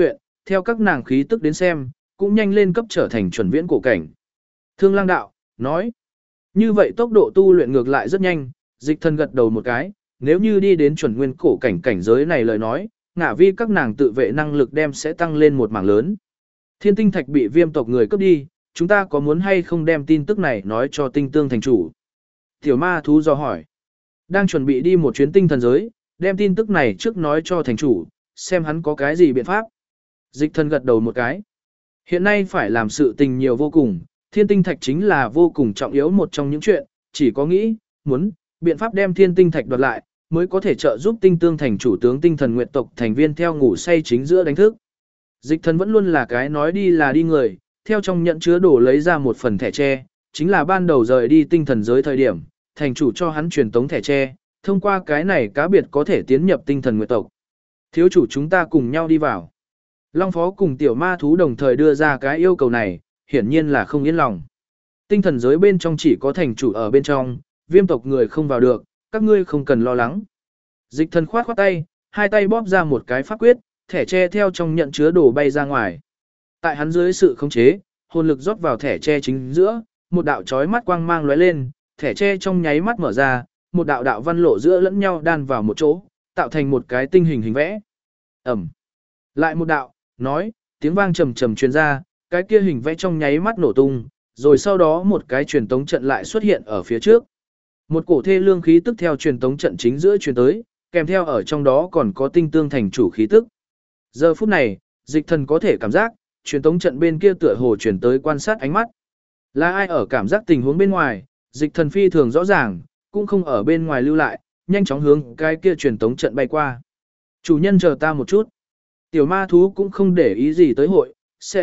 theo các nàng khí tức đến xem, cũng nhanh lên cấp trở thành chuẩn viễn cổ cảnh. Thương Lang đạo, nói, như vậy tốc độ tu luyện ngược lại rất nhanh, Dịch Thần gật đầu một cái, nếu như đi đến chuẩn nguyên cổ cảnh cảnh giới này lời nói, ngả vi các nàng tự vệ năng lực đem sẽ tăng lên một mảng lớn. Thiên tinh thạch bị viêm tộc người cướp đi, chúng ta có muốn hay không đem tin tức này nói cho tinh tương thành chủ? Tiểu ma thú do hỏi. Đang chuẩn bị đi một chuyến tinh thần giới, đem tin tức này trước nói cho thành chủ, xem hắn có cái gì biện pháp. Dịch Thần gật đầu một cái. Hiện nay phải làm sự tình nhiều vô cùng, thiên tinh thạch chính là vô cùng trọng yếu một trong những chuyện, chỉ có nghĩ, muốn, biện pháp đem thiên tinh thạch đoạt lại, mới có thể trợ giúp tinh tương thành chủ tướng tinh thần nguyệt tộc thành viên theo ngủ say chính giữa đánh thức. Dịch Thần vẫn luôn là cái nói đi là đi người, theo trong nhận chứa đồ lấy ra một phần thẻ tre, chính là ban đầu rời đi tinh thần giới thời điểm, thành chủ cho hắn truyền tống thẻ tre, thông qua cái này cá biệt có thể tiến nhập tinh thần nguyệt tộc. Thiếu chủ chúng ta cùng nhau đi vào. Long Phó cùng tiểu ma thú đồng thời đưa ra cái yêu cầu này, hiển nhiên là không yên lòng. Tinh thần giới bên trong chỉ có thành chủ ở bên trong, viêm tộc người không vào được, các ngươi không cần lo lắng. Dịch Thần khoát khoát tay, hai tay bóp ra một cái pháp quyết, thẻ tre theo trong nhận chứa đồ bay ra ngoài. Tại hắn dưới sự khống chế, hồn lực rót vào thẻ tre chính giữa, một đạo chói mắt quang mang lóe lên, thẻ tre trong nháy mắt mở ra, một đạo đạo văn lộ giữa lẫn nhau đan vào một chỗ, tạo thành một cái tinh hình hình vẽ. Ẩm. Lại một đạo, nói, tiếng vang trầm trầm truyền ra, cái kia hình vẽ trong nháy mắt nổ tung, rồi sau đó một cái truyền tống trận lại xuất hiện ở phía trước. Một cổ thê lương khí tức theo truyền tống trận chính giữa truyền tới, kèm theo ở trong đó còn có tinh tương thành chủ khí tức. Giờ phút này, Dịch Thần có thể cảm giác, truyền tống trận bên kia tựa hồ truyền tới quan sát ánh mắt. Là ai ở cảm giác tình huống bên ngoài, Dịch Thần phi thường rõ ràng, cũng không ở bên ngoài lưu lại, nhanh chóng hướng cái kia truyền tống trận bay qua. Chủ nhân chờ ta một chút. Tiểu ma thú cũng không để ý gì tới hội,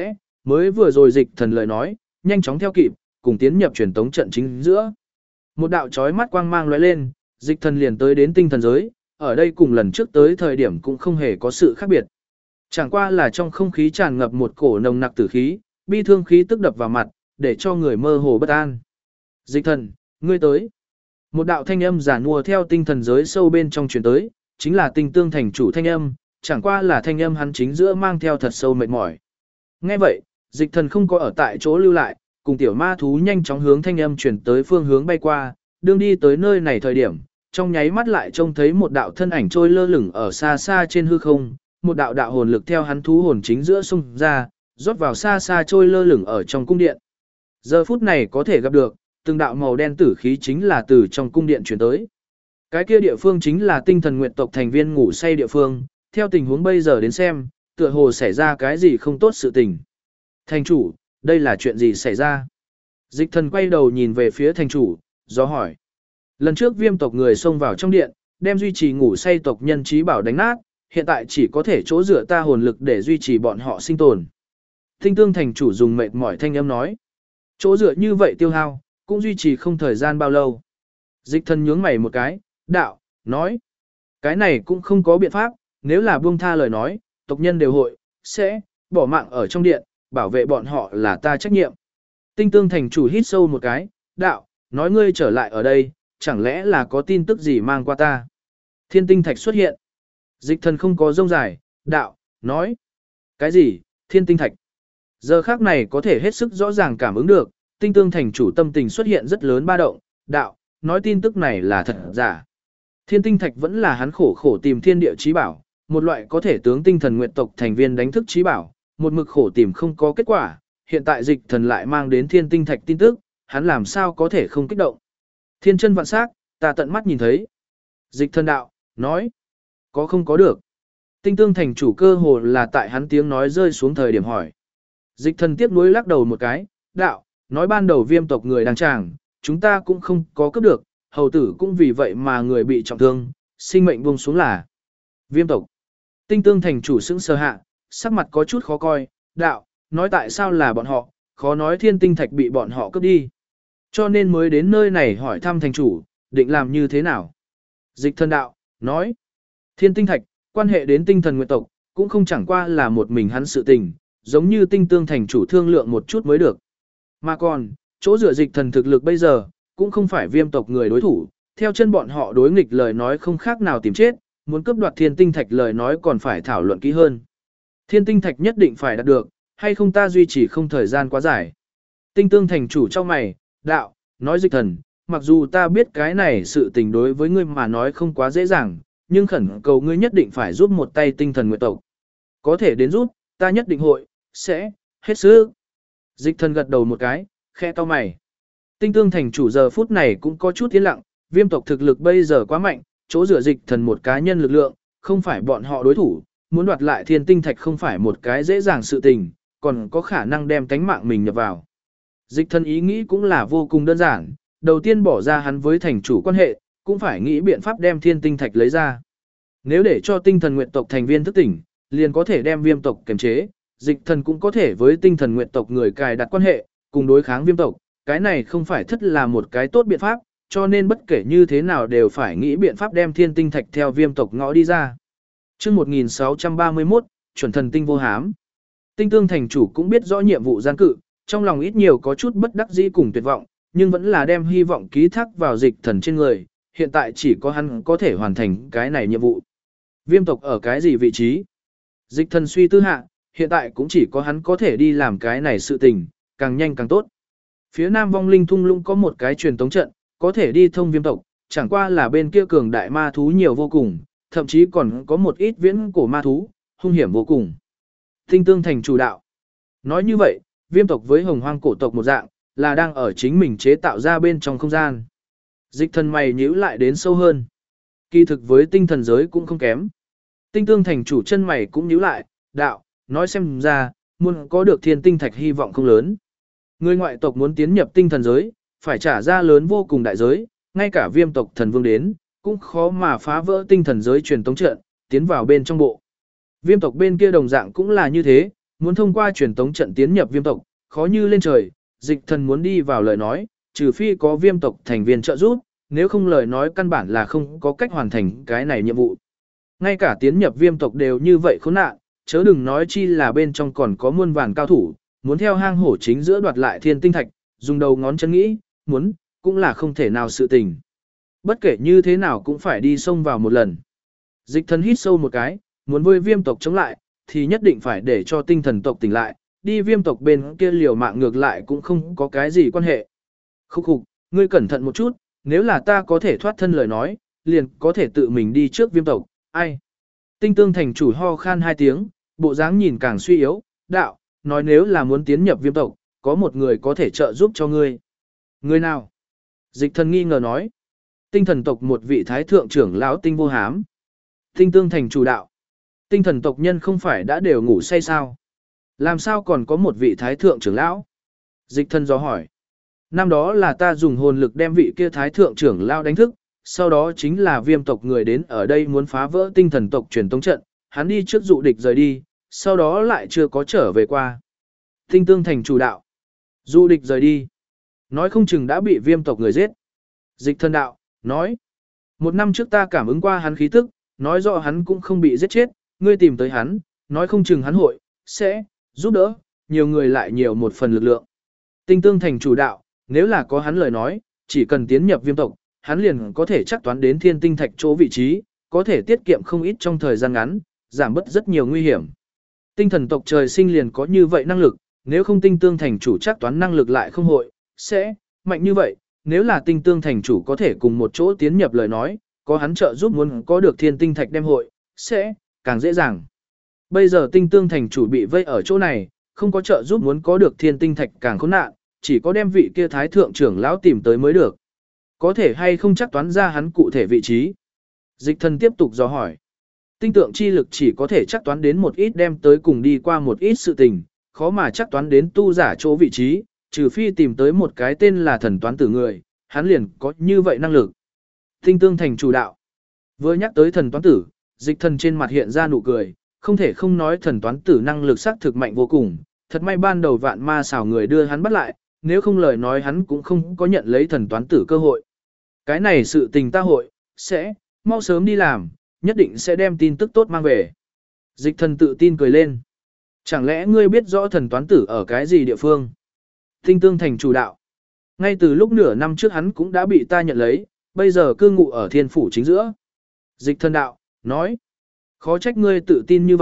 mới vừa rồi Dịch Thần lời nói, nhanh chóng theo kịp, cùng tiến nhập truyền tống trận chính giữa. Một đạo chói mắt quang mang lóe lên, Dịch Thần liền tới đến tinh thần giới, ở đây cùng lần trước tới thời điểm cũng không hề có sự khác biệt. Chẳng qua là trong không khí tràn ngập một cổ nồng nặc tử khí, bi thương khí tức đập vào mặt, để cho người mơ hồ bất an. Dịch Thần, ngươi tới. Một đạo thanh âm giả nua theo tinh thần giới sâu bên trong truyền tới, chính là tinh tương thành chủ thanh âm, chẳng qua là thanh âm hắn chính giữa mang theo thật sâu mệt mỏi. Nghe vậy, Dịch Thần không có ở tại chỗ lưu lại, cùng tiểu ma thú nhanh chóng hướng thanh âm chuyển tới phương hướng bay qua, đương đi tới nơi này thời điểm, trong nháy mắt lại trông thấy một đạo thân ảnh trôi lơ lửng ở xa xa trên hư không, một đạo đạo hồn lực theo hắn thú hồn chính giữa xung ra, rót vào xa xa trôi lơ lửng ở trong cung điện. Giờ phút này có thể gặp được, từng đạo màu đen tử khí chính là từ trong cung điện chuyển tới. Cái kia địa phương chính là tinh thần nguyệt tộc thành viên ngủ say địa phương, theo tình huống bây giờ đến xem, tựa hồ xảy ra cái gì không tốt sự tình. Thành chủ, đây là chuyện gì xảy ra? Dịch Thần quay đầu nhìn về phía thành chủ, do hỏi. Lần trước viêm tộc người xông vào trong điện, đem duy trì ngủ say tộc nhân trí bảo đánh nát, hiện tại chỉ có thể chỗ dựa ta hồn lực để duy trì bọn họ sinh tồn. Tinh tương thành chủ dùng mệt mỏi thanh âm nói. Chỗ dựa như vậy tiêu hao, cũng duy trì không thời gian bao lâu. Dịch Thần nhướng mày một cái, đạo, nói. Cái này cũng không có biện pháp, nếu là buông tha lời nói, tộc nhân đều hội, sẽ, bỏ mạng ở trong điện, bảo vệ bọn họ là ta trách nhiệm. Tinh tương thành chủ hít sâu một cái, đạo, nói ngươi trở lại ở đây, chẳng lẽ là có tin tức gì mang qua ta. Thiên tinh thạch xuất hiện. Dịch Thần không có rông dài, đạo, nói. Cái gì, thiên tinh thạch? Giờ khác này có thể hết sức rõ ràng cảm ứng được, tinh tương thành chủ tâm tình xuất hiện rất lớn ba động, đạo, nói tin tức này là thật giả. Thiên tinh thạch vẫn là hắn khổ khổ tìm thiên địa trí bảo, một loại có thể tướng tinh thần nguyệt tộc thành viên đánh thức trí bảo, một mực khổ tìm không có kết quả, hiện tại Dịch Thần lại mang đến thiên tinh thạch tin tức, hắn làm sao có thể không kích động. Thiên chân vạn sắc, ta tận mắt nhìn thấy. Dịch Thần đạo, nói, có không có được. Tinh tương thành chủ cơ hồ là tại hắn tiếng nói rơi xuống thời điểm hỏi. Dịch Thần tiếc nuối lắc đầu một cái, đạo, nói ban đầu viêm tộc người đang tràng, chúng ta cũng không có cướp được, hầu tử cũng vì vậy mà người bị trọng thương, sinh mệnh buông xuống là viêm tộc. Tinh tương thành chủ sững sờ hạ, sắc mặt có chút khó coi, đạo, nói tại sao là bọn họ, khó nói thiên tinh thạch bị bọn họ cướp đi. Cho nên mới đến nơi này hỏi thăm thành chủ, định làm như thế nào. Dịch Thần đạo, nói, thiên tinh thạch, quan hệ đến tinh thần nguyệt tộc, cũng không chẳng qua là một mình hắn sự tình, giống như tinh tương thành chủ thương lượng một chút mới được. Mà còn, chỗ dựa Dịch Thần thực lực bây giờ, cũng không phải viêm tộc người đối thủ, theo chân bọn họ đối nghịch lời nói không khác nào tìm chết, muốn cướp đoạt thiên tinh thạch lời nói còn phải thảo luận kỹ hơn. Thiên tinh thạch nhất định phải đạt được, hay không ta duy trì không thời gian quá dài. Tinh tương thành chủ trong mày, đạo, nói Dịch Thần, mặc dù ta biết cái này sự tình đối với ngươi mà nói không quá dễ dàng, nhưng khẩn cầu ngươi nhất định phải giúp một tay tinh thần nguyệt tộc. Có thể đến giúp, ta nhất định hội, sẽ, hết sức. Dịch Thần gật đầu một cái, khẽ to mày. Tinh tương thành chủ giờ phút này cũng có chút yên lặng, viêm tộc thực lực bây giờ quá mạnh, chỗ dựa Dịch Thần một cá nhân lực lượng, không phải bọn họ đối thủ, muốn đoạt lại thiên tinh thạch không phải một cái dễ dàng sự tình, còn có khả năng đem tánh mạng mình nhập vào. Dịch Thần ý nghĩ cũng là vô cùng đơn giản, đầu tiên bỏ ra hắn với thành chủ quan hệ, cũng phải nghĩ biện pháp đem thiên tinh thạch lấy ra. Nếu để cho tinh thần nguyệt tộc thành viên thức tỉnh, liền có thể đem viêm tộc kiềm chế, Dịch Thần cũng có thể với tinh thần nguyệt tộc người cài đặt quan hệ, cùng đối kháng viêm tộc, cái này không phải thất là một cái tốt biện pháp, cho nên bất kể như thế nào đều phải nghĩ biện pháp đem thiên tinh thạch theo viêm tộc ngõ đi ra. Chương 1631, chuẩn thần tinh vô hám. Tinh tương thành chủ cũng biết rõ nhiệm vụ gian cự, trong lòng ít nhiều có chút bất đắc dĩ cùng tuyệt vọng, nhưng vẫn là đem hy vọng ký thác vào Dịch Thần trên người, hiện tại chỉ có hắn có thể hoàn thành cái này nhiệm vụ. Viêm tộc ở cái gì vị trí? Dịch Thần suy tư hạ, hiện tại cũng chỉ có hắn có thể đi làm cái này sự tình, càng nhanh càng tốt. Phía Nam Vong Linh thung lũng có một cái truyền tống trận, có thể đi thông viêm tộc, chẳng qua là bên kia cường đại ma thú nhiều vô cùng, thậm chí còn có một ít viễn cổ ma thú, hung hiểm vô cùng. Tinh tương thành chủ đạo. Nói như vậy, viêm tộc với hồng hoang cổ tộc một dạng, là đang ở chính mình chế tạo ra bên trong không gian. Dịch Thần mày nhíu lại đến sâu hơn. Kỳ thực với tinh thần giới cũng không kém. Tinh tương thành chủ chân mày cũng nhíu lại, đạo, nói xem ra, muốn có được thiên tinh thạch hy vọng không lớn. Người ngoại tộc muốn tiến nhập tinh thần giới, phải trả ra lớn vô cùng đại giới, ngay cả viêm tộc thần vương đến, cũng khó mà phá vỡ tinh thần giới truyền tống trận, tiến vào bên trong bộ. Viêm tộc bên kia đồng dạng cũng là như thế, muốn thông qua truyền tống trận tiến nhập viêm tộc, khó như lên trời, Dịch Thần muốn đi vào lời nói, trừ phi có viêm tộc thành viên trợ giúp, nếu không lời nói căn bản là không có cách hoàn thành cái này nhiệm vụ. Ngay cả tiến nhập viêm tộc đều như vậy khốn nạn, chớ đừng nói chi là bên trong còn có muôn vàn cao thủ, muốn theo hang hổ chính giữa đoạt lại thiên tinh thạch, dùng đầu ngón chân nghĩ, muốn, cũng là không thể nào sự tình. Bất kể như thế nào cũng phải đi xông vào một lần. Dịch Thần hít sâu một cái, muốn với viêm tộc chống lại, thì nhất định phải để cho tinh thần tộc tỉnh lại, đi viêm tộc bên kia liều mạng ngược lại cũng không có cái gì quan hệ. Khúc khục, ngươi cẩn thận một chút, nếu là ta có thể thoát thân lời nói, liền có thể tự mình đi trước viêm tộc, ai. Tinh tương thành chủ ho khan hai tiếng, bộ dáng nhìn càng suy yếu, đạo, nói nếu là muốn tiến nhập viêm tộc, có một người có thể trợ giúp cho ngươi. Người nào? Dịch Thần nghi ngờ nói. Tinh thần tộc một vị thái thượng trưởng lão tinh vô hám. Tinh tương thành chủ đạo. Tinh thần tộc nhân không phải đã đều ngủ say sao? Làm sao còn có một vị thái thượng trưởng lão? Dịch Thần do hỏi. Năm đó là ta dùng hồn lực đem vị kia thái thượng trưởng lão đánh thức, sau đó chính là viêm tộc người đến ở đây muốn phá vỡ tinh thần tộc truyền tống trận, hắn đi trước dụ địch rời đi, sau đó lại chưa có trở về qua. Tinh tương thành chủ đạo. Dụ địch rời đi. Nói không chừng đã bị viêm tộc người giết. Dịch Thần đạo, nói. Một năm trước ta cảm ứng qua hắn khí tức, nói rõ hắn cũng không bị giết chết, ngươi tìm tới hắn, nói không chừng hắn hội, sẽ, giúp đỡ, nhiều người lại nhiều một phần lực lượng. Tinh tương thành chủ đạo, nếu là có hắn lời nói, chỉ cần tiến nhập viêm tộc, hắn liền có thể chắc toán đến thiên tinh thạch chỗ vị trí, có thể tiết kiệm không ít trong thời gian ngắn, giảm bớt rất nhiều nguy hiểm. Tinh thần tộc trời sinh liền có như vậy năng lực, nếu không tinh tương thành chủ chắc toán năng lực lại không hội, sẽ, mạnh như vậy, nếu là tinh tương thành chủ có thể cùng một chỗ tiến nhập lời nói, có hắn trợ giúp muốn có được thiên tinh thạch đem hội, sẽ, càng dễ dàng. Bây giờ tinh tương thành chủ bị vây ở chỗ này, không có trợ giúp muốn có được thiên tinh thạch càng khốn nạn, chỉ có đem vị kia thái thượng trưởng lão tìm tới mới được. Có thể hay không chắc toán ra hắn cụ thể vị trí. Dịch Thần tiếp tục dò hỏi. Tinh tượng chi lực chỉ có thể chắc toán đến một ít đem tới cùng đi qua một ít sự tình, khó mà chắc toán đến tu giả chỗ vị trí, trừ phi tìm tới một cái tên là thần toán tử người, hắn liền có như vậy năng lực. Tinh tương thành chủ đạo. Vừa nhắc tới thần toán tử, Dịch Thần trên mặt hiện ra nụ cười, không thể không nói thần toán tử năng lực xác thực mạnh vô cùng, thật may ban đầu vạn ma xảo người đưa hắn bắt lại, nếu không lời nói hắn cũng không có nhận lấy thần toán tử cơ hội. Cái này sự tình ta hội, sẽ, mau sớm đi làm, nhất định sẽ đem tin tức tốt mang về. Dịch Thần tự tin cười lên. Chẳng lẽ ngươi biết rõ thần toán tử ở cái gì địa phương? Tinh tương thành chủ đạo. Ngay từ lúc nửa năm trước hắn cũng đã bị ta nhận lấy, bây giờ cư ngụ ở thiên phủ chính giữa. Dịch Thần đạo, nói. Khó trách ngươi tự tin như vậy,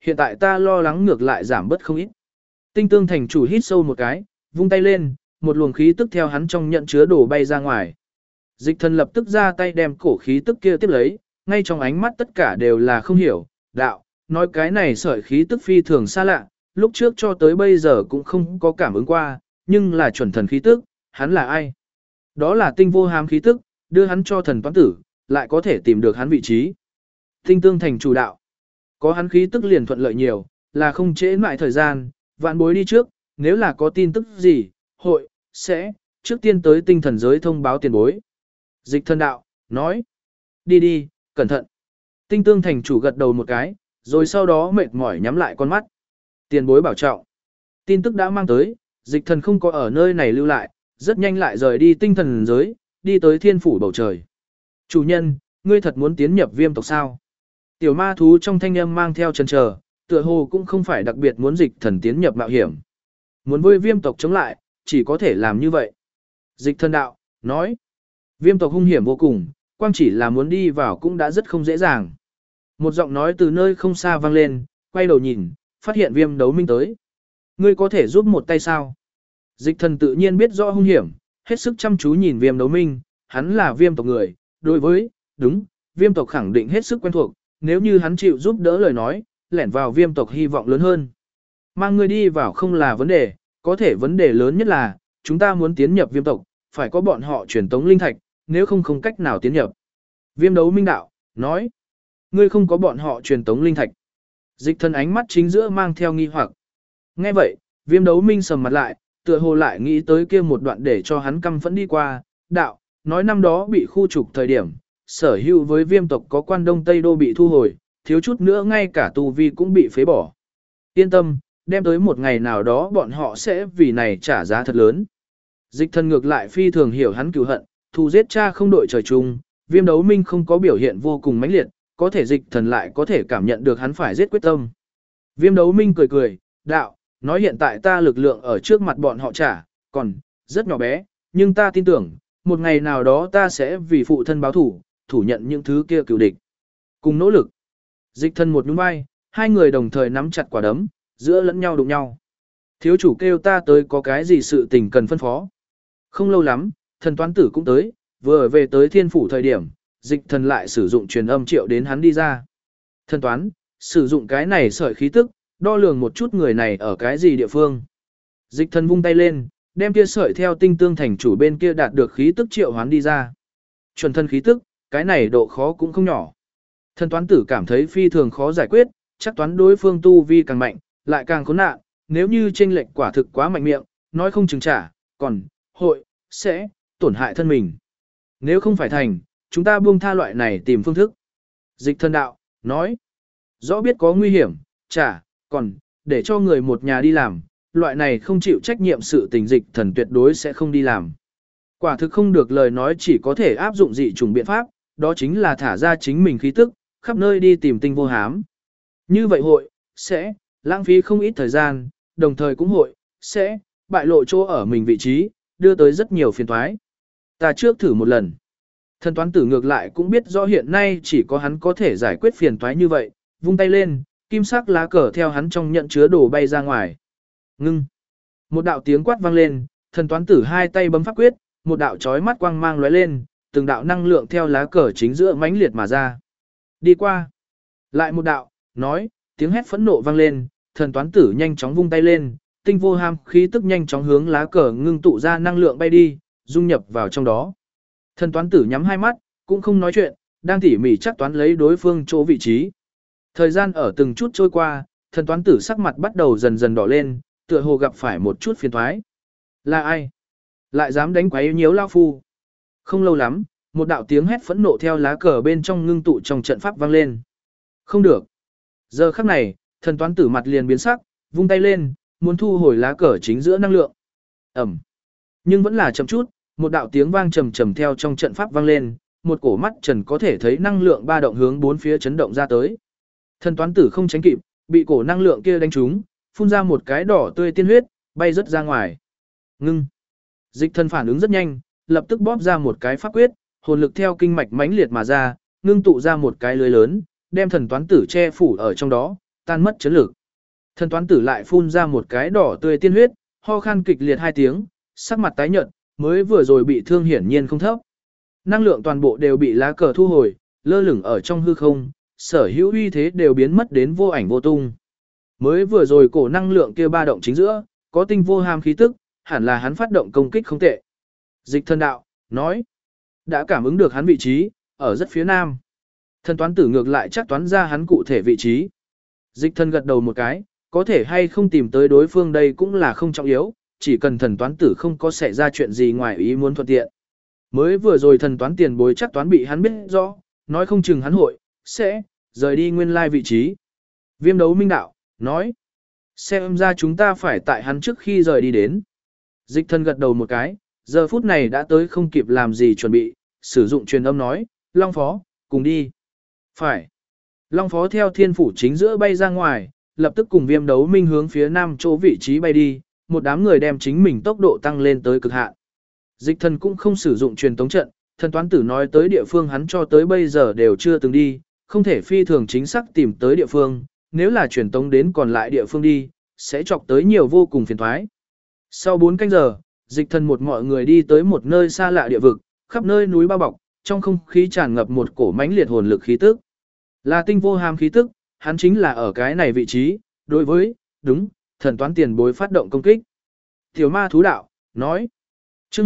hiện tại ta lo lắng ngược lại giảm bớt không ít. Tinh tương thành chủ hít sâu một cái, vung tay lên, một luồng khí tức theo hắn trong nhận chứa đồ bay ra ngoài. Dịch thần lập tức ra tay đem cổ khí tức kia tiếp lấy, ngay trong ánh mắt tất cả đều là không hiểu, đạo, nói cái này sợi khí tức phi thường xa lạ, lúc trước cho tới bây giờ cũng không có cảm ứng qua, nhưng là chuẩn thần khí tức, hắn là ai? Đó là tinh vô hàm khí tức, đưa hắn cho thần toán tử, lại có thể tìm được hắn vị trí. Tinh tương thành chủ đạo, có hắn khí tức liền thuận lợi nhiều, là không trễ lại thời gian, vạn bối đi trước, nếu là có tin tức gì, hội, sẽ, trước tiên tới tinh thần giới thông báo tiền bối. Dịch thần đạo, nói, đi đi, cẩn thận. Tinh tương thành chủ gật đầu một cái, rồi sau đó mệt mỏi nhắm lại con mắt. Tiền bối bảo trọng. Tin tức đã mang tới, dịch thần không có ở nơi này lưu lại, rất nhanh lại rời đi tinh thần giới, đi tới thiên phủ bầu trời. Chủ nhân, ngươi thật muốn tiến nhập viêm tộc sao? Tiểu ma thú trong thanh âm mang theo chần chờ, tựa hồ cũng không phải đặc biệt muốn dịch thần tiến nhập mạo hiểm. Muốn với viêm tộc chống lại, chỉ có thể làm như vậy. Dịch thần đạo, nói, viêm tộc hung hiểm vô cùng, quang chỉ là muốn đi vào cũng đã rất không dễ dàng. Một giọng nói từ nơi không xa vang lên, quay đầu nhìn, phát hiện viêm đấu minh tới. Ngươi có thể giúp một tay sao? Dịch thần tự nhiên biết rõ hung hiểm, hết sức chăm chú nhìn viêm đấu minh, hắn là viêm tộc người, đối với, đúng, viêm tộc khẳng định hết sức quen thuộc, nếu như hắn chịu giúp đỡ lời nói, lẻn vào viêm tộc hy vọng lớn hơn. Mang ngươi đi vào không là vấn đề, có thể vấn đề lớn nhất là, chúng ta muốn tiến nhập viêm tộc, phải có bọn họ truyền tống linh thạch, nếu không không cách nào tiến nhập. Viêm đấu minh đạo, nói, ngươi không có bọn họ truyền tống linh thạch. Dịch thần ánh mắt chính giữa mang theo nghi hoặc. Nghe vậy, viêm đấu minh sầm mặt lại, tựa hồ lại nghĩ tới kia một đoạn để cho hắn căm phẫn đi qua, đạo, nói năm đó bị khu trục thời điểm, sở hữu với viêm tộc có quan đông tây đô bị thu hồi, thiếu chút nữa ngay cả tu vi cũng bị phế bỏ. Yên tâm, đem tới một ngày nào đó bọn họ sẽ vì này trả giá thật lớn. Dịch thần ngược lại phi thường hiểu hắn cừu hận, thù giết cha không đội trời chung, viêm đấu minh không có biểu hiện vô cùng mãnh liệt, có thể dịch thần lại có thể cảm nhận được hắn phải giết quyết tâm. Viêm đấu minh cười cười, đạo, nói hiện tại ta lực lượng ở trước mặt bọn họ trả, còn, rất nhỏ bé, nhưng ta tin tưởng, một ngày nào đó ta sẽ vì phụ thân báo thủ, thủ nhận những thứ kia cựu địch. Cùng nỗ lực. Dịch thần một nhún vai, hai người đồng thời nắm chặt quả đấm, giữa lẫn nhau đụng nhau. Thiếu chủ kêu ta tới có cái gì sự tình cần phân phó. Không lâu lắm, thần toán tử cũng tới, vừa về tới thiên phủ thời điểm, dịch thần lại sử dụng truyền âm triệu đến hắn đi ra. Thần toán, sử dụng cái này sợi khí tức, đo lường một chút người này ở cái gì địa phương. Dịch thần vung tay lên, đem kia sợi theo tinh tương thành chủ bên kia đạt được khí tức triệu hoán đi ra. Chuẩn thân khí tức, cái này độ khó cũng không nhỏ. Thần toán tử cảm thấy phi thường khó giải quyết, chắc toán đối phương tu vi càng mạnh, lại càng khốn nạn, nếu như chênh lệch quả thực quá mạnh miệng, nói không chừng trả, còn, hội, sẽ, tổn hại thân mình. Nếu không phải thành, chúng ta buông tha loại này tìm phương thức. Dịch thần đạo, nói, rõ biết có nguy hiểm, trả, còn, để cho người một nhà đi làm, loại này không chịu trách nhiệm sự tình dịch thần tuyệt đối sẽ không đi làm. Quả thực không được lời nói chỉ có thể áp dụng dị chủng biện pháp, đó chính là thả ra chính mình khí tức, khắp nơi đi tìm tinh vô hám. Như vậy hội, sẽ, lãng phí không ít thời gian, đồng thời cũng hội, sẽ, bại lộ chỗ ở mình vị trí, đưa tới rất nhiều phiền toái. Ta trước thử một lần. Thần toán tử ngược lại cũng biết rõ hiện nay chỉ có hắn có thể giải quyết phiền toái như vậy, vung tay lên, kim sắc lá cờ theo hắn trong nhận chứa đồ bay ra ngoài. Ngưng. Một đạo tiếng quát vang lên, thần toán tử hai tay bấm pháp quyết, một đạo chói mắt quang mang lóe lên, từng đạo năng lượng theo lá cờ chính giữa mãnh liệt mà ra. Đi qua. Lại một đạo, nói, tiếng hét phẫn nộ vang lên, thần toán tử nhanh chóng vung tay lên, tinh vô ham khí tức nhanh chóng hướng lá cờ ngưng tụ ra năng lượng bay đi, dung nhập vào trong đó. Thần toán tử nhắm hai mắt, cũng không nói chuyện, đang tỉ mỉ chắc toán lấy đối phương chỗ vị trí. Thời gian ở từng chút trôi qua, thần toán tử sắc mặt bắt đầu dần dần đỏ lên, tựa hồ gặp phải một chút phiền toái. Là ai? Lại dám đánh quấy nhiễu lao phu? Không lâu lắm, một đạo tiếng hét phẫn nộ theo lá cờ bên trong ngưng tụ trong trận pháp vang lên. Không được. Giờ khắc này, thần toán tử mặt liền biến sắc, vung tay lên, muốn thu hồi lá cờ chính giữa năng lượng. Ẩm. Nhưng vẫn là chậm chút, một đạo tiếng vang trầm trầm theo trong trận pháp vang lên, một cổ mắt trần có thể thấy năng lượng ba động hướng bốn phía chấn động ra tới. Thần toán tử không tránh kịp, bị cổ năng lượng kia đánh trúng, phun ra một cái đỏ tươi tiên huyết, bay rất ra ngoài. Ngưng. Dịch thần phản ứng rất nhanh, lập tức bóp ra một cái pháp quyết, hồn lực theo kinh mạch mãnh liệt mà ra, ngưng tụ ra một cái lưới lớn, đem thần toán tử che phủ ở trong đó, tan mất chấn lực. Thần toán tử lại phun ra một cái đỏ tươi tiên huyết, ho khan kịch liệt 2 tiếng, sắc mặt tái nhợt, mới vừa rồi bị thương hiển nhiên không thấp. Năng lượng toàn bộ đều bị lá cờ thu hồi, lơ lửng ở trong hư không, sở hữu uy thế đều biến mất đến vô ảnh vô tung. Mới vừa rồi cổ năng lượng kia ba động chính giữa, có tinh vô hàm khí tức, hẳn là hắn phát động công kích không tệ. Dịch thần đạo, nói, đã cảm ứng được hắn vị trí, ở rất phía nam. Thần toán tử ngược lại chắc toán ra hắn cụ thể vị trí. Dịch thần gật đầu một cái, có thể hay không tìm tới đối phương đây cũng là không trọng yếu, chỉ cần thần toán tử không có xảy ra chuyện gì ngoài ý muốn thuận tiện. Mới vừa rồi thần toán tiền bối chắc toán bị hắn biết rõ, nói không chừng hắn hội, sẽ, rời đi nguyên lai vị trí. Viêm đấu minh đạo, nói, xem ra chúng ta phải tại hắn trước khi rời đi đến. Dịch thần gật đầu một cái, giờ phút này đã tới không kịp làm gì chuẩn bị, sử dụng truyền âm nói, Long Phó, cùng đi. Phải. Long Phó theo thiên phủ chính giữa bay ra ngoài, lập tức cùng viêm đấu minh hướng phía nam chỗ vị trí bay đi, một đám người đem chính mình tốc độ tăng lên tới cực hạn. Dịch thần cũng không sử dụng truyền tống trận, thần toán tử nói tới địa phương hắn cho tới bây giờ đều chưa từng đi, không thể phi thường chính xác tìm tới địa phương, nếu là truyền tống đến còn lại địa phương đi, sẽ chọc tới nhiều vô cùng phiền toái. Sau 4 canh giờ, dịch thần một mọi người đi tới một nơi xa lạ địa vực, khắp nơi núi bao bọc, trong không khí tràn ngập một cổ mãnh liệt hồn lực khí tức. Là tinh vô hàm khí tức, hắn chính là ở cái này vị trí, đối với, đúng, thần toán tiền bối phát động công kích. Tiểu ma thú đạo, nói, chương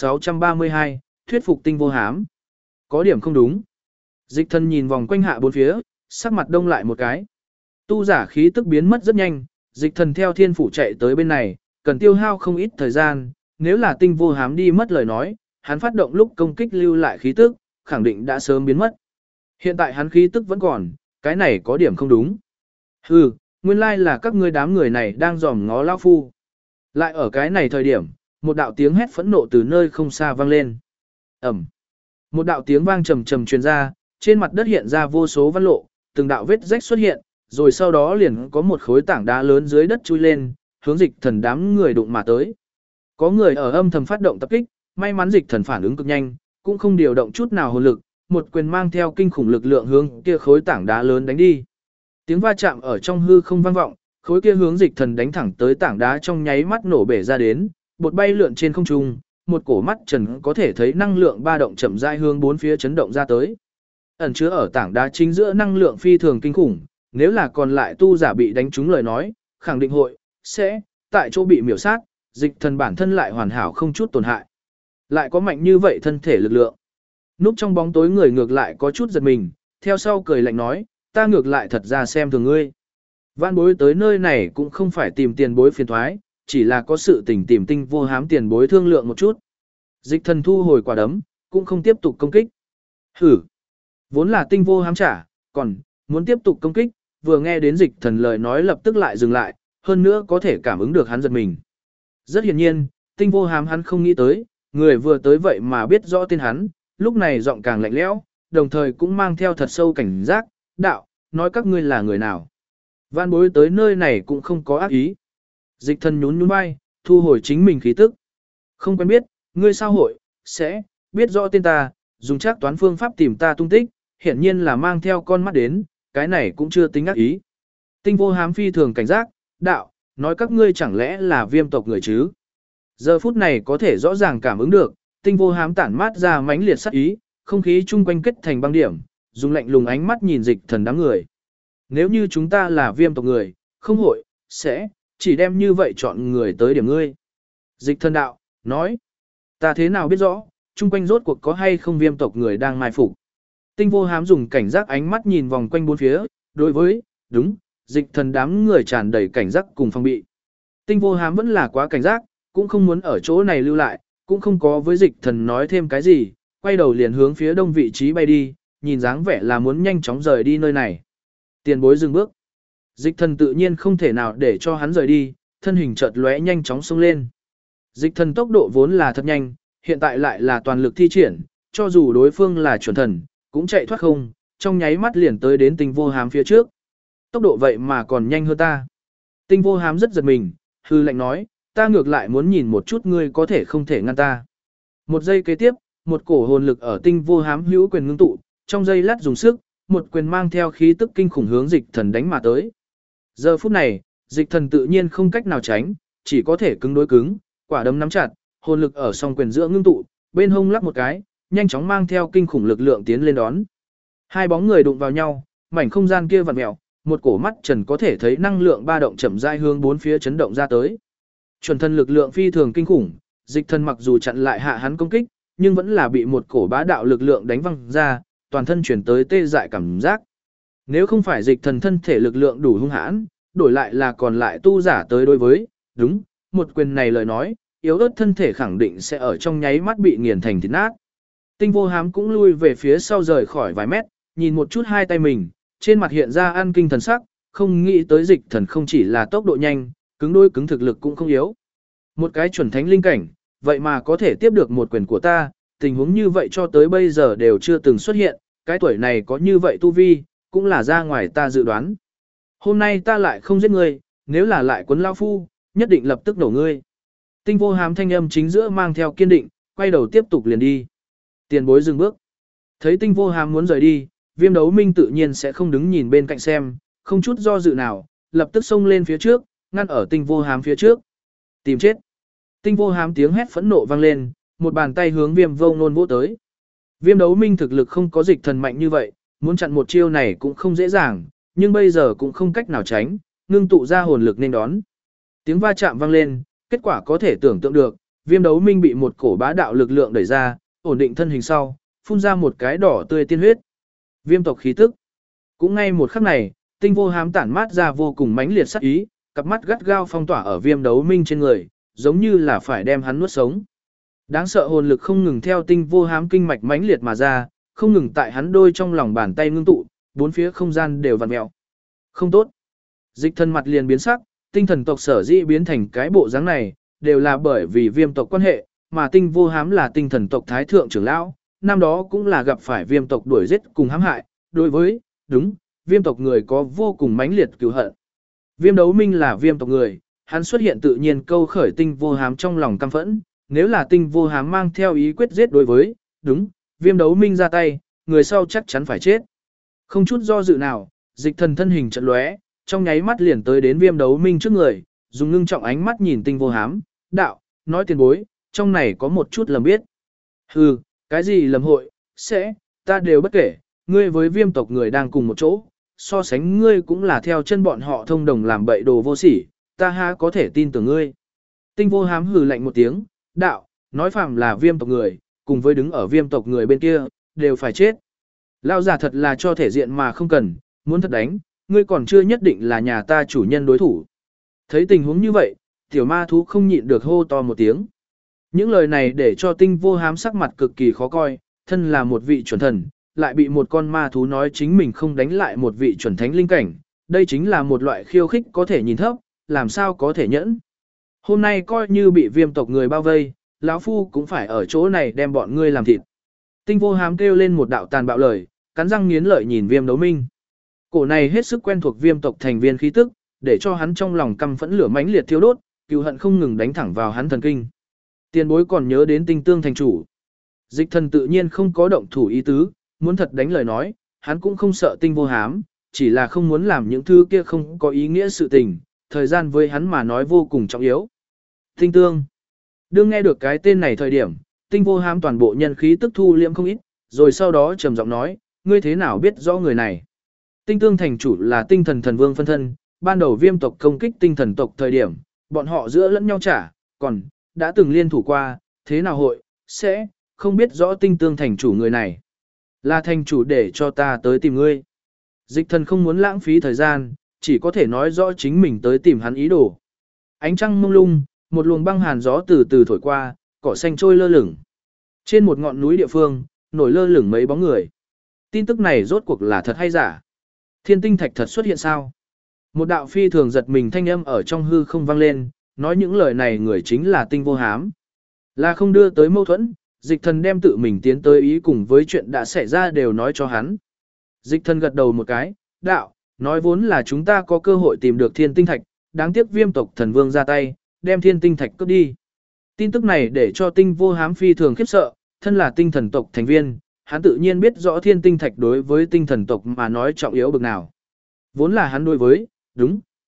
1632, thuyết phục tinh vô hám. Có điểm không đúng. Dịch thần nhìn vòng quanh hạ bốn phía, sắc mặt đông lại một cái. Tu giả khí tức biến mất rất nhanh, dịch thần theo thiên phủ chạy tới bên này, cần tiêu hao không ít thời gian, nếu là tinh vô hám đi mất lời nói, hắn phát động lúc công kích lưu lại khí tức, khẳng định đã sớm biến mất. Hiện tại hắn khí tức vẫn còn, cái này có điểm không đúng. Hừ, nguyên lai là các ngươi đám người này đang dòm ngó lão phu. Lại ở cái này thời điểm, một đạo tiếng hét phẫn nộ từ nơi không xa vang lên. Ầm. Một đạo tiếng vang trầm trầm truyền ra, trên mặt đất hiện ra vô số văn lộ, từng đạo vết rách xuất hiện, rồi sau đó liền có một khối tảng đá lớn dưới đất chui lên, hướng dịch thần đám người đụng mà tới. Có người ở âm thầm phát động tập kích, may mắn dịch thần phản ứng cực nhanh, cũng không điều động chút nào hồn lực, một quyền mang theo kinh khủng lực lượng hướng kia khối tảng đá lớn đánh đi. Tiếng va chạm ở trong hư không vang vọng, khối kia hướng dịch thần đánh thẳng tới tảng đá trong nháy mắt nổ bể ra đến, bột bay lượn trên không trung, một cổ mắt trần có thể thấy năng lượng ba động chậm rãi hướng bốn phía chấn động ra tới. Ẩn chứa ở tảng đá chính giữa năng lượng phi thường kinh khủng, nếu là còn lại tu giả bị đánh trúng lời nói, khẳng định hội sẽ tại chỗ bị miểu sát, dịch thần bản thân lại hoàn hảo không chút tổn hại. Lại có mạnh như vậy thân thể lực lượng. Núp trong bóng tối người ngược lại có chút giật mình, theo sau cười lạnh nói, ta ngược lại thật ra xem thường ngươi. Vãn bối tới nơi này cũng không phải tìm tiền bối phiền thoái, chỉ là có sự tình tìm tinh vô hám tiền bối thương lượng một chút. Dịch thần thu hồi quả đấm, cũng không tiếp tục công kích. Hử! Vốn là tinh vô hám trả, còn muốn tiếp tục công kích, vừa nghe đến dịch thần lời nói lập tức lại dừng lại, hơn nữa có thể cảm ứng được hắn giật mình. Rất hiển nhiên, tinh vô hám hắn không nghĩ tới, người vừa tới vậy mà biết rõ tên hắn, lúc này giọng càng lạnh lẽo, đồng thời cũng mang theo thật sâu cảnh giác, đạo, nói các ngươi là người nào. Vãn bối tới nơi này cũng không có ác ý. Dịch thần nhún nhún vai, thu hồi chính mình khí tức. Không quen biết, ngươi sao hội, sẽ, biết rõ tên ta, dùng chắc toán phương pháp tìm ta tung tích, hiển nhiên là mang theo con mắt đến, cái này cũng chưa tính ác ý. Tinh vô hám phi thường cảnh giác, đạo, nói các ngươi chẳng lẽ là viêm tộc người chứ. Giờ phút này có thể rõ ràng cảm ứng được, tinh vô hám tản mát ra mãnh liệt sát ý, không khí chung quanh kết thành băng điểm, dùng lạnh lùng ánh mắt nhìn dịch thần đám người. Nếu như chúng ta là viêm tộc người, không hội, sẽ, chỉ đem như vậy chọn người tới điểm ngươi. Dịch thần đạo, nói, ta thế nào biết rõ, chung quanh rốt cuộc có hay không viêm tộc người đang mai phục. Tinh vô hám dùng cảnh giác ánh mắt nhìn vòng quanh bốn phía, đối với, đúng, dịch thần đám người tràn đầy cảnh giác cùng phong bị. Tinh vô hám vẫn là quá cảnh giác, cũng không muốn ở chỗ này lưu lại, cũng không có với dịch thần nói thêm cái gì, quay đầu liền hướng phía đông vị trí bay đi, nhìn dáng vẻ là muốn nhanh chóng rời đi nơi này. Tiền bối dừng bước. Dịch thần tự nhiên không thể nào để cho hắn rời đi, thân hình chợt lóe nhanh chóng xông lên. Dịch thần tốc độ vốn là thật nhanh, hiện tại lại là toàn lực thi triển, cho dù đối phương là chuẩn thần, cũng chạy thoát không, trong nháy mắt liền tới đến tinh vô hám phía trước. Tốc độ vậy mà còn nhanh hơn ta. Tinh vô hám rất giật mình, hư lệnh nói, ta ngược lại muốn nhìn một chút ngươi có thể không thể ngăn ta. Một giây kế tiếp, một cổ hồn lực ở tinh vô hám hữu quyền ngưng tụ, trong giây lát dùng sức, một quyền mang theo khí tức kinh khủng hướng dịch thần đánh mà tới. Giờ phút này, dịch thần tự nhiên không cách nào tránh, chỉ có thể cứng đối cứng, quả đấm nắm chặt, hồn lực ở song quyền giữa ngưng tụ, bên hông lắc một cái, nhanh chóng mang theo kinh khủng lực lượng tiến lên đón. Hai bóng người đụng vào nhau, mảnh không gian kia vặn mèo, một cổ mắt trần có thể thấy năng lượng ba động chậm rãi hướng bốn phía chấn động ra tới. Chuẩn thân lực lượng phi thường kinh khủng, dịch thần mặc dù chặn lại hạ hắn công kích, nhưng vẫn là bị một cổ bá đạo lực lượng đánh văng ra, toàn thân chuyển tới tê dại cảm giác. Nếu không phải dịch thần thân thể lực lượng đủ hung hãn, đổi lại là còn lại tu giả tới đối với, đúng, một quyền này lời nói, yếu ớt thân thể khẳng định sẽ ở trong nháy mắt bị nghiền thành thịt nát. Tinh vô hám cũng lui về phía sau rời khỏi vài mét, nhìn một chút hai tay mình, trên mặt hiện ra an kinh thần sắc, không nghĩ tới dịch thần không chỉ là tốc độ nhanh, cứng đôi cứng thực lực cũng không yếu. Một cái chuẩn thánh linh cảnh, vậy mà có thể tiếp được một quyền của ta, tình huống như vậy cho tới bây giờ đều chưa từng xuất hiện, cái tuổi này có như vậy tu vi, cũng là ra ngoài ta dự đoán. Hôm nay ta lại không giết ngươi, nếu là lại quấn lao phu, nhất định lập tức nổ ngươi. Tinh vô hám thanh âm chính giữa mang theo kiên định, quay đầu tiếp tục liền đi. Tiền bối dừng bước. Thấy tinh vô hám muốn rời đi, Viêm Đấu Minh tự nhiên sẽ không đứng nhìn bên cạnh xem, không chút do dự nào, lập tức xông lên phía trước, ngăn ở tinh vô hám phía trước. Tìm chết. Tinh vô hám tiếng hét phẫn nộ vang lên, một bàn tay hướng Viêm Vô Ngôn vỗ tới. Viêm Đấu Minh thực lực không có dịch thần mạnh như vậy, muốn chặn một chiêu này cũng không dễ dàng, nhưng bây giờ cũng không cách nào tránh, ngưng tụ ra hồn lực nên đón. Tiếng va chạm vang lên, kết quả có thể tưởng tượng được, Viêm Đấu Minh bị một cổ bá đạo lực lượng đẩy ra, ổn định thân hình sau, phun ra một cái đỏ tươi tiên huyết. Viêm tộc khí tức. Cũng ngay một khắc này, tinh vô hám tản mát ra vô cùng mãnh liệt sát ý, cặp mắt gắt gao phong tỏa ở Viêm Đấu Minh trên người, giống như là phải đem hắn nuốt sống. Đáng sợ hồn lực không ngừng theo tinh vô hám kinh mạch mãnh liệt mà ra, không ngừng tại hắn đôi trong lòng bàn tay ngưng tụ, bốn phía không gian đều vặn mèo. Không tốt. Dịch thần mặt liền biến sắc, tinh thần tộc sở dĩ biến thành cái bộ dáng này, đều là bởi vì Viêm tộc quan hệ, mà tinh vô hám là tinh thần tộc thái thượng trưởng lão, năm đó cũng là gặp phải Viêm tộc đuổi giết cùng hãm hại, đối với, đúng, Viêm tộc người có vô cùng mãnh liệt cừu hận. Viêm Đấu Minh là Viêm tộc người, hắn xuất hiện tự nhiên câu khởi tinh vô hám trong lòng căm phẫn, nếu là tinh vô hám mang theo ý quyết giết đối với, đúng, Viêm Đấu Minh ra tay, người sau chắc chắn phải chết. Không chút do dự nào, dịch thần thân hình chợt lóe, trong nháy mắt liền tới đến Viêm Đấu Minh trước người, dùng ngưng trọng ánh mắt nhìn tinh vô hám, đạo, nói tiền bối, trong này có một chút lầm biết. Hừ, cái gì lầm hội, ta đều bất kể, ngươi với Viêm tộc người đang cùng một chỗ, so sánh ngươi cũng là theo chân bọn họ thông đồng làm bậy đồ vô sỉ, ta há có thể tin tưởng ngươi. Tinh vô hám hừ lạnh một tiếng, đạo, nói phàm là Viêm tộc người, cùng với đứng ở Viêm tộc người bên kia, đều phải chết. Lão giả thật là cho thể diện mà không cần, muốn thật đánh, ngươi còn chưa nhất định là nhà ta chủ nhân đối thủ. Thấy tình huống như vậy, tiểu ma thú không nhịn được hô to một tiếng. Những lời này để cho tinh vô hám sắc mặt cực kỳ khó coi, thân là một vị chuẩn thần, lại bị một con ma thú nói chính mình không đánh lại một vị chuẩn thánh linh cảnh, đây chính là một loại khiêu khích có thể nhìn thấp, làm sao có thể nhẫn. Hôm nay coi như bị Viêm tộc người bao vây, lão phu cũng phải ở chỗ này đem bọn ngươi làm thịt. Tinh vô hám kêu lên một đạo tàn bạo lời, cắn răng nghiến lợi nhìn Viêm Đấu Minh. Cổ này hết sức quen thuộc Viêm tộc thành viên khí tức, để cho hắn trong lòng căm phẫn lửa mãnh liệt thiêu đốt, cừu hận không ngừng đánh thẳng vào hắn thần kinh. Tiền bối còn nhớ đến Tinh Tương thành chủ. Dịch thần tự nhiên không có động thủ ý tứ, muốn thật đánh lời nói, hắn cũng không sợ tinh vô hám, chỉ là không muốn làm những thứ kia không có ý nghĩa sự tình, thời gian với hắn mà nói vô cùng trọng yếu. Tinh Tương. Đương nghe được cái tên này thời điểm, tinh vô hám toàn bộ nhân khí tức thu liễm không ít, rồi sau đó trầm giọng nói, ngươi thế nào biết rõ người này. Tinh Tương thành chủ là tinh thần thần vương phân thân, ban đầu Viêm tộc công kích tinh thần tộc thời điểm, bọn họ giữa lẫn nhau trả, còn, đã từng liên thủ qua, thế nào hội, không biết rõ Tinh Tương thành chủ người này. Là thành chủ để cho ta tới tìm ngươi. Dịch thần không muốn lãng phí thời gian, chỉ có thể nói rõ chính mình tới tìm hắn ý đồ. Ánh trăng mông lung, một luồng băng hàn gió từ từ thổi qua, cỏ xanh trôi lơ lửng. Trên một ngọn núi địa phương, nổi lơ lửng mấy bóng người. Tin tức này rốt cuộc là thật hay giả? Thiên tinh thạch thật xuất hiện sao? Một đạo phi thường giật mình thanh âm ở trong hư không vang lên, nói những lời này người chính là tinh vô hám. Là không đưa tới mâu thuẫn, dịch thần đem tự mình tiến tới ý cùng với chuyện đã xảy ra đều nói cho hắn. Dịch thần gật đầu một cái, đạo, nói vốn là chúng ta có cơ hội tìm được thiên tinh thạch, đáng tiếc Viêm tộc thần vương ra tay, đem thiên tinh thạch cướp đi. Tin tức này để cho tinh vô hám phi thường khiếp sợ, thân là tinh thần tộc thành viên, hắn tự nhiên biết rõ thiên tinh thạch đối với tinh thần tộc mà nói trọng yếu bực nào. Vốn là hắn đối với, đúng,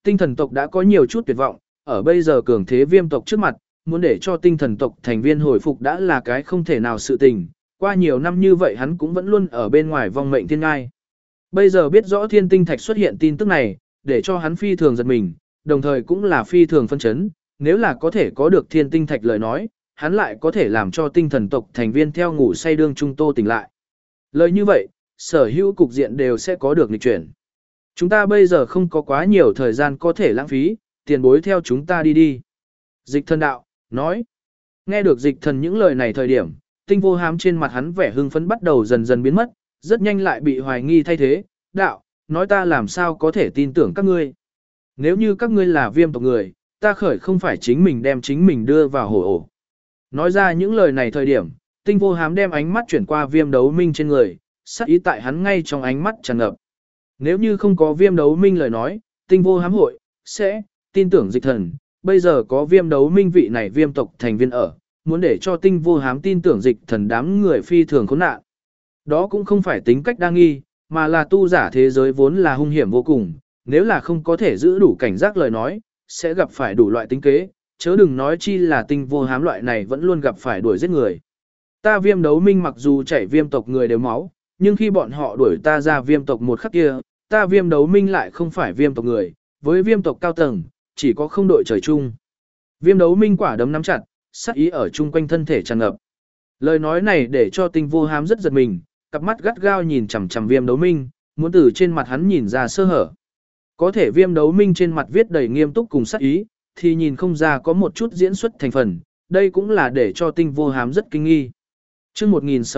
tinh thần tộc đã có nhiều chút tuyệt vọng, ở bây giờ cường thế viêm tộc trước mặt, muốn để cho tinh thần tộc thành viên hồi phục đã là cái không thể nào sự tình, qua nhiều năm như vậy hắn cũng vẫn luôn ở bên ngoài vong mệnh thiên ngai. Bây giờ biết rõ thiên tinh thạch xuất hiện tin tức này, để cho hắn phi thường giật mình, đồng thời cũng là phi thường phân chấn, nếu là có thể có được thiên tinh thạch lời nói, hắn lại có thể làm cho tinh thần tộc thành viên theo ngủ say đương trung tô tỉnh lại. Lời như vậy, sở hữu cục diện đều sẽ có được nghịch chuyển. Chúng ta bây giờ không có quá nhiều thời gian có thể lãng phí, tiền bối theo chúng ta đi đi. Dịch thần đạo, nói. Nghe được dịch thần những lời này thời điểm, tinh vô hám trên mặt hắn vẻ hưng phấn bắt đầu dần dần biến mất, rất nhanh lại bị hoài nghi thay thế. Đạo, nói ta làm sao có thể tin tưởng các ngươi. Nếu như các ngươi là viêm tộc người, ta khởi không phải chính mình đem chính mình đưa vào hổ ổ. Nói ra những lời này thời điểm, tinh vô hám đem ánh mắt chuyển qua viêm đấu minh trên người, sắc ý tại hắn ngay trong ánh mắt tràn ngập. Nếu như không có viêm đấu minh lời nói, tinh vô hám hội, sẽ, tin tưởng dịch thần, bây giờ có viêm đấu minh vị này viêm tộc thành viên ở, muốn để cho tinh vô hám tin tưởng dịch thần đám người phi thường khốn nạn. Đó cũng không phải tính cách đa nghi, mà là tu giả thế giới vốn là hung hiểm vô cùng, nếu là không có thể giữ đủ cảnh giác lời nói, sẽ gặp phải đủ loại tính kế, chớ đừng nói chi là tinh vô hám loại này vẫn luôn gặp phải đuổi giết người. Ta viêm đấu minh mặc dù chảy viêm tộc người đều máu, nhưng khi bọn họ đuổi ta ra viêm tộc một khắc kia, ta viêm đấu minh lại không phải viêm tộc người, với viêm tộc cao tầng, chỉ có không đội trời chung. Viêm đấu minh quả đấm nắm chặt, sát ý ở chung quanh thân thể tràn ngập. Lời nói này để cho tinh vô hám rất giật mình, cặp mắt gắt gao nhìn chằm chằm viêm đấu minh, muốn từ trên mặt hắn nhìn ra sơ hở. Có thể viêm đấu minh trên mặt viết đầy nghiêm túc cùng sát ý, thì nhìn không ra có một chút diễn xuất thành phần, đây cũng là để cho tinh vô hám rất kinh nghi. Trước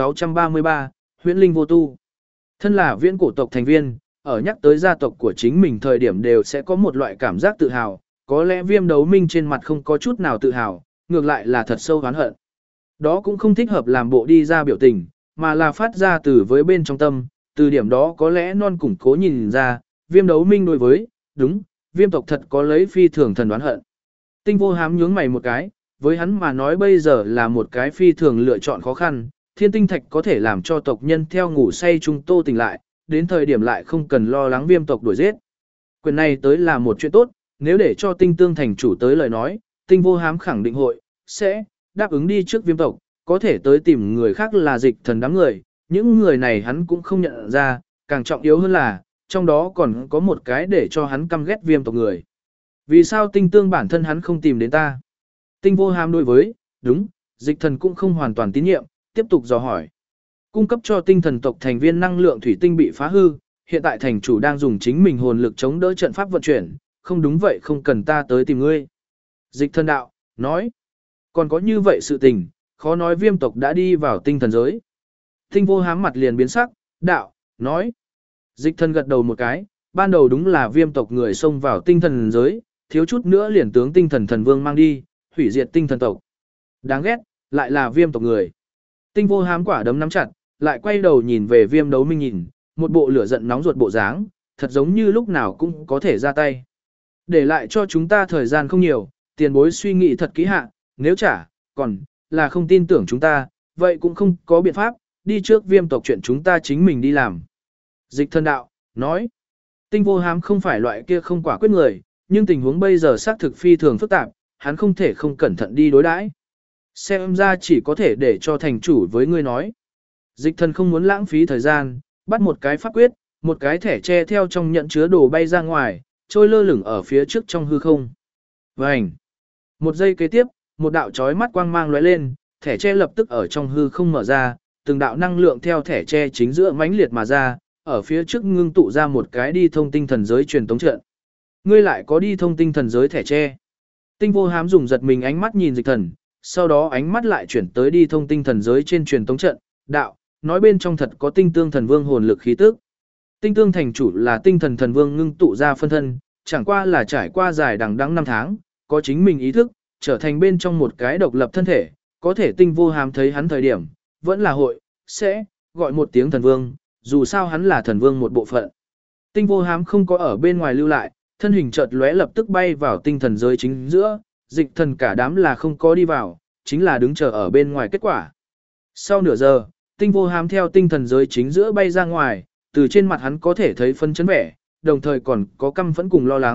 1633, huyễn linh vô tu. Thân là viễn cổ tộc thành viên, ở nhắc tới gia tộc của chính mình thời điểm đều sẽ có một loại cảm giác tự hào, có lẽ viêm đấu minh trên mặt không có chút nào tự hào, ngược lại là thật sâu oán hận. Đó cũng không thích hợp làm bộ đi ra biểu tình, mà là phát ra từ với bên trong tâm, từ điểm đó có lẽ non củng cố nhìn ra, viêm đấu minh đối với, đúng, viêm tộc thật có lấy phi thường thần oán hận. Tinh vô hám nhướng mày một cái, với hắn mà nói bây giờ là một cái phi thường lựa chọn khó khăn, thiên tinh thạch có thể làm cho tộc nhân theo ngủ say trung tô tỉnh lại, đến thời điểm lại không cần lo lắng viêm tộc đuổi giết. Quyền này tới là một chuyện tốt, nếu để cho tinh tương thành chủ tới lời nói, tinh vô hám khẳng định hội, sẽ, đáp ứng đi trước viêm tộc, có thể tới tìm người khác là dịch thần đám người, những người này hắn cũng không nhận ra, càng trọng yếu hơn là, trong đó còn có một cái để cho hắn căm ghét viêm tộc người. Vì sao tinh tương bản thân hắn không tìm đến ta? Tinh vô hám đối với, đúng, dịch thần cũng không hoàn toàn tín nhiệm, tiếp tục dò hỏi. Cung cấp cho tinh thần tộc thành viên năng lượng thủy tinh bị phá hư, hiện tại thành chủ đang dùng chính mình hồn lực chống đỡ trận pháp vận chuyển, không đúng vậy không cần ta tới tìm ngươi. Dịch thần đạo, nói, còn có như vậy sự tình, khó nói viêm tộc đã đi vào tinh thần giới. Tinh vô hám mặt liền biến sắc, đạo, nói. Dịch thần gật đầu một cái, ban đầu đúng là viêm tộc người xông vào tinh thần giới, thiếu chút nữa liền tướng tinh thần thần vương mang đi, hủy diệt tinh thần tộc. Đáng ghét, lại là viêm tộc người. Tinh vô hám quả đấm nắm chặt, lại quay đầu nhìn về viêm đấu minh nhìn, một bộ lửa giận nóng ruột bộ dáng, thật giống như lúc nào cũng có thể ra tay. Để lại cho chúng ta thời gian không nhiều, tiền bối suy nghĩ thật kỹ hạ, nếu trả, còn là không tin tưởng chúng ta, vậy cũng không có biện pháp, đi trước viêm tộc chuyện chúng ta chính mình đi làm. Dịch thần đạo, nói, tinh vô hám không phải loại kia không quả quyết người, nhưng tình huống bây giờ xác thực phi thường phức tạp, hắn không thể không cẩn thận đi đối đãi. Xem ra chỉ có thể để cho thành chủ với ngươi nói. Dịch thần không muốn lãng phí thời gian, bắt một cái pháp quyết, một cái thẻ tre theo trong nhận chứa đồ bay ra ngoài, trôi lơ lửng ở phía trước trong hư không. Vành. Một giây kế tiếp, một đạo chói mắt quang mang lóe lên, thẻ tre lập tức ở trong hư không mở ra, từng đạo năng lượng theo thẻ tre chính giữa mãnh liệt mà ra, ở phía trước ngưng tụ ra một cái đi thông tinh thần giới truyền tống trận. Ngươi lại có đi thông tinh thần giới thẻ tre. Tinh vô hám dùng giật mình ánh mắt nhìn dịch thần, sau đó ánh mắt lại chuyển tới đi thông tinh thần giới trên truyền tống trận, đạo, nói bên trong thật có tinh tương thần vương hồn lực khí tức. Tinh tương thành chủ là tinh thần thần vương ngưng tụ ra phân thân, chẳng qua là trải qua dài đằng đẵng 5 tháng, có chính mình ý thức, trở thành bên trong một cái độc lập thân thể, có thể tinh vô hám thấy hắn thời điểm, vẫn là hội, sẽ, gọi một tiếng thần vương, dù sao hắn là thần vương một bộ phận. Tinh vô hám không có ở bên ngoài lưu lại, thân hình chợt lóe lập tức bay vào tinh thần giới chính giữa, dịch thần cả đám là không có đi vào, chính là đứng chờ ở bên ngoài kết quả. Sau nửa giờ, tinh vô hám theo tinh thần giới chính giữa bay ra ngoài, từ trên mặt hắn có thể thấy phân chấn vẻ, đồng thời còn có căm phẫn cùng lo lắng,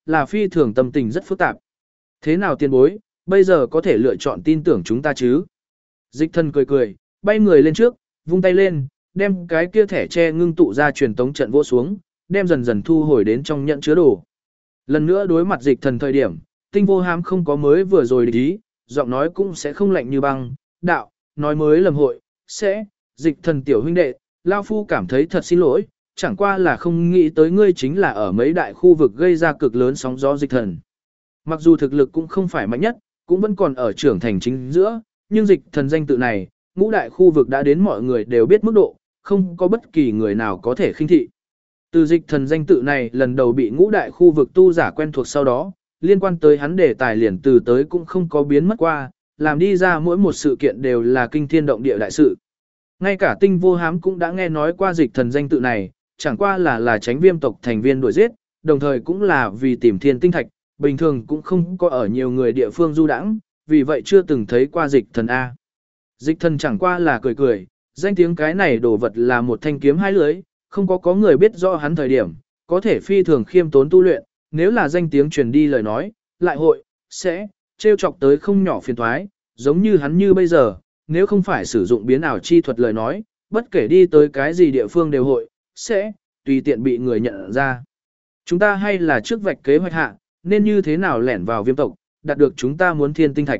là phi thường tâm tình rất phức tạp. Thế nào tiền bối, bây giờ có thể lựa chọn tin tưởng chúng ta chứ? Dịch thần cười cười, bay người lên trước, vung tay lên, đem cái kia thẻ tre ngưng tụ ra truyền tống trận vỗ xuống, đem dần dần thu hồi đến trong nhận chứa đồ. Lần nữa đối mặt dịch thần thời điểm, Tinh Vô Hám không có mới vừa rồi địch ý, giọng nói cũng sẽ không lạnh như băng, đạo, nói mới lầm hội, sẽ, dịch thần tiểu huynh đệ, Lao Phu cảm thấy thật xin lỗi, chẳng qua là không nghĩ tới ngươi chính là ở mấy đại khu vực gây ra cực lớn sóng gió dịch thần. Mặc dù thực lực cũng không phải mạnh nhất, cũng vẫn còn ở trưởng thành chính giữa, nhưng dịch thần danh tự này, ngũ đại khu vực đã đến mọi người đều biết mức độ, không có bất kỳ người nào có thể khinh thị. Từ dịch thần danh tự này lần đầu bị ngũ đại khu vực tu giả quen thuộc sau đó, liên quan tới hắn đề tài liền từ tới cũng không có biến mất qua, làm đi ra mỗi một sự kiện đều là kinh thiên động địa đại sự. Ngay cả Tinh Vô Hám cũng đã nghe nói qua dịch thần danh tự này, chẳng qua là tránh viêm tộc thành viên đuổi giết, đồng thời cũng là vì tìm thiên tinh thạch, bình thường cũng không có ở nhiều người địa phương du đãng, vì vậy chưa từng thấy qua dịch thần A. Dịch thần chẳng qua là cười cười, danh tiếng cái này đồ vật là một thanh kiếm hai lưới, không có người biết rõ hắn thời điểm, có thể phi thường khiêm tốn tu luyện, nếu là danh tiếng truyền đi lời nói, lại hội, sẽ, trêu chọc tới không nhỏ phiền thoái, giống như hắn như bây giờ, nếu không phải sử dụng biến ảo chi thuật lời nói, bất kể đi tới cái gì địa phương đều hội, sẽ, tùy tiện bị người nhận ra. Chúng ta hay là trước vạch kế hoạch hạ, nên như thế nào lẻn vào viêm tộc, đạt được chúng ta muốn thiên tinh thạch.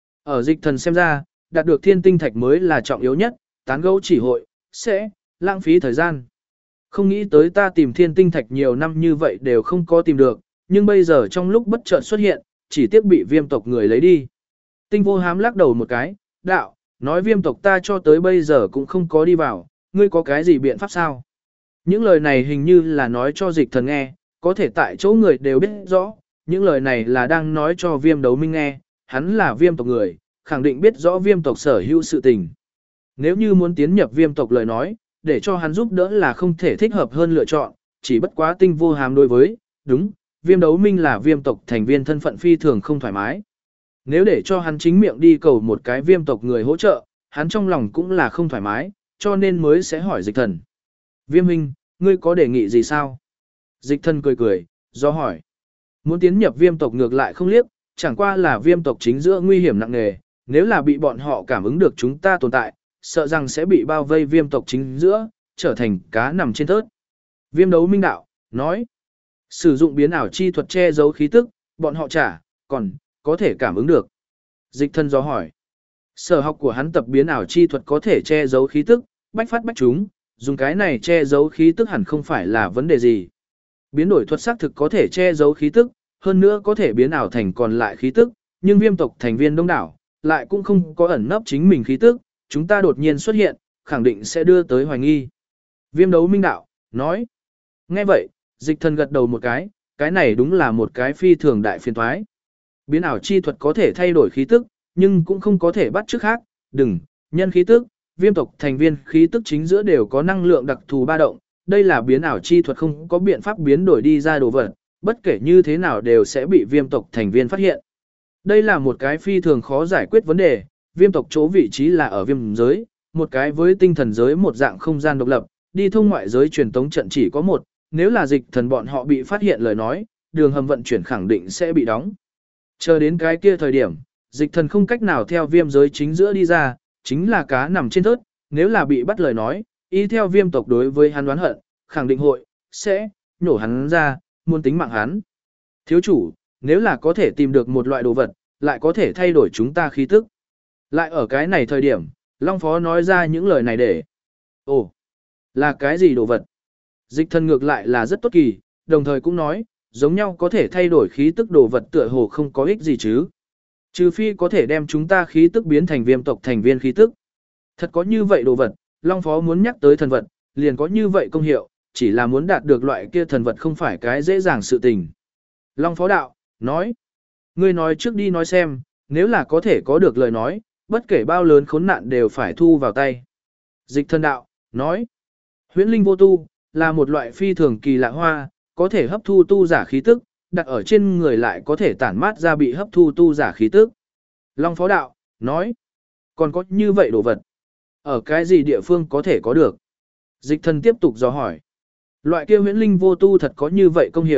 Ở dịch thần xem ra, đạt được thiên tinh thạch mới là trọng yếu nhất, tán gẫu chỉ hội, sẽ, lãng phí thời gian. Không nghĩ tới ta tìm thiên tinh thạch nhiều năm như vậy đều không có tìm được, nhưng bây giờ trong lúc bất chợt xuất hiện, chỉ tiếc bị viêm tộc người lấy đi. Tinh Vô Hám lắc đầu một cái, đạo, nói viêm tộc ta cho tới bây giờ cũng không có đi vào, ngươi có cái gì biện pháp sao? Những lời này hình như là nói cho dịch thần nghe, có thể tại chỗ người đều biết rõ, những lời này là đang nói cho viêm đấu minh nghe, hắn là viêm tộc người, khẳng định biết rõ viêm tộc sở hữu sự tình. Nếu như muốn tiến nhập viêm tộc lời nói, để cho hắn giúp đỡ là không thể thích hợp hơn lựa chọn, chỉ bất quá Tinh Vô Hám đối với, đúng, viêm đấu minh là viêm tộc thành viên thân phận phi thường không thoải mái. Nếu để cho hắn chính miệng đi cầu một cái viêm tộc người hỗ trợ, hắn trong lòng cũng là không thoải mái, cho nên mới sẽ hỏi dịch thần. Viêm huynh, ngươi có đề nghị gì sao? Dịch thần cười cười, do hỏi. Muốn tiến nhập viêm tộc ngược lại không liếc, chẳng qua là viêm tộc chính giữa nguy hiểm nặng nề, nếu là bị bọn họ cảm ứng được chúng ta tồn tại, sợ rằng sẽ bị bao vây viêm tộc chính giữa, trở thành cá nằm trên thớt. Viêm đấu minh đạo, nói, sử dụng biến ảo chi thuật che giấu khí tức, bọn họ còn có thể cảm ứng được. Dịch thân do hỏi, sở học của hắn tập biến ảo chi thuật có thể che giấu khí tức, bách phát bách chúng, dùng cái này che giấu khí tức hẳn không phải là vấn đề gì. Biến đổi thuật xác thực có thể che giấu khí tức, hơn nữa có thể biến ảo thành còn lại khí tức, nhưng viêm tộc thành viên đông đảo, lại cũng không có ẩn nấp chính mình khí tức, chúng ta đột nhiên xuất hiện, khẳng định sẽ đưa tới hoài nghi. Viêm đấu minh đạo, nói. Nghe vậy, dịch thần gật đầu một cái này đúng là một cái phi thường đại phiền thoái. Biến ảo chi thuật có thể thay đổi khí tức, nhưng cũng không có thể bắt chước khác, đừng, nhân khí tức, viêm tộc thành viên khí tức chính giữa đều có năng lượng đặc thù ba động, đây là biến ảo chi thuật không có biện pháp biến đổi đi ra đồ vật, bất kể như thế nào đều sẽ bị viêm tộc thành viên phát hiện. Đây là một cái phi thường khó giải quyết vấn đề, viêm tộc chỗ vị trí là ở viêm giới, một cái với tinh thần giới một dạng không gian độc lập, đi thông ngoại giới truyền tống trận chỉ có một, nếu là dịch thần bọn họ bị phát hiện lời nói, đường hầm vận chuyển khẳng định sẽ bị đóng. Chờ đến cái kia thời điểm, dịch thần không cách nào theo viêm giới chính giữa đi ra, chính là cá nằm trên thớt, nếu là bị bắt lời nói, y theo viêm tộc đối với hắn đoán hận, khẳng định hội, sẽ, nhổ hắn ra, muốn tính mạng hắn. Thiếu chủ, nếu là có thể tìm được một loại đồ vật, lại có thể thay đổi chúng ta khí tức. Lại ở cái này thời điểm, Long Phó nói ra những lời này để. Ồ, là cái gì đồ vật? Dịch thần ngược lại là rất tốt kỳ, đồng thời cũng nói, giống nhau có thể thay đổi khí tức đồ vật tựa hồ không có ích gì chứ. Trừ phi có thể đem chúng ta khí tức biến thành viêm tộc thành viên khí tức. Thật có như vậy đồ vật, Long Phó muốn nhắc tới thần vật, liền có như vậy công hiệu, chỉ là muốn đạt được loại kia thần vật không phải cái dễ dàng sự tình. Long Phó đạo, nói, ngươi nói trước đi nói xem, nếu là có thể có được lời nói, bất kể bao lớn khốn nạn đều phải thu vào tay. Dịch thần đạo, nói, huyễn linh vô tu, là một loại phi thường kỳ lạ hoa, có thể hấp thu tu giả khí tức, đặt ở trên người lại có thể tản mát ra bị hấp thu tu giả khí tức. Long Phó đạo, nói, còn có như vậy đồ vật, ở cái gì địa phương có thể có được? Dịch thần tiếp tục dò hỏi, loại kia huyễn linh vô tu thật có như vậy công hiệu,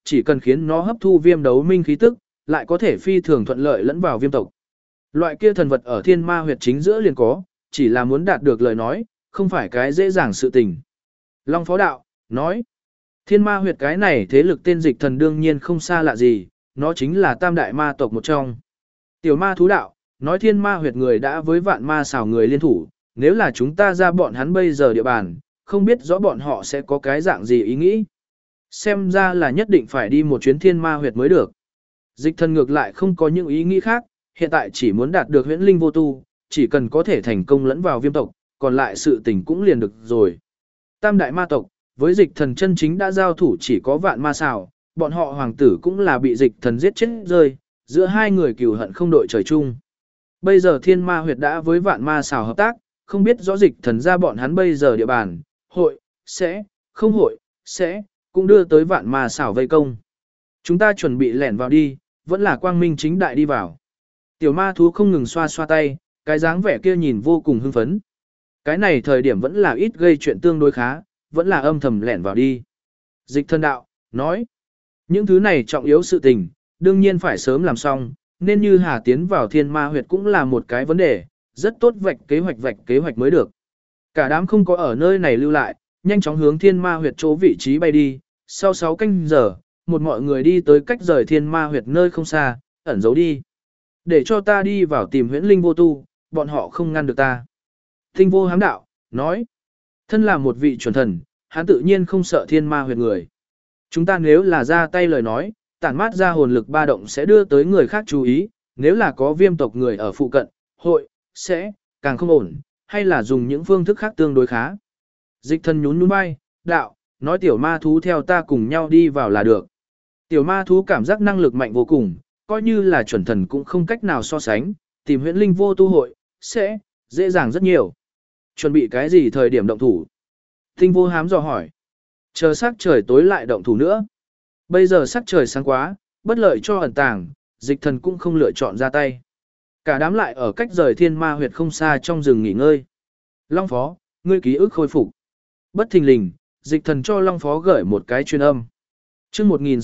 chỉ cần khiến nó hấp thu viêm đấu minh khí tức, lại có thể phi thường thuận lợi lẫn vào viêm tộc. Loại kia thần vật ở thiên ma huyệt chính giữa liền có, chỉ là muốn đạt được lời nói, không phải cái dễ dàng sự tình. Long Phó đạo, nói, thiên ma huyệt cái này thế lực tên dịch thần đương nhiên không xa lạ gì, nó chính là tam đại ma tộc một trong. Tiểu ma thú đạo, nói thiên ma huyệt người đã với vạn ma xảo người liên thủ, nếu là chúng ta ra bọn hắn bây giờ địa bàn, không biết rõ bọn họ sẽ có cái dạng gì ý nghĩ. Xem ra là nhất định phải đi một chuyến thiên ma huyệt mới được. Dịch thần ngược lại không có những ý nghĩ khác, hiện tại chỉ muốn đạt được huyễn linh vô tu, chỉ cần có thể thành công lẫn vào viêm tộc, còn lại sự tình cũng liền được rồi. Tam đại ma tộc, với dịch thần chân chính đã giao thủ chỉ có vạn ma xảo, bọn họ hoàng tử cũng là bị dịch thần giết chết rơi, giữa hai người cừu hận không đội trời chung. Bây giờ thiên ma huyệt đã với vạn ma xảo hợp tác, không biết rõ dịch thần ra bọn hắn bây giờ địa bàn, hội, sẽ, không hội, sẽ, cũng đưa tới vạn ma xảo vây công. Chúng ta chuẩn bị lẻn vào đi, vẫn là quang minh chính đại đi vào. Tiểu ma thú không ngừng xoa xoa tay, cái dáng vẻ kia nhìn vô cùng hưng phấn. Cái này thời điểm vẫn là ít gây chuyện tương đối khá, vẫn là âm thầm lẻn vào đi. Dịch thần đạo, nói, những thứ này trọng yếu sự tình, đương nhiên phải sớm làm xong, nên như Hà tiến vào thiên ma huyệt cũng là một cái vấn đề, rất tốt vạch kế hoạch mới được. Cả đám không có ở nơi này lưu lại, nhanh chóng hướng thiên ma huyệt chỗ vị trí bay đi, sau 6 canh giờ, một mọi người đi tới cách rời thiên ma huyệt nơi không xa, ẩn giấu đi. Để cho ta đi vào tìm huyễn linh vô tu, bọn họ không ngăn được ta. Tinh vô hám đạo, nói, thân là một vị chuẩn thần, hắn tự nhiên không sợ thiên ma huyệt người. Chúng ta nếu là ra tay lời nói, tản mát ra hồn lực ba động sẽ đưa tới người khác chú ý, nếu là có viêm tộc người ở phụ cận, hội, sẽ, càng không ổn, hay là dùng những phương thức khác tương đối khá. Dịch thần nhún nhún vai, đạo, nói tiểu ma thú theo ta cùng nhau đi vào là được. Tiểu ma thú cảm giác năng lực mạnh vô cùng, coi như là chuẩn thần cũng không cách nào so sánh, tìm huyễn linh vô tu hội, sẽ, dễ dàng rất nhiều. Chuẩn bị cái gì thời điểm động thủ? Tinh vô hám dò hỏi. Chờ sắc trời tối lại động thủ nữa. Bây giờ sắc trời sáng quá, bất lợi cho ẩn tàng, dịch thần cũng không lựa chọn ra tay. Cả đám lại ở cách rời thiên ma huyệt không xa trong rừng nghỉ ngơi. Long Phó, ngươi ký ức khôi phục. Bất thình lình, dịch thần cho Long Phó gửi một cái truyền âm. Trước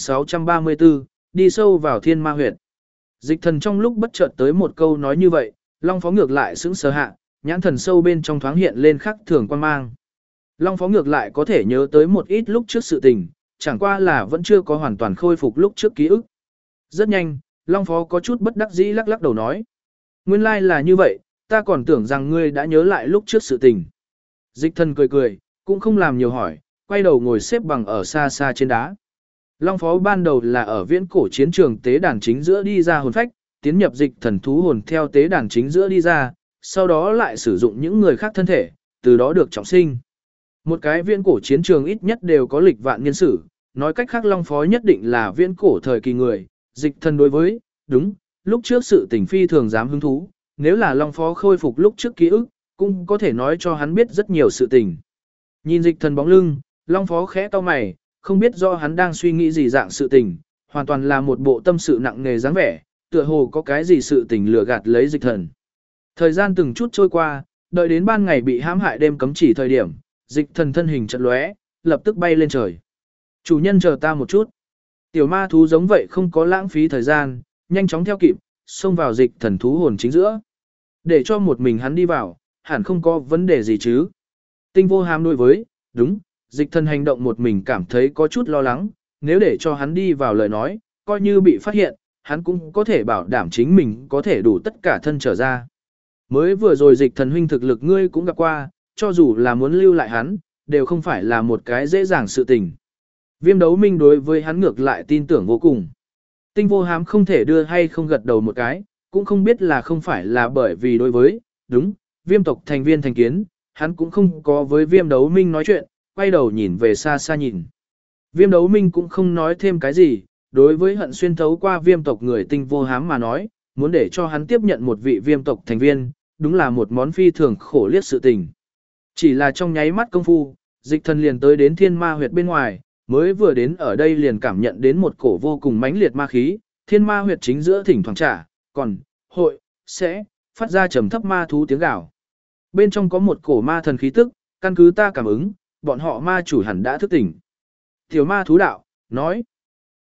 1634, đi sâu vào thiên ma huyệt. Dịch thần trong lúc bất chợt tới một câu nói như vậy, Long Phó ngược lại sững sờ hạ, nhãn thần sâu bên trong thoáng hiện lên khắc thường quan mang. Long Phó ngược lại có thể nhớ tới một ít lúc trước sự tình, chẳng qua là vẫn chưa có hoàn toàn khôi phục lúc trước ký ức. Rất nhanh, Long Phó có chút bất đắc dĩ lắc lắc đầu nói. Nguyên lai là như vậy, ta còn tưởng rằng ngươi đã nhớ lại lúc trước sự tình. Dịch thần cười cười, cũng không làm nhiều hỏi, quay đầu ngồi xếp bằng ở xa xa trên đá. Long Phó ban đầu là ở viễn cổ chiến trường tế đàn chính giữa đi ra hồn phách, tiến nhập dịch thần thú hồn theo tế đàn chính giữa đi ra, sau đó lại sử dụng những người khác thân thể, từ đó được trọng sinh. Một cái viễn cổ chiến trường ít nhất đều có lịch vạn niên sử, nói cách khác Long Phó nhất định là viễn cổ thời kỳ người, dịch thần đối với, đúng, lúc trước sự tình phi thường dám hứng thú, nếu là Long Phó khôi phục lúc trước ký ức, cũng có thể nói cho hắn biết rất nhiều sự tình. Nhìn dịch thần bóng lưng, Long Phó khẽ cau mày, không biết do hắn đang suy nghĩ gì dạng sự tình, hoàn toàn là một bộ tâm sự nặng nề dáng vẻ, tựa hồ có cái gì sự tình lừa gạt lấy dịch thần. Thời gian từng chút trôi qua, đợi đến ban ngày bị hãm hại đêm cấm chỉ thời điểm, dịch thần thân hình chợt lóe, lập tức bay lên trời. Chủ nhân chờ ta một chút. Tiểu ma thú giống vậy không có lãng phí thời gian, nhanh chóng theo kịp, xông vào dịch thần thú hồn chính giữa. Để cho một mình hắn đi vào, hẳn không có vấn đề gì chứ. Tinh vô hàm đối với, đúng, dịch thần hành động một mình cảm thấy có chút lo lắng, nếu để cho hắn đi vào lời nói, coi như bị phát hiện, hắn cũng có thể bảo đảm chính mình có thể đủ tất cả thân trở ra. Mới vừa rồi dịch thần huynh thực lực ngươi cũng gặp qua, cho dù là muốn lưu lại hắn, đều không phải là một cái dễ dàng sự tình. Viêm đấu minh đối với hắn ngược lại tin tưởng vô cùng. Tinh vô hám không thể đưa hay không gật đầu một cái, cũng không biết là không phải là bởi vì đối với, đúng, viêm tộc thành viên thành kiến, hắn cũng không có với viêm đấu minh nói chuyện, quay đầu nhìn về xa xa nhìn. Viêm đấu minh cũng không nói thêm cái gì, đối với hận xuyên thấu qua viêm tộc người tinh vô hám mà nói, muốn để cho hắn tiếp nhận một vị viêm tộc thành viên, đúng là một món phi thường khổ liệt sự tình. Chỉ là trong nháy mắt công phu, dịch thần liền tới đến thiên ma huyệt bên ngoài, mới vừa đến ở đây liền cảm nhận đến một cổ vô cùng mãnh liệt ma khí, thiên ma huyệt chính giữa thỉnh thoảng trả, còn, hội, sẽ, phát ra trầm thấp ma thú tiếng gào. Bên trong có một cổ ma thần khí tức, căn cứ ta cảm ứng, bọn họ ma chủ hẳn đã thức tỉnh. Tiểu ma thú đạo, nói,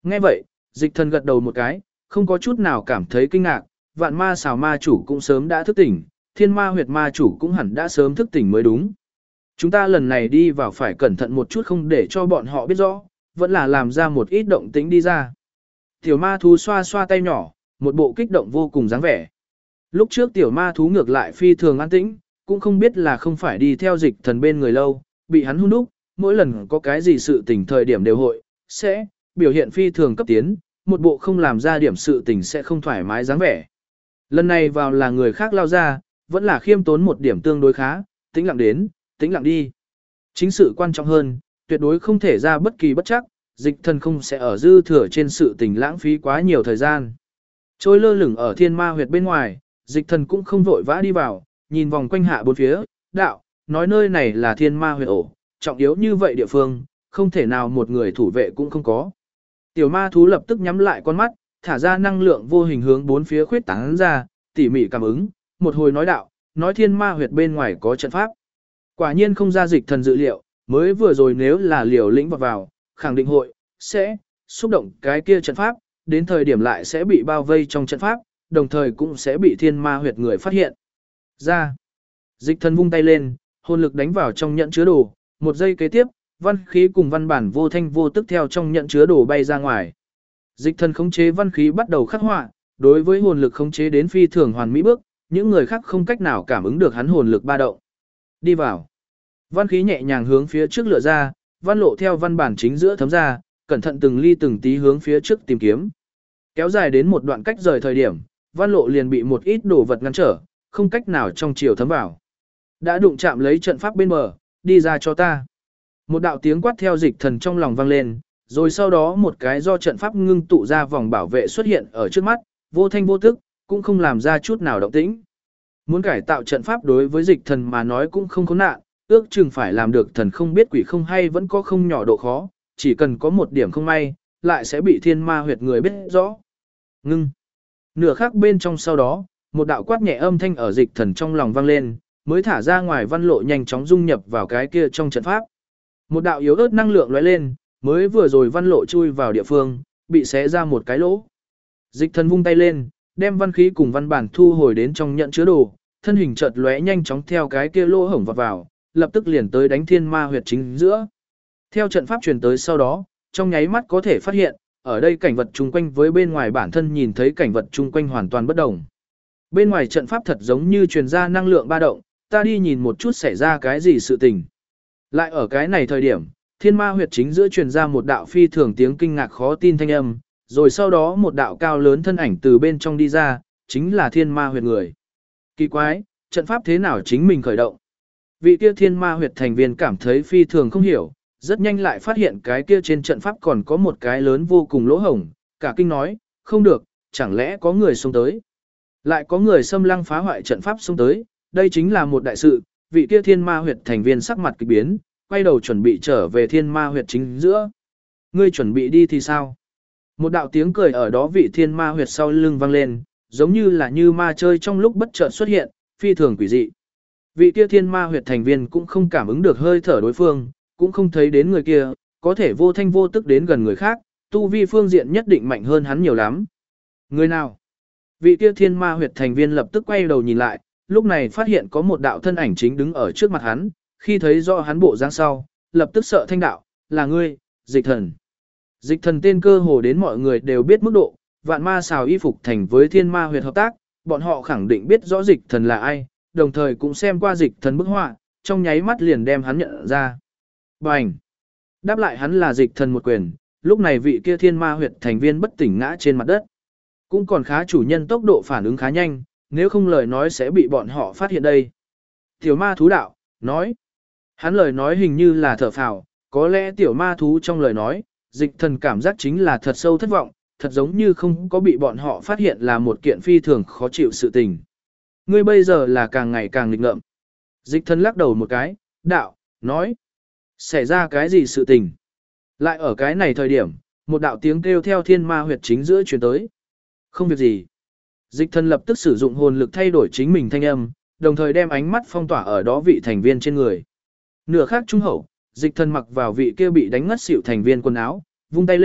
Nghe vậy, dịch thần gật đầu một cái, không có chút nào cảm thấy kinh ngạc, vạn ma xào ma chủ cũng sớm đã thức tỉnh, thiên ma huyệt ma chủ cũng hẳn đã sớm thức tỉnh mới đúng. Chúng ta lần này đi vào phải cẩn thận một chút không để cho bọn họ biết rõ, vẫn là làm ra một ít động tĩnh đi ra. Tiểu ma thú xoa xoa tay nhỏ, một bộ kích động vô cùng dáng vẻ. Lúc trước tiểu ma thú ngược lại phi thường an tĩnh, cũng không biết là không phải đi theo dịch thần bên người lâu, bị hắn hun đúc, mỗi lần có cái gì sự tình thời điểm đều hội, sẽ, biểu hiện phi thường cấp tiến, một bộ không làm ra điểm sự tình sẽ không thoải mái dáng vẻ. Lần này vào là người khác lao ra, vẫn là khiêm tốn một điểm tương đối khá, tĩnh lặng đến, tĩnh lặng đi. Chính sự quan trọng hơn, tuyệt đối không thể ra bất kỳ bất chắc, dịch thần không sẽ ở dư thừa trên sự tình lãng phí quá nhiều thời gian. Trôi lơ lửng ở thiên ma huyệt bên ngoài, dịch thần cũng không vội vã đi vào, nhìn vòng quanh hạ bốn phía, đạo, nói nơi này là thiên ma huyệt ổ, trọng yếu như vậy địa phương, không thể nào một người thủ vệ cũng không có. Tiểu ma thú lập tức nhắm lại con mắt, thả ra năng lượng vô hình hướng bốn phía khuyết tán ra, tỉ mỉ cảm ứng, một hồi nói đạo, nói thiên ma huyệt bên ngoài có trận pháp. Quả nhiên không ra dịch thần dự liệu, mới vừa rồi nếu là liều lĩnh vào, khẳng định hội, sẽ, xúc động cái kia trận pháp, đến thời điểm lại sẽ bị bao vây trong trận pháp, đồng thời cũng sẽ bị thiên ma huyệt người phát hiện. Ra, dịch thần vung tay lên, hồn lực đánh vào trong nhận chứa đồ, một giây kế tiếp, văn khí cùng văn bản vô thanh vô tức theo trong nhận chứa đồ bay ra ngoài. Dịch thần khống chế văn khí bắt đầu khắc họa, đối với hồn lực khống chế đến phi thường hoàn mỹ bước, những người khác không cách nào cảm ứng được hắn hồn lực ba động. Đi vào. Văn khí nhẹ nhàng hướng phía trước lựa ra, văn lộ theo văn bản chính giữa thấm ra, cẩn thận từng ly từng tí hướng phía trước tìm kiếm. Kéo dài đến một đoạn cách rời thời điểm, văn lộ liền bị một ít đồ vật ngăn trở, không cách nào trong chiều thấm vào. Đã đụng chạm lấy trận pháp bên bờ, đi ra cho ta. Một đạo tiếng quát theo dịch thần trong lòng vang lên, rồi sau đó một cái do trận pháp ngưng tụ ra vòng bảo vệ xuất hiện ở trước mắt, vô thanh vô tức, cũng không làm ra chút nào động tĩnh. Muốn cải tạo trận pháp đối với dịch thần mà nói cũng không có nạn, ước chừng phải làm được thần không biết quỷ không hay vẫn có không nhỏ độ khó, chỉ cần có một điểm không may, lại sẽ bị thiên ma huyệt người biết rõ. Ngưng. Nửa khắc bên trong sau đó, một đạo quát nhẹ âm thanh ở dịch thần trong lòng vang lên, mới thả ra ngoài văn lộ nhanh chóng dung nhập vào cái kia trong trận pháp. Một đạo yếu ớt năng lượng lóe lên, mới vừa rồi văn lộ chui vào địa phương, bị xé ra một cái lỗ. Dịch thần vung tay lên, đem văn khí cùng văn bản thu hồi đến trong nhận chứa đồ, thân hình chợt lóe nhanh chóng theo cái kia lỗ hổng vào, lập tức liền tới đánh thiên ma huyệt chính giữa. Theo trận pháp truyền tới sau đó, trong nháy mắt có thể phát hiện, ở đây cảnh vật chung quanh với bên ngoài bản thân nhìn thấy cảnh vật chung quanh hoàn toàn bất đồng. Bên ngoài trận pháp thật giống như truyền ra năng lượng ba động, ta đi nhìn một chút xảy ra cái gì sự tình. Lại ở cái này thời điểm, thiên ma huyệt chính giữa truyền ra một đạo phi thường tiếng kinh ngạc khó tin thanh âm, rồi sau đó một đạo cao lớn thân ảnh từ bên trong đi ra, chính là thiên ma huyệt người. Kỳ quái, trận pháp thế nào chính mình khởi động? Vị kia thiên ma huyệt thành viên cảm thấy phi thường không hiểu, rất nhanh lại phát hiện cái kia trên trận pháp còn có một cái lớn vô cùng lỗ hổng, cả kinh nói, không được, chẳng lẽ có người xông tới. Lại có người xâm lăng phá hoại trận pháp xông tới, đây chính là một đại sự, vị kia thiên ma huyệt thành viên sắc mặt kỳ biến, quay đầu chuẩn bị trở về thiên ma huyệt chính giữa. Ngươi chuẩn bị đi thì sao? Một đạo tiếng cười ở đó vị thiên ma huyệt sau lưng vang lên, giống như là như ma chơi trong lúc bất chợt xuất hiện, phi thường quỷ dị. Vị kia thiên ma huyệt thành viên cũng không cảm ứng được hơi thở đối phương, cũng không thấy đến người kia, có thể vô thanh vô tức đến gần người khác, tu vi phương diện nhất định mạnh hơn hắn nhiều lắm. Người nào? Vị kia thiên ma huyệt thành viên lập tức quay đầu nhìn lại, lúc này phát hiện có một đạo thân ảnh chính đứng ở trước mặt hắn, khi thấy rõ hắn bộ dáng sau, lập tức sợ thanh đạo, là ngươi, dịch thần. Dịch thần tên cơ hồ đến mọi người đều biết mức độ, vạn ma xào y phục thành với thiên ma huyệt hợp tác, bọn họ khẳng định biết rõ dịch thần là ai, đồng thời cũng xem qua dịch thần bức họa, trong nháy mắt liền đem hắn nhận ra. Bành! Đáp lại hắn là dịch thần một quyền, lúc này vị kia thiên ma huyệt thành viên bất tỉnh ngã trên mặt đất. Cũng còn khá chủ nhân tốc độ phản ứng khá nhanh, nếu không lời nói sẽ bị bọn họ phát hiện đây. Tiểu ma thú đạo, nói. Hắn lời nói hình như là thở phào, có lẽ tiểu ma thú trong lời nói, dịch thần cảm giác chính là thật sâu thất vọng, thật giống như không có bị bọn họ phát hiện là một kiện phi thường khó chịu sự tình. Ngươi bây giờ là càng ngày càng nghịch ngợm. Dịch thần lắc đầu một cái, đạo, nói. Xảy ra cái gì sự tình? Lại ở cái này thời điểm, một đạo tiếng kêu theo thiên ma huyệt chính giữa truyền tới. Không việc gì. Dịch thần lập tức sử dụng hồn lực thay đổi chính mình thanh âm, đồng thời đem ánh mắt phong tỏa ở đó vị thành viên trên người. Nửa khác trung hậu, dịch thần mặc vào vị kia bị đánh ngất xỉu thành viên quần áo, vung tay lên,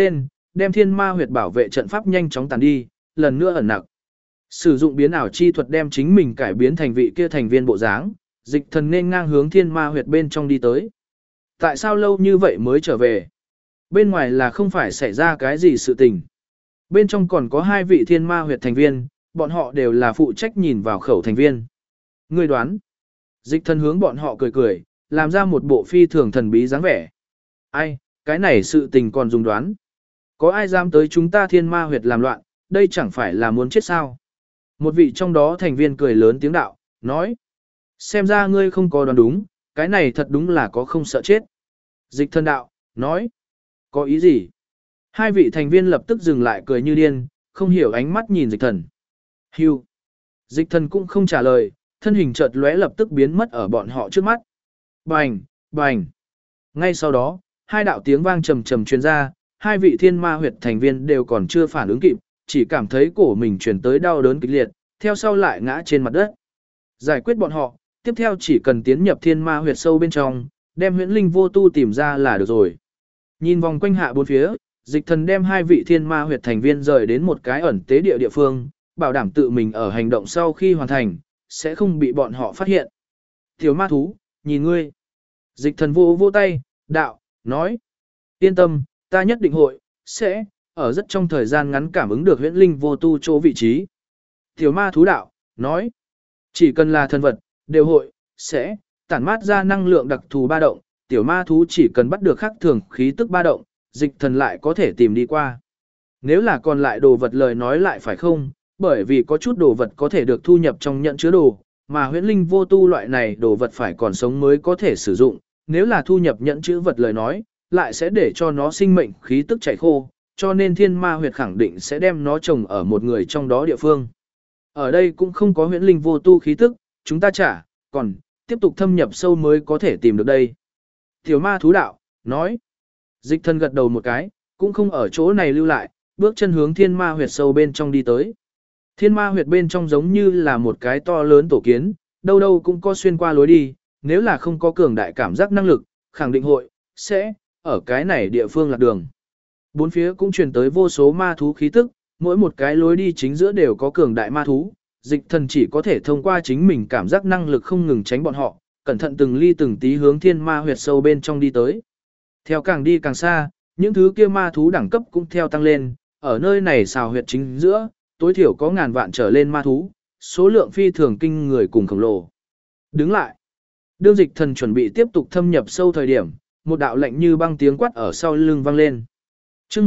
đem thiên ma huyệt bảo vệ trận pháp nhanh chóng tàn đi, lần nữa ẩn nặc. Sử dụng biến ảo chi thuật đem chính mình cải biến thành vị kia thành viên bộ dáng, Dịch Thần nên ngang hướng thiên ma huyệt bên trong đi tới. Tại sao lâu như vậy mới trở về? Bên ngoài là không phải xảy ra cái gì sự tình. Bên trong còn có 2 vị thiên ma huyệt thành viên, bọn họ đều là phụ trách nhìn vào khẩu thành viên. Ngươi đoán. Dịch Thần hướng bọn họ cười cười, làm ra một bộ phi thường thần bí dáng vẻ. Ai, cái này sự tình còn dùng đoán. Có ai dám tới chúng ta thiên ma huyệt làm loạn, đây chẳng phải là muốn chết sao? Một vị trong đó thành viên cười lớn tiếng đạo, nói. Xem ra ngươi không có đoán đúng, cái này thật đúng là có không sợ chết. Dịch Thần đạo, nói. Có ý gì? 2 vị thành viên lập tức dừng lại cười như điên, không hiểu ánh mắt nhìn Dịch Thần. Hưu. Dịch Thần cũng không trả lời, thân hình chợt lóe lập tức biến mất ở bọn họ trước mắt. Bành, bành. Ngay sau đó, 2 đạo tiếng vang trầm trầm truyền ra, 2 vị thiên ma huyệt thành viên đều còn chưa phản ứng kịp, chỉ cảm thấy cổ mình truyền tới đau đớn kịch liệt, theo sau lại ngã trên mặt đất. Giải quyết bọn họ, tiếp theo chỉ cần tiến nhập thiên ma huyệt sâu bên trong, đem huyễn linh vô tu tìm ra là được rồi. Nhìn vòng quanh hạ bốn phía, Dịch Thần đem 2 vị thiên ma huyệt thành viên rời đến một cái ẩn tế địa phương, bảo đảm tự mình ở hành động sau khi hoàn thành, sẽ không bị bọn họ phát hiện. Tiểu ma thú, nhìn ngươi. Dịch Thần vô tay, đạo, nói. Yên tâm, ta nhất định sẽ, ở rất trong thời gian ngắn cảm ứng được huyễn linh vô tu chỗ vị trí. Tiểu ma thú đạo, nói. Chỉ cần là thần vật, đều sẽ, tản mát ra năng lượng đặc thù ba động. Tiểu ma thú chỉ cần bắt được khắc thường khí tức ba động, Dịch Thần lại có thể tìm đi qua. Nếu là còn lại đồ vật lời nói lại phải không, bởi vì có chút đồ vật có thể được thu nhập trong nhận chứa đồ, mà huyễn linh vô tu loại này đồ vật phải còn sống mới có thể sử dụng, nếu là thu nhập nhận chữ vật lời nói, lại sẽ để cho nó sinh mệnh khí tức chảy khô, cho nên thiên ma huyệt khẳng định sẽ đem nó trồng ở một người trong đó địa phương. Ở đây cũng không có huyễn linh vô tu khí tức, chúng ta còn tiếp tục thâm nhập sâu mới có thể tìm được đây. Tiểu ma thú đạo, nói. Dịch Thần gật đầu một cái, cũng không ở chỗ này lưu lại, bước chân hướng thiên ma huyệt sâu bên trong đi tới. Thiên ma huyệt bên trong giống như là một cái to lớn tổ kiến, đâu đâu cũng có xuyên qua lối đi, nếu là không có cường đại cảm giác năng lực, khẳng định sẽ, ở cái này địa phương lạc đường. Bốn phía cũng truyền tới vô số ma thú khí tức, mỗi một cái lối đi chính giữa đều có cường đại ma thú, Dịch Thần chỉ có thể thông qua chính mình cảm giác năng lực không ngừng tránh bọn họ, cẩn thận từng ly từng tí hướng thiên ma huyệt sâu bên trong đi tới. Theo càng đi càng xa, những thứ kia ma thú đẳng cấp cũng theo tăng lên, ở nơi này xào huyệt chính giữa, tối thiểu có ngàn vạn trở lên ma thú, số lượng phi thường kinh người cùng khổng lồ. Đứng lại. Đương Dịch Thần chuẩn bị tiếp tục thâm nhập sâu thời điểm, một đạo lệnh như băng tiếng quát ở sau lưng vang lên. Chương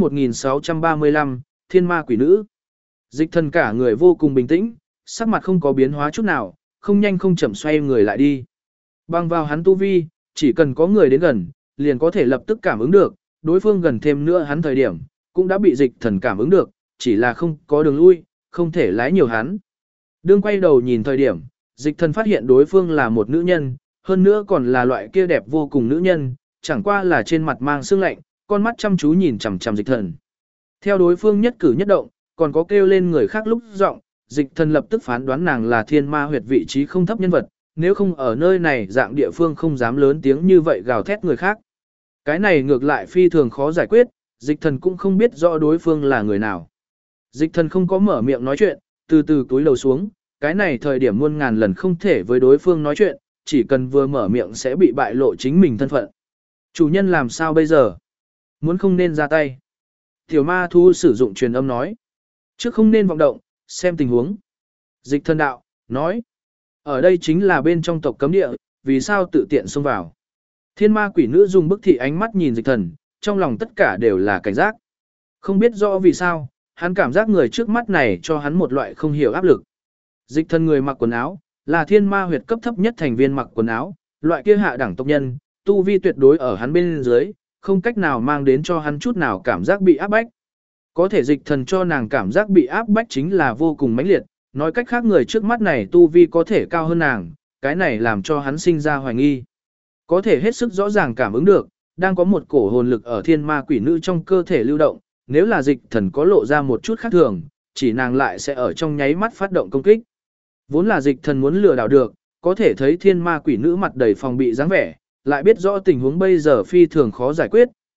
1635, Thiên Ma Quỷ Nữ. Dịch Thần cả người vô cùng bình tĩnh, sắc mặt không có biến hóa chút nào, không nhanh không chậm xoay người lại đi. Bằng vào hắn tu vi, chỉ cần có người đến gần, liền có thể lập tức cảm ứng được, đối phương gần thêm nữa hắn thời điểm, cũng đã bị Dịch Thần cảm ứng được, chỉ là không có đường lui, không thể lái nhiều hắn. Đương quay đầu nhìn thời điểm, Dịch Thần phát hiện đối phương là một nữ nhân, hơn nữa còn là loại kia đẹp vô cùng nữ nhân, chẳng qua là trên mặt mang sương lạnh, con mắt chăm chú nhìn chằm chằm Dịch Thần. Theo đối phương nhất cử nhất động, còn có kêu lên người khác lúc giọng, Dịch Thần lập tức phán đoán nàng là thiên ma huyệt vị trí không thấp nhân vật, nếu không ở nơi này dạng địa phương không dám lớn tiếng như vậy gào thét người khác. Cái này ngược lại phi thường khó giải quyết, Dịch Thần cũng không biết rõ đối phương là người nào. Dịch Thần không có mở miệng nói chuyện, từ từ túi lầu xuống, cái này thời điểm muôn ngàn lần không thể với đối phương nói chuyện, chỉ cần vừa mở miệng sẽ bị bại lộ chính mình thân phận. Chủ nhân làm sao bây giờ? Muốn không nên ra tay. Tiểu ma thú sử dụng truyền âm nói. Trước không nên vọng động, xem tình huống. Dịch Thần đạo, nói. Ở đây chính là bên trong tộc cấm địa, vì sao tự tiện xông vào. Thiên ma quỷ nữ dùng bức thị ánh mắt nhìn Dịch Thần, trong lòng tất cả đều là cảnh giác. Không biết rõ vì sao, hắn cảm giác người trước mắt này cho hắn một loại không hiểu áp lực. Dịch Thần người mặc quần áo, là thiên ma huyệt cấp thấp nhất thành viên mặc quần áo, loại kia hạ đẳng tộc nhân, tu vi tuyệt đối ở hắn bên dưới, không cách nào mang đến cho hắn chút nào cảm giác bị áp bách. Có thể Dịch Thần cho nàng cảm giác bị áp bách chính là vô cùng mãnh liệt, nói cách khác người trước mắt này tu vi có thể cao hơn nàng, cái này làm cho hắn sinh ra hoài nghi. Có thể hết sức rõ ràng cảm ứng được, đang có một cổ hồn lực ở thiên ma quỷ nữ trong cơ thể lưu động, nếu là Dịch Thần có lộ ra một chút khác thường, chỉ nàng lại sẽ ở trong nháy mắt phát động công kích. Vốn là Dịch Thần muốn lừa đảo được, có thể thấy thiên ma quỷ nữ mặt đầy phòng bị dáng vẻ, lại biết rõ tình huống bây giờ phi thường khó giải quyết,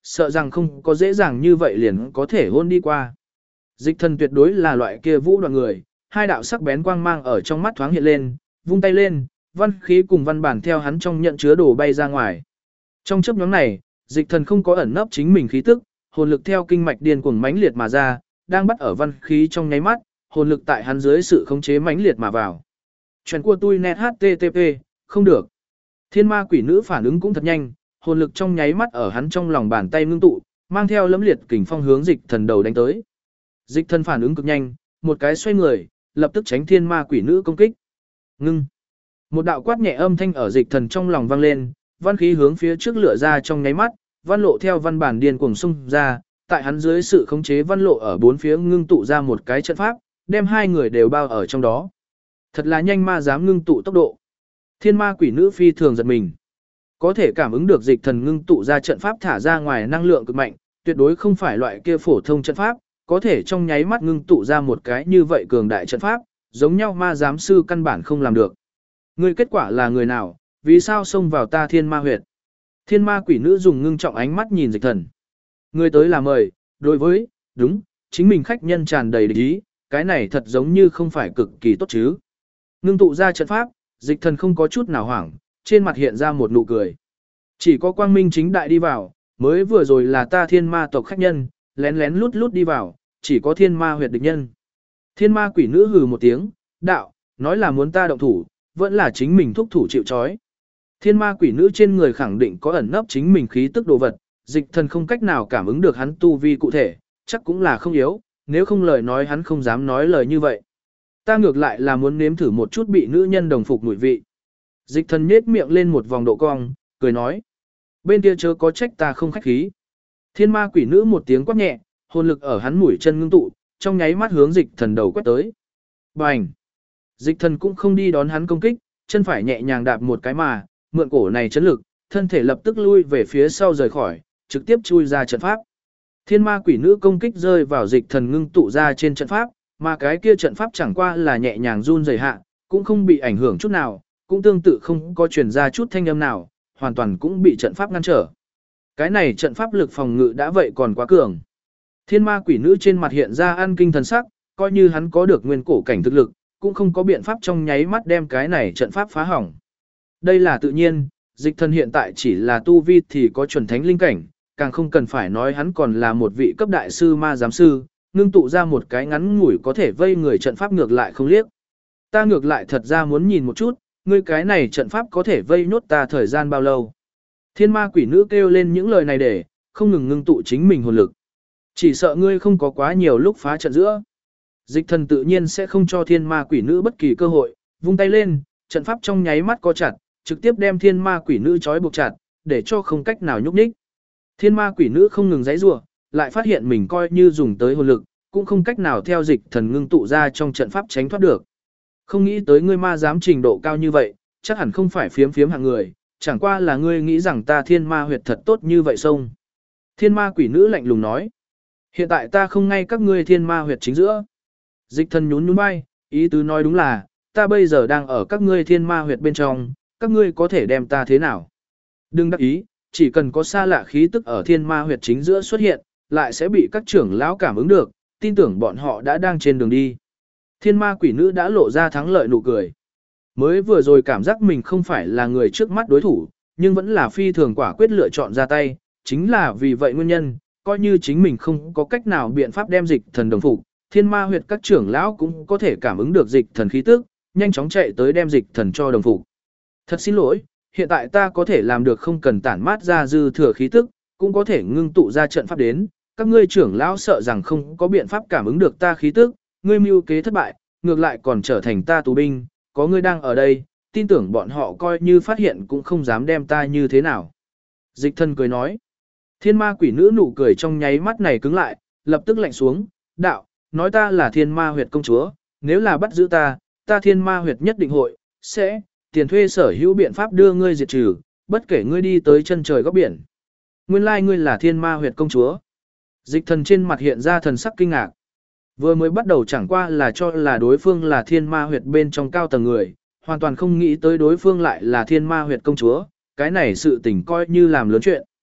sợ rằng không có dễ dàng như vậy liền có thể hôn đi qua. Dịch thần tuyệt đối là loại kia vũ đoạn người, hai đạo sắc bén quang mang ở trong mắt thoáng hiện lên, vung tay lên, văn khí cùng văn bản theo hắn trong nhận chứa đồ bay ra ngoài. Trong chớp nhoáng này, dịch thần không có ẩn nấp chính mình khí tức, hồn lực theo kinh mạch điên cuồng mãnh liệt mà ra, đang bắt ở văn khí trong nháy mắt, hồn lực tại hắn dưới sự khống chế mãnh liệt mà vào. Chuyện của tôi net http, không được. Thiên ma quỷ nữ phản ứng cũng thật nhanh, hồn lực trong nháy mắt ở hắn trong lòng bàn tay ngưng tụ, mang theo lẫm liệt kình phong hướng dịch thần đầu đánh tới. Dịch thần phản ứng cực nhanh, một cái xoay người, lập tức tránh thiên ma quỷ nữ công kích. Ngưng. Một đạo quát nhẹ âm thanh ở dịch thần trong lòng vang lên, văn khí hướng phía trước lửa ra trong nháy mắt, văn lộ theo văn bản điên cuồng xung ra, tại hắn dưới sự khống chế văn lộ ở bốn phía ngưng tụ ra một cái trận pháp, đem hai người đều bao ở trong đó. Thật là nhanh ma dám ngưng tụ tốc độ. Thiên ma quỷ nữ phi thường giật mình. Có thể cảm ứng được dịch thần ngưng tụ ra trận pháp thả ra ngoài năng lượng cực mạnh, tuyệt đối không phải loại kia phổ thông trận pháp, có thể trong nháy mắt ngưng tụ ra một cái như vậy cường đại trận pháp, giống nhau ma giám sư căn bản không làm được. Người kết quả là người nào, vì sao xông vào ta thiên ma huyệt? Thiên ma quỷ nữ dùng ngưng trọng ánh mắt nhìn dịch thần. Người tới là mời, đối với, đúng, chính mình khách nhân tràn đầy địch ý, cái này thật giống như không phải cực kỳ tốt chứ. Ngưng tụ ra trận pháp, dịch thần không có chút nào hoảng, trên mặt hiện ra một nụ cười. Chỉ có quang minh chính đại đi vào, mới vừa rồi là ta thiên ma tộc khách nhân, lén lén lút lút đi vào, chỉ có thiên ma huyệt địch nhân. Thiên ma quỷ nữ hừ một tiếng, đạo, nói là muốn ta động thủ, vẫn là chính mình thúc thủ chịu trói. Thiên ma quỷ nữ trên người khẳng định có ẩn nấp chính mình khí tức đồ vật, dịch thần không cách nào cảm ứng được hắn tu vi cụ thể, chắc cũng là không yếu, nếu không lời nói hắn không dám nói lời như vậy. Ta ngược lại là muốn nếm thử một chút bị nữ nhân đồng phục mùi vị. Dịch thần nhếch miệng lên một vòng độ cong, cười nói. Bên kia chớ có trách ta không khách khí. Thiên ma quỷ nữ một tiếng quát nhẹ, hồn lực ở hắn mũi chân ngưng tụ, trong nháy mắt hướng dịch thần đầu quét tới. Bành! Dịch thần cũng không đi đón hắn công kích, chân phải nhẹ nhàng đạp một cái mà, mượn cổ này chấn lực, thân thể lập tức lui về phía sau rời khỏi, trực tiếp chui ra trận pháp. Thiên ma quỷ nữ công kích rơi vào dịch thần ngưng tụ ra trên trận pháp, mà cái kia trận pháp chẳng qua là nhẹ nhàng run rẩy hạ, cũng không bị ảnh hưởng chút nào, cũng tương tự không có truyền ra chút thanh âm nào, hoàn toàn cũng bị trận pháp ngăn trở. Cái này trận pháp lực phòng ngự đã vậy còn quá cường. Thiên ma quỷ nữ trên mặt hiện ra ăn kinh thần sắc, coi như hắn có được nguyên cổ cảnh thực lực, cũng không có biện pháp trong nháy mắt đem cái này trận pháp phá hỏng. Đây là tự nhiên, dịch thần hiện tại chỉ là tu vi thì có chuẩn thánh linh cảnh, càng không cần phải nói hắn còn là một vị cấp đại sư ma giám sư, ngưng tụ ra một cái ngắn ngủi có thể vây người trận pháp ngược lại không liếc. Ta ngược lại thật ra muốn nhìn một chút, ngươi cái này trận pháp có thể vây nốt ta thời gian bao lâu. Thiên ma quỷ nữ kêu lên những lời này để, không ngừng ngưng tụ chính mình hồn lực. Chỉ sợ ngươi không có quá nhiều lúc phá trận giữa. Dịch thần tự nhiên sẽ không cho thiên ma quỷ nữ bất kỳ cơ hội, vung tay lên, trận pháp trong nháy mắt co chặt, trực tiếp đem thiên ma quỷ nữ trói buộc chặt, để cho không cách nào nhúc nhích. Thiên ma quỷ nữ không ngừng giãy giụa, lại phát hiện mình coi như dùng tới hồn lực, cũng không cách nào theo dịch thần ngưng tụ ra trong trận pháp tránh thoát được. Không nghĩ tới ngươi ma dám trình độ cao như vậy, chắc hẳn không phải phiếm phiếm hạng người, chẳng qua là ngươi nghĩ rằng ta thiên ma huyệt thật tốt như vậy không? Thiên ma quỷ nữ lạnh lùng nói. Hiện tại ta không ngay các ngươi thiên ma huyệt chính giữa. Dịch thần nhún nhún vai, ý tứ nói đúng là, ta bây giờ đang ở các ngươi thiên ma huyệt bên trong, các ngươi có thể đem ta thế nào? Đừng đắc ý, chỉ cần có xa lạ khí tức ở thiên ma huyệt chính giữa xuất hiện, lại sẽ bị các trưởng lão cảm ứng được, tin tưởng bọn họ đã đang trên đường đi. Thiên ma quỷ nữ đã lộ ra thắng lợi nụ cười. Mới vừa rồi cảm giác mình không phải là người trước mắt đối thủ, nhưng vẫn là phi thường quả quyết lựa chọn ra tay, chính là vì vậy nguyên nhân, coi như chính mình không có cách nào biện pháp đem dịch thần đồng phục, thiên ma huyệt các trưởng lão cũng có thể cảm ứng được dịch thần khí tức, nhanh chóng chạy tới đem dịch thần cho đồng phục. Thật xin lỗi, hiện tại ta có thể làm được không cần tản mát ra dư thừa khí tức, cũng có thể ngưng tụ ra trận pháp đến, các ngươi trưởng lão sợ rằng không có biện pháp cảm ứng được ta khí tức, ngươi mưu kế thất bại, ngược lại còn trở thành ta tù binh, có ngươi đang ở đây, tin tưởng bọn họ coi như phát hiện cũng không dám đem ta như thế nào. Dịch thần cười nói, thiên ma quỷ nữ nụ cười trong nháy mắt này cứng lại, lập tức lạnh xuống, đạo, nói ta là thiên ma huyệt công chúa, nếu là bắt giữ ta, ta thiên ma huyệt nhất định hội, sẽ, tiền thuê sở hữu biện pháp đưa ngươi diệt trừ, bất kể ngươi đi tới chân trời góc biển. Nguyên lai ngươi là thiên ma huyệt công chúa. Dịch thần trên mặt hiện ra thần sắc kinh ngạc. Vừa mới bắt đầu chẳng qua là cho là đối phương là thiên ma huyệt bên trong cao tầng người, hoàn toàn không nghĩ tới đối phương lại là thiên ma huyệt công chúa, cái này sự tình coi như làm lớn chuyện.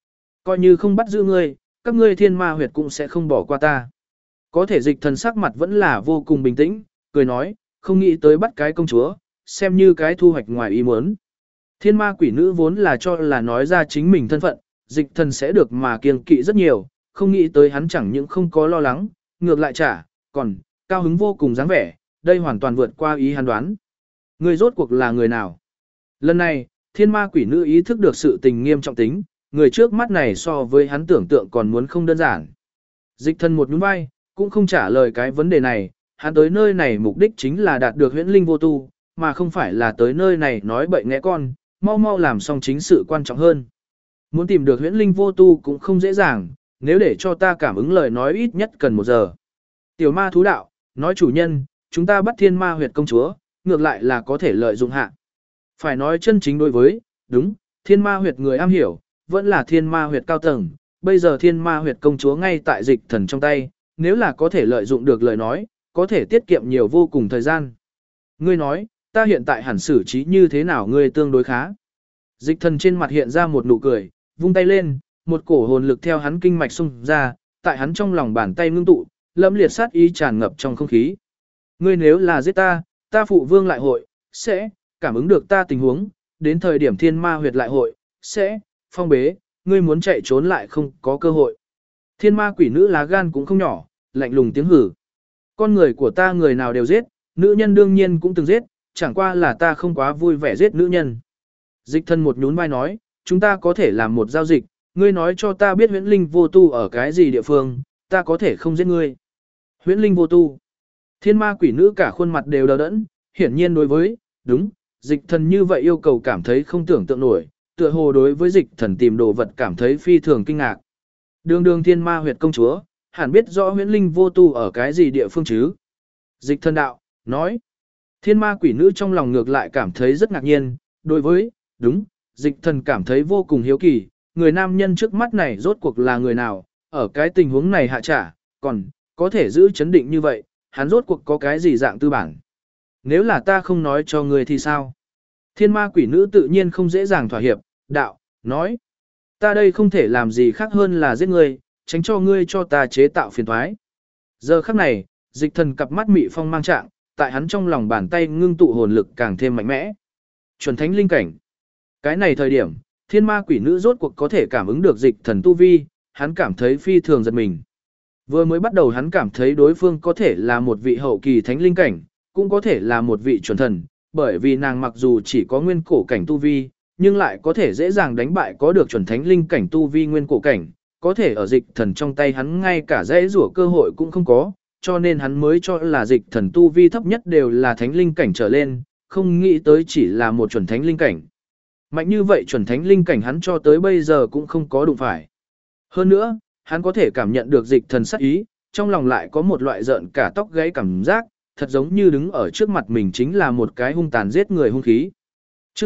Coi như không bắt giữ ngươi, các ngươi thiên ma huyệt cũng sẽ không bỏ qua ta. Có thể dịch thần sắc mặt vẫn là vô cùng bình tĩnh, cười nói, không nghĩ tới bắt cái công chúa, xem như cái thu hoạch ngoài ý muốn. Thiên ma quỷ nữ vốn là cho là nói ra chính mình thân phận, dịch thần sẽ được mà kiêng kỵ rất nhiều, không nghĩ tới hắn chẳng những không có lo lắng, ngược lại còn cao hứng vô cùng dáng vẻ, đây hoàn toàn vượt qua ý hắn đoán. Người rốt cuộc là người nào? Lần này, thiên ma quỷ nữ ý thức được sự tình nghiêm trọng tính, người trước mắt này so với hắn tưởng tượng còn muốn không đơn giản. Dịch thần một nhún vai, cũng không trả lời cái vấn đề này, hắn tới nơi này mục đích chính là đạt được huyễn linh vô tu, mà không phải là tới nơi này nói bậy nghẽ con, mau mau làm xong chính sự quan trọng hơn. Muốn tìm được huyễn linh vô tu cũng không dễ dàng, nếu để cho ta cảm ứng lời nói ít nhất cần 1 giờ. Tiểu ma thú đạo, nói chủ nhân, chúng ta bắt thiên ma huyệt công chúa, ngược lại là có thể lợi dụng hạ. Phải nói chân chính đối với, đúng, thiên ma huyệt người am hiểu, vẫn là thiên ma huyệt cao tầng, bây giờ thiên ma huyệt công chúa ngay tại dịch thần trong tay, nếu là có thể lợi dụng được lời nói, có thể tiết kiệm nhiều vô cùng thời gian. Ngươi nói, ta hiện tại hẳn xử trí như thế nào ngươi tương đối khá. Dịch thần trên mặt hiện ra một nụ cười, vung tay lên, một cổ hồn lực theo hắn kinh mạch xung ra, tại hắn trong lòng bàn tay ngưng tụ, lâm liệt sát ý tràn ngập trong không khí. Ngươi nếu là giết ta, ta phụ vương lại hội, sẽ cảm ứng được ta tình huống, đến thời điểm thiên ma huyệt lại hội, sẽ phong bế, ngươi muốn chạy trốn lại không có cơ hội. Thiên ma quỷ nữ lá gan cũng không nhỏ, lạnh lùng tiếng hử. Con người của ta người nào đều giết, nữ nhân đương nhiên cũng từng giết, chẳng qua là ta không quá vui vẻ giết nữ nhân. Dịch thân một nhún vai nói, chúng ta có thể làm một giao dịch, ngươi nói cho ta biết huyễn linh vô tu ở cái gì địa phương, ta có thể không giết ngươi. Huyễn linh vô tu. Thiên ma quỷ nữ cả khuôn mặt đều đờ đẫn, hiển nhiên đối với, đúng, dịch thần như vậy yêu cầu cảm thấy không tưởng tượng nổi, tựa hồ đối với dịch thần tìm đồ vật cảm thấy phi thường kinh ngạc. Đường đường thiên ma huyệt công chúa, hẳn biết rõ huyễn linh vô tu ở cái gì địa phương chứ. Dịch thần đạo, nói. Thiên ma quỷ nữ trong lòng ngược lại cảm thấy rất ngạc nhiên, đối với, đúng, dịch thần cảm thấy vô cùng hiếu kỳ, người nam nhân trước mắt này rốt cuộc là người nào, ở cái tình huống này hạ trả, còn, có thể giữ chấn định như vậy, hắn rốt cuộc có cái gì dạng tư bản. Nếu là ta không nói cho ngươi thì sao? Thiên ma quỷ nữ tự nhiên không dễ dàng thỏa hiệp, đạo, nói. Ta đây không thể làm gì khác hơn là giết ngươi, tránh cho ngươi cho ta chế tạo phiền toái. Giờ khắc này, dịch thần cặp mắt mị phong mang trạng, tại hắn trong lòng bàn tay ngưng tụ hồn lực càng thêm mạnh mẽ. Chuẩn thánh linh cảnh. Cái này thời điểm, thiên ma quỷ nữ rốt cuộc có thể cảm ứng được dịch thần tu vi, hắn cảm thấy phi thường giật mình. Vừa mới bắt đầu hắn cảm thấy đối phương có thể là một vị hậu kỳ thánh linh cảnh, cũng có thể là một vị chuẩn thần, bởi vì nàng mặc dù chỉ có nguyên cổ cảnh tu vi, nhưng lại có thể dễ dàng đánh bại có được chuẩn thánh linh cảnh tu vi nguyên cổ cảnh, có thể ở dịch thần trong tay hắn ngay cả dễ rủa cơ hội cũng không có, cho nên hắn mới cho là dịch thần tu vi thấp nhất đều là thánh linh cảnh trở lên, không nghĩ tới chỉ là một chuẩn thánh linh cảnh. Mạnh như vậy chuẩn thánh linh cảnh hắn cho tới bây giờ cũng không có đụng phải. Hơn nữa, hắn có thể cảm nhận được dịch thần sát ý, trong lòng lại có một loại rợn cả tóc gáy cảm giác, thật giống như đứng ở trước mặt mình chính là một cái hung tàn giết người hung khí. Chương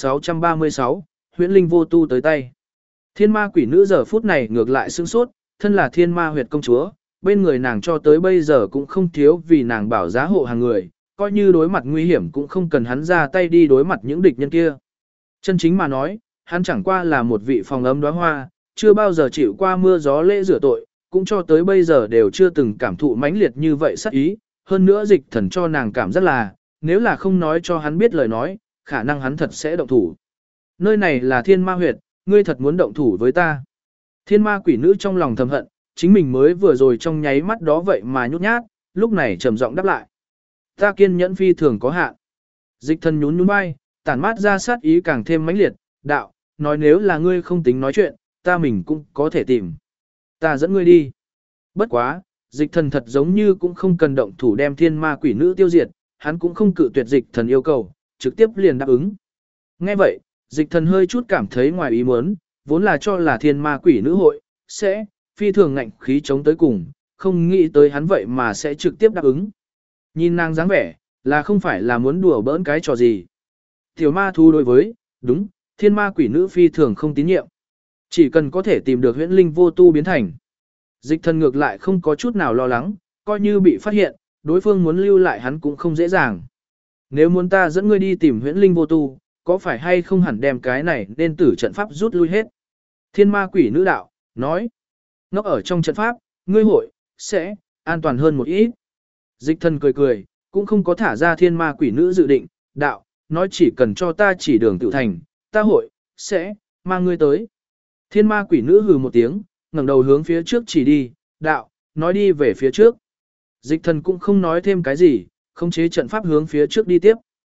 1636, huyễn linh vô tu tới tay. Thiên ma quỷ nữ giờ phút này ngược lại sững sốt, thân là thiên ma huyệt công chúa, bên người nàng cho tới bây giờ cũng không thiếu vì nàng bảo giá hộ hàng người, coi như đối mặt nguy hiểm cũng không cần hắn ra tay đi đối mặt những địch nhân kia. Chân chính mà nói, hắn chẳng qua là một vị phòng ấm đóa hoa, chưa bao giờ chịu qua mưa gió lễ rửa tội, cũng cho tới bây giờ đều chưa từng cảm thụ mãnh liệt như vậy sát ý, hơn nữa dịch thần cho nàng cảm giác là, nếu là không nói cho hắn biết lời nói, khả năng hắn thật sẽ động thủ. Nơi này là thiên ma huyệt, ngươi thật muốn động thủ với ta. Thiên ma quỷ nữ trong lòng thầm hận, chính mình mới vừa rồi trong nháy mắt đó vậy mà nhút nhát, lúc này trầm giọng đáp lại. Ta kiên nhẫn phi thường có hạn. Dịch thần nhún nhún vai, tản mát ra sát ý càng thêm mãnh liệt, đạo, nói nếu là ngươi không tính nói chuyện, ta mình cũng có thể tìm. Ta dẫn ngươi đi. Bất quá, dịch thần thật giống như cũng không cần động thủ đem thiên ma quỷ nữ tiêu diệt, hắn cũng không cự tuyệt dịch thần yêu cầu, trực tiếp liền đáp ứng. Nghe vậy, dịch thần hơi chút cảm thấy ngoài ý muốn, vốn là cho là thiên ma quỷ nữ hội, sẽ, phi thường ngạnh khí chống tới cùng, không nghĩ tới hắn vậy mà sẽ trực tiếp đáp ứng. Nhìn nàng dáng vẻ, là không phải là muốn đùa bỡn cái trò gì. Tiểu ma thú đối với, đúng, thiên ma quỷ nữ phi thường không tín nhiệm. Chỉ cần có thể tìm được huyễn linh vô tu biến thành. Dịch thần ngược lại không có chút nào lo lắng, coi như bị phát hiện, đối phương muốn lưu lại hắn cũng không dễ dàng. Nếu muốn ta dẫn ngươi đi tìm huyễn linh vô tu, có phải hay không hẳn đem cái này nên tử trận pháp rút lui hết. Thiên ma quỷ nữ đạo, nói. Ngốc ở trong trận pháp, ngươi hội, sẽ, an toàn hơn một ít. Dịch thần cười cười, cũng không có thả ra thiên ma quỷ nữ dự định, đạo, nói chỉ cần cho ta chỉ đường tự thành, ta hội, sẽ, mang ngươi tới. Thiên ma quỷ nữ hừ một tiếng, ngẩng đầu hướng phía trước chỉ đi, đạo, nói đi về phía trước. Dịch thần cũng không nói thêm cái gì, khống chế trận pháp hướng phía trước đi tiếp.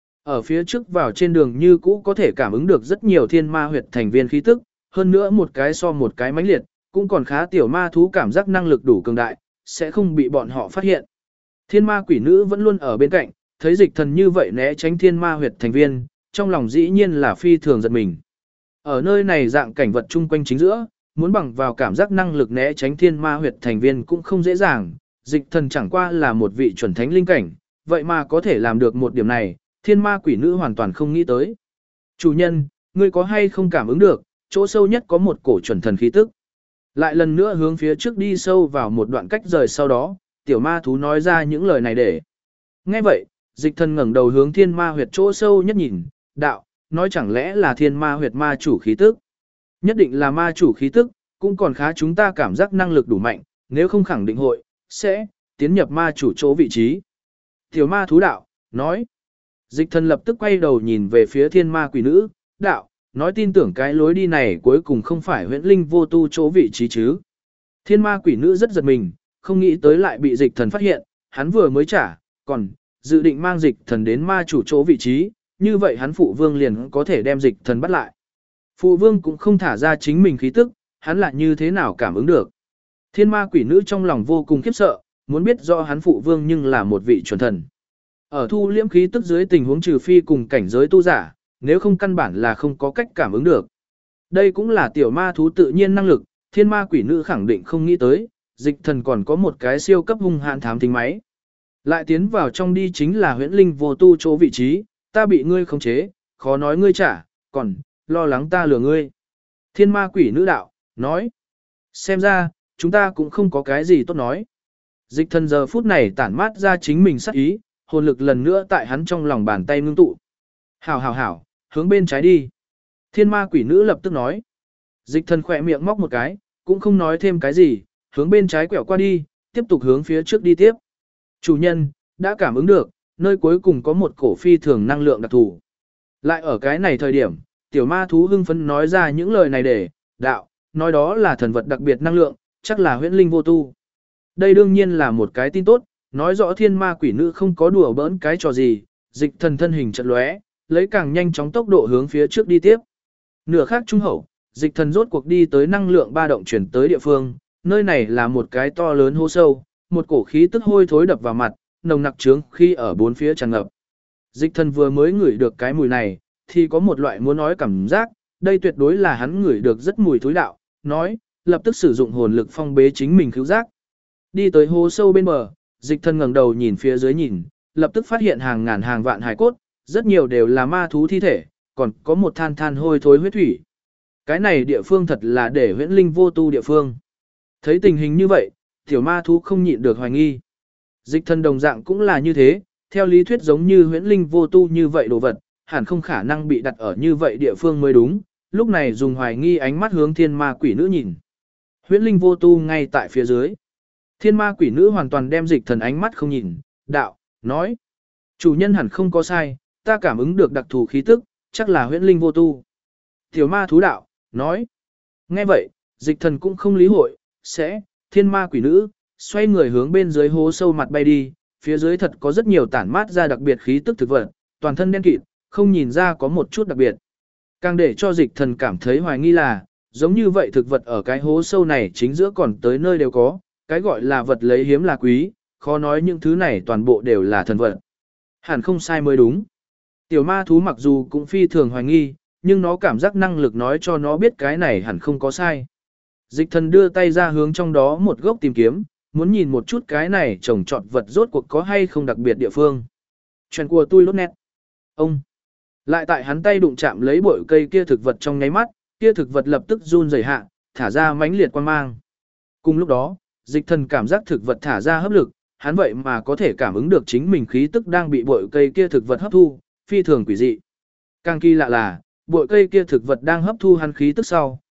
Ở phía trước vào trên đường như cũ có thể cảm ứng được rất nhiều thiên ma huyệt thành viên khí tức, hơn nữa một cái so một cái mãnh liệt, cũng còn khá tiểu ma thú cảm giác năng lực đủ cường đại, sẽ không bị bọn họ phát hiện. Thiên ma quỷ nữ vẫn luôn ở bên cạnh, thấy dịch thần như vậy né tránh thiên ma huyệt thành viên, trong lòng dĩ nhiên là phi thường giật mình. Ở nơi này dạng cảnh vật chung quanh chính giữa, muốn bằng vào cảm giác năng lực né tránh thiên ma huyệt thành viên cũng không dễ dàng, dịch thần chẳng qua là một vị chuẩn thánh linh cảnh, vậy mà có thể làm được một điểm này, thiên ma quỷ nữ hoàn toàn không nghĩ tới. Chủ nhân, ngươi có hay không cảm ứng được, chỗ sâu nhất có một cổ chuẩn thần khí tức. Lại lần nữa hướng phía trước đi sâu vào một đoạn cách rời sau đó, tiểu ma thú nói ra những lời này để. Nghe vậy, dịch thần ngẩng đầu hướng thiên ma huyệt chỗ sâu nhất nhìn, đạo, nói chẳng lẽ là thiên ma huyệt ma chủ khí tức. Nhất định là ma chủ khí tức, cũng còn khá chúng ta cảm giác năng lực đủ mạnh, nếu không khẳng định hội, sẽ, tiến nhập ma chủ chỗ vị trí. Tiểu ma thú đạo, nói. Dịch thần lập tức quay đầu nhìn về phía thiên ma quỷ nữ, đạo, nói tin tưởng cái lối đi này cuối cùng không phải huyễn linh vô tu chỗ vị trí chứ. Thiên ma quỷ nữ rất giật mình, không nghĩ tới lại bị dịch thần phát hiện, hắn vừa mới trả, còn dự định mang dịch thần đến ma chủ chỗ vị trí, như vậy hắn phụ vương liền có thể đem dịch thần bắt lại. Phụ vương cũng không thả ra chính mình khí tức, hắn lại như thế nào cảm ứng được. Thiên ma quỷ nữ trong lòng vô cùng khiếp sợ, muốn biết rõ hắn phụ vương nhưng là một vị chuẩn thần. Ở thu liễm khí tức dưới tình huống trừ phi cùng cảnh giới tu giả, nếu không căn bản là không có cách cảm ứng được. Đây cũng là tiểu ma thú tự nhiên năng lực, thiên ma quỷ nữ khẳng định không nghĩ tới, dịch thần còn có một cái siêu cấp hung hãn thám thính máy. Lại tiến vào trong đi chính là huyễn linh vô tu chỗ vị trí, ta bị ngươi khống chế, khó nói ngươi trả, còn lo lắng ta lừa ngươi. Thiên ma quỷ nữ đạo, nói. Xem ra, chúng ta cũng không có cái gì tốt nói. Dịch thần giờ phút này tản mát ra chính mình sắc ý, hồn lực lần nữa tại hắn trong lòng bàn tay ngưng tụ. Hảo hảo hảo, hướng bên trái đi. Thiên ma quỷ nữ lập tức nói. Dịch thần khỏe miệng móc một cái, cũng không nói thêm cái gì, hướng bên trái quẹo qua đi, tiếp tục hướng phía trước đi tiếp. Chủ nhân, đã cảm ứng được, nơi cuối cùng có một cổ phi thường năng lượng đặc thù. Lại ở cái này thời điểm, tiểu ma thú hưng phấn nói ra những lời này để, đạo, nói đó là thần vật đặc biệt năng lượng, chắc là huyễn linh vô tu. Đây đương nhiên là một cái tin tốt, nói rõ thiên ma quỷ nữ không có đùa bỡn cái trò gì, dịch thần thân hình chợt lóe, lấy càng nhanh chóng tốc độ hướng phía trước đi tiếp. Nửa khắc trung hậu, dịch thần rốt cuộc đi tới năng lượng ba động chuyển tới địa phương, nơi này là một cái to lớn hố sâu, một cổ khí tức hôi thối đập vào mặt, nồng nặc trướng khi ở bốn phía tràn ngập. Dịch thần vừa mới ngửi được cái mùi này, thì có một loại muốn nói cảm giác, đây tuyệt đối là hắn ngửi được rất mùi thối đạo, nói, lập tức sử dụng hồn lực phong bế chính mình cứu giác. Đi tới hố sâu bên bờ, dịch thần ngẩng đầu nhìn phía dưới nhìn, lập tức phát hiện hàng ngàn hàng vạn hài cốt, rất nhiều đều là ma thú thi thể, còn có một than than hôi thối huyết thủy. Cái này địa phương thật là để huyễn linh vô tu địa phương. Thấy tình hình như vậy, tiểu ma thú không nhịn được hoài nghi. Dịch thần đồng dạng cũng là như thế, theo lý thuyết giống như huyễn linh vô tu như vậy đồ vật, hẳn không khả năng bị đặt ở như vậy địa phương mới đúng, lúc này dùng hoài nghi ánh mắt hướng thiên ma quỷ nữ nhìn. Huyễn linh vô tu ngay tại phía dưới. Thiên ma quỷ nữ hoàn toàn đem dịch thần ánh mắt không nhìn, đạo, nói. Chủ nhân hẳn không có sai, ta cảm ứng được đặc thù khí tức, chắc là huyễn linh vô tu. Tiểu ma thú đạo, nói. Nghe vậy, dịch thần cũng không lý hội, sẽ, thiên ma quỷ nữ, xoay người hướng bên dưới hố sâu mặt bay đi, phía dưới thật có rất nhiều tản mát ra đặc biệt khí tức thực vật, toàn thân đen kịt, không nhìn ra có một chút đặc biệt. Càng để cho dịch thần cảm thấy hoài nghi là, giống như vậy thực vật ở cái hố sâu này chính giữa còn tới nơi đều có, cái gọi là vật lấy hiếm là quý, khó nói những thứ này toàn bộ đều là thần vật. Hẳn không sai mới đúng. Tiểu ma thú mặc dù cũng phi thường hoài nghi, nhưng nó cảm giác năng lực nói cho nó biết cái này hẳn không có sai. Dịch thần đưa tay ra hướng trong đó một gốc tìm kiếm, muốn nhìn một chút cái này trồng trọt vật rốt cuộc có hay không đặc biệt địa phương. Chuyện của tôi lốt nét. Ông. Lại tại hắn tay đụng chạm lấy bội cây kia thực vật trong nháy mắt, kia thực vật lập tức run rẩy hạ, thả ra mãnh liệt quang mang. Cùng lúc đó, dịch thần cảm giác thực vật thả ra hấp lực, hắn vậy mà có thể cảm ứng được chính mình khí tức đang bị bội cây kia thực vật hấp thu, phi thường quỷ dị. Càng kỳ lạ là, bội cây kia thực vật đang hấp thu hắn khí tức sau,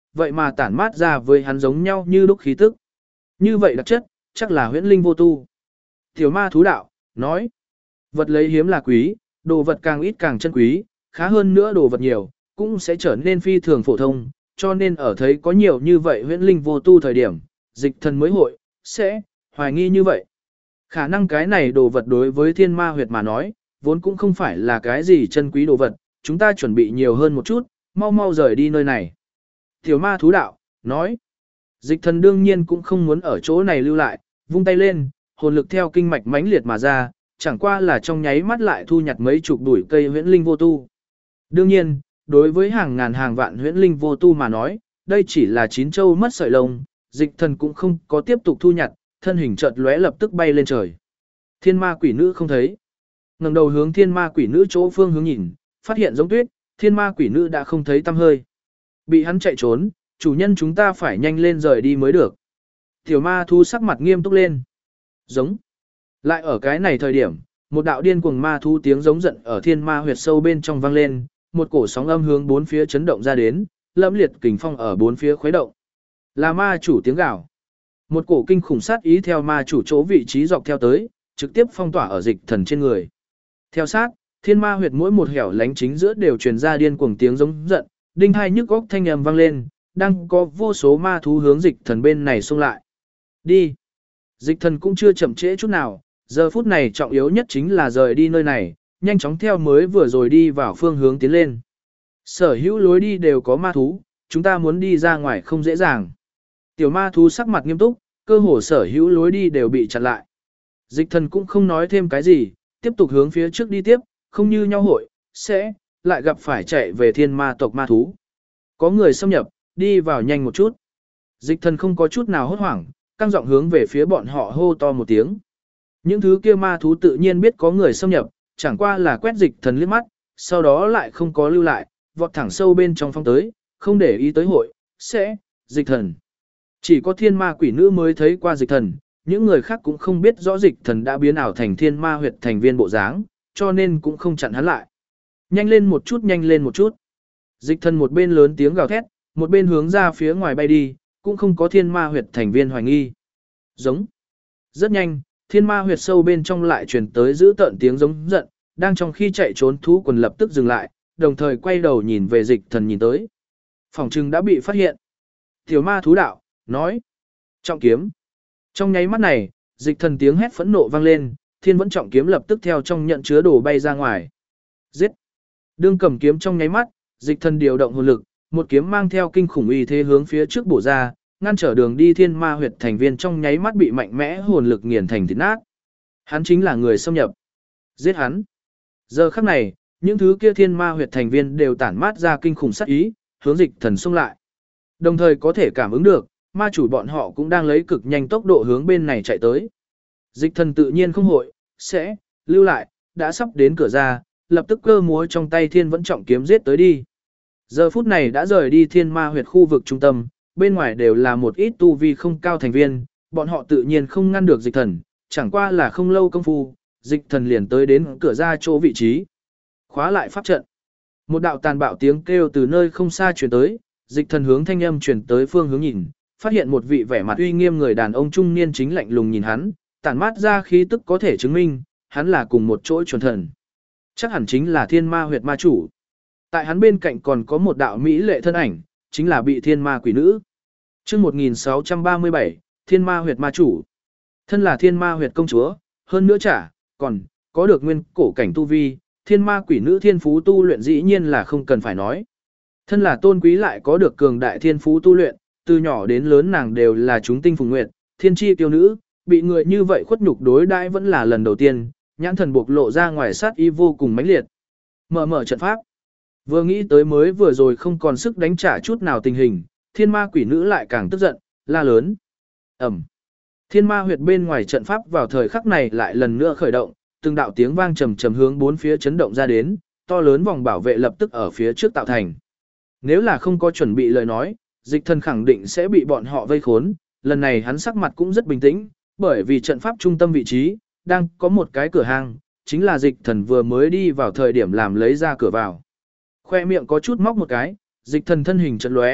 vậy mà tản mát ra với hắn giống nhau như lúc khí tức. Như vậy đặc chất, chắc là huyễn linh vô tu. Tiểu ma thú đạo, nói, vật lấy hiếm là quý, đồ vật càng ít càng chân quý, khá hơn nữa đồ vật nhiều, cũng sẽ trở nên phi thường phổ thông, cho nên ở thấy có nhiều như vậy huyễn linh vô tu thời điểm, dịch thần mới hội, sẽ, hoài nghi như vậy. Khả năng cái này đồ vật đối với thiên ma huyệt mà nói, vốn cũng không phải là cái gì chân quý đồ vật, chúng ta chuẩn bị nhiều hơn một chút, mau mau rời đi nơi này. Tiểu ma thú đạo, nói, dịch thần đương nhiên cũng không muốn ở chỗ này lưu lại, vung tay lên, hồn lực theo kinh mạch mãnh liệt mà ra, chẳng qua là trong nháy mắt lại thu nhặt mấy chục đuổi cây huyễn linh vô tu. Đương nhiên, đối với hàng ngàn hàng vạn huyễn linh vô tu mà nói, đây chỉ là chín châu mất sợi lông, dịch thần cũng không có tiếp tục thu nhặt, thân hình chợt lóe lập tức bay lên trời. Thiên ma quỷ nữ không thấy. Ngẩng đầu hướng thiên ma quỷ nữ chỗ phương hướng nhìn, phát hiện giống tuyết, thiên ma quỷ nữ đã không thấy tăm hơi. Bị hắn chạy trốn, chủ nhân chúng ta phải nhanh lên rời đi mới được. Tiểu ma thú sắc mặt nghiêm túc lên. Giống. Lại ở cái này thời điểm, một đạo điên cuồng ma thú tiếng giống giận ở thiên ma huyệt sâu bên trong vang lên, một cổ sóng âm hướng bốn phía chấn động ra đến, lẫm liệt kình phong ở bốn phía khuấy động. Là ma chủ tiếng gào. Một cổ kinh khủng sát ý theo ma chủ chỗ vị trí dọc theo tới, trực tiếp phong tỏa ở dịch thần trên người. Theo sát, thiên ma huyệt mỗi một hẻo lánh chính giữa đều truyền ra điên cuồng tiếng giống giận, đinh hai nhức góc thanh âm vang lên, đang có vô số ma thú hướng dịch thần bên này xông lại. Đi. Dịch thần cũng chưa chậm trễ chút nào, giờ phút này trọng yếu nhất chính là rời đi nơi này, nhanh chóng theo mới vừa rồi đi vào phương hướng tiến lên. Sở hữu lối đi đều có ma thú, chúng ta muốn đi ra ngoài không dễ dàng. Tiểu ma thú sắc mặt nghiêm túc, cơ hồ sở hữu lối đi đều bị chặn lại. Dịch thần cũng không nói thêm cái gì, tiếp tục hướng phía trước đi tiếp, không như nhau hội, sẽ lại gặp phải chạy về thiên ma tộc ma thú. Có người xâm nhập, đi vào nhanh một chút. Dịch thần không có chút nào hốt hoảng, căng giọng hướng về phía bọn họ hô to một tiếng. Những thứ kia ma thú tự nhiên biết có người xâm nhập, chẳng qua là quét dịch thần liếc mắt, sau đó lại không có lưu lại, vọt thẳng sâu bên trong phong tới, không để ý tới hội, sẽ, dịch thần. Chỉ có thiên ma quỷ nữ mới thấy qua dịch thần, những người khác cũng không biết rõ dịch thần đã biến ảo thành thiên ma huyệt thành viên bộ dáng, cho nên cũng không chặn hắn lại. Nhanh lên một chút, nhanh lên một chút. Dịch thần một bên lớn tiếng gào thét, một bên hướng ra phía ngoài bay đi, cũng không có thiên ma huyệt thành viên hoài nghi. Giống. Rất nhanh, thiên ma huyệt sâu bên trong lại truyền tới giữ tợn tiếng giống giận, đang trong khi chạy trốn thú quần lập tức dừng lại, đồng thời quay đầu nhìn về dịch thần nhìn tới. Phòng trừng đã bị phát hiện. Tiểu ma thú đạo, nói. Trọng kiếm. Trong nháy mắt này, dịch thần tiếng hét phẫn nộ vang lên, thiên vẫn trọng kiếm lập tức theo trong nhận chứa đồ bay ra ngoài. Giết. Đương cầm kiếm trong nháy mắt, dịch thần điều động hồn lực, một kiếm mang theo kinh khủng uy thế hướng phía trước bổ ra, ngăn trở đường đi thiên ma huyệt thành viên trong nháy mắt bị mạnh mẽ hồn lực nghiền thành thịt nát. Hắn chính là người xâm nhập. Giết hắn. Giờ khắc này, những thứ kia thiên ma huyệt thành viên đều tản mát ra kinh khủng sát ý, hướng dịch thần xông lại. Đồng thời có thể cảm ứng được, ma chủ bọn họ cũng đang lấy cực nhanh tốc độ hướng bên này chạy tới. Dịch thần tự nhiên không hội, sẽ, lưu lại, đã sắp đến cửa ra, lập tức cơ múa trong tay thiên vẫn trọng kiếm giết tới đi. Giờ phút này đã rời đi thiên ma huyệt khu vực trung tâm, bên ngoài đều là một ít tu vi không cao thành viên, bọn họ tự nhiên không ngăn được dịch thần, chẳng qua là không lâu công phu, dịch thần liền tới đến cửa ra chỗ vị trí. Khóa lại pháp trận. Một đạo tàn bạo tiếng kêu từ nơi không xa truyền tới, dịch thần hướng thanh âm truyền tới phương hướng nhìn, phát hiện một vị vẻ mặt uy nghiêm người đàn ông trung niên chính lạnh lùng nhìn hắn, tản mát ra khí tức có thể chứng minh, hắn là cùng một chỗ chuẩn thần. Chắc hẳn chính là thiên ma huyệt ma chủ. Tại hắn bên cạnh còn có một đạo mỹ lệ thân ảnh, chính là bị thiên ma quỷ nữ. Chương 1637, thiên ma huyệt ma chủ. Thân là thiên ma huyệt công chúa, hơn nữa còn có được nguyên cổ cảnh tu vi, thiên ma quỷ nữ thiên phú tu luyện dĩ nhiên là không cần phải nói. Thân là tôn quý lại có được cường đại thiên phú tu luyện, từ nhỏ đến lớn nàng đều là chúng tinh phùng nguyệt, thiên chi tiêu nữ, bị người như vậy khuất nhục đối đãi vẫn là lần đầu tiên, nhãn thần bộc lộ ra ngoài sát ý vô cùng mãnh liệt. Mở trận pháp. Vừa nghĩ tới mới vừa rồi không còn sức đánh trả chút nào tình hình, thiên ma quỷ nữ lại càng tức giận, la lớn. Ẩm. Thiên ma huyệt bên ngoài trận pháp vào thời khắc này lại lần nữa khởi động, từng đạo tiếng vang trầm trầm hướng bốn phía chấn động ra đến, to lớn vòng bảo vệ lập tức ở phía trước tạo thành. Nếu là không có chuẩn bị lời nói, dịch thần khẳng định sẽ bị bọn họ vây khốn, lần này hắn sắc mặt cũng rất bình tĩnh, bởi vì trận pháp trung tâm vị trí, đang có một cái cửa hàng, chính là dịch thần vừa mới đi vào thời điểm làm lấy ra cửa vào. Khoe miệng có chút móc một cái, dịch thần thân hình chợt lóe,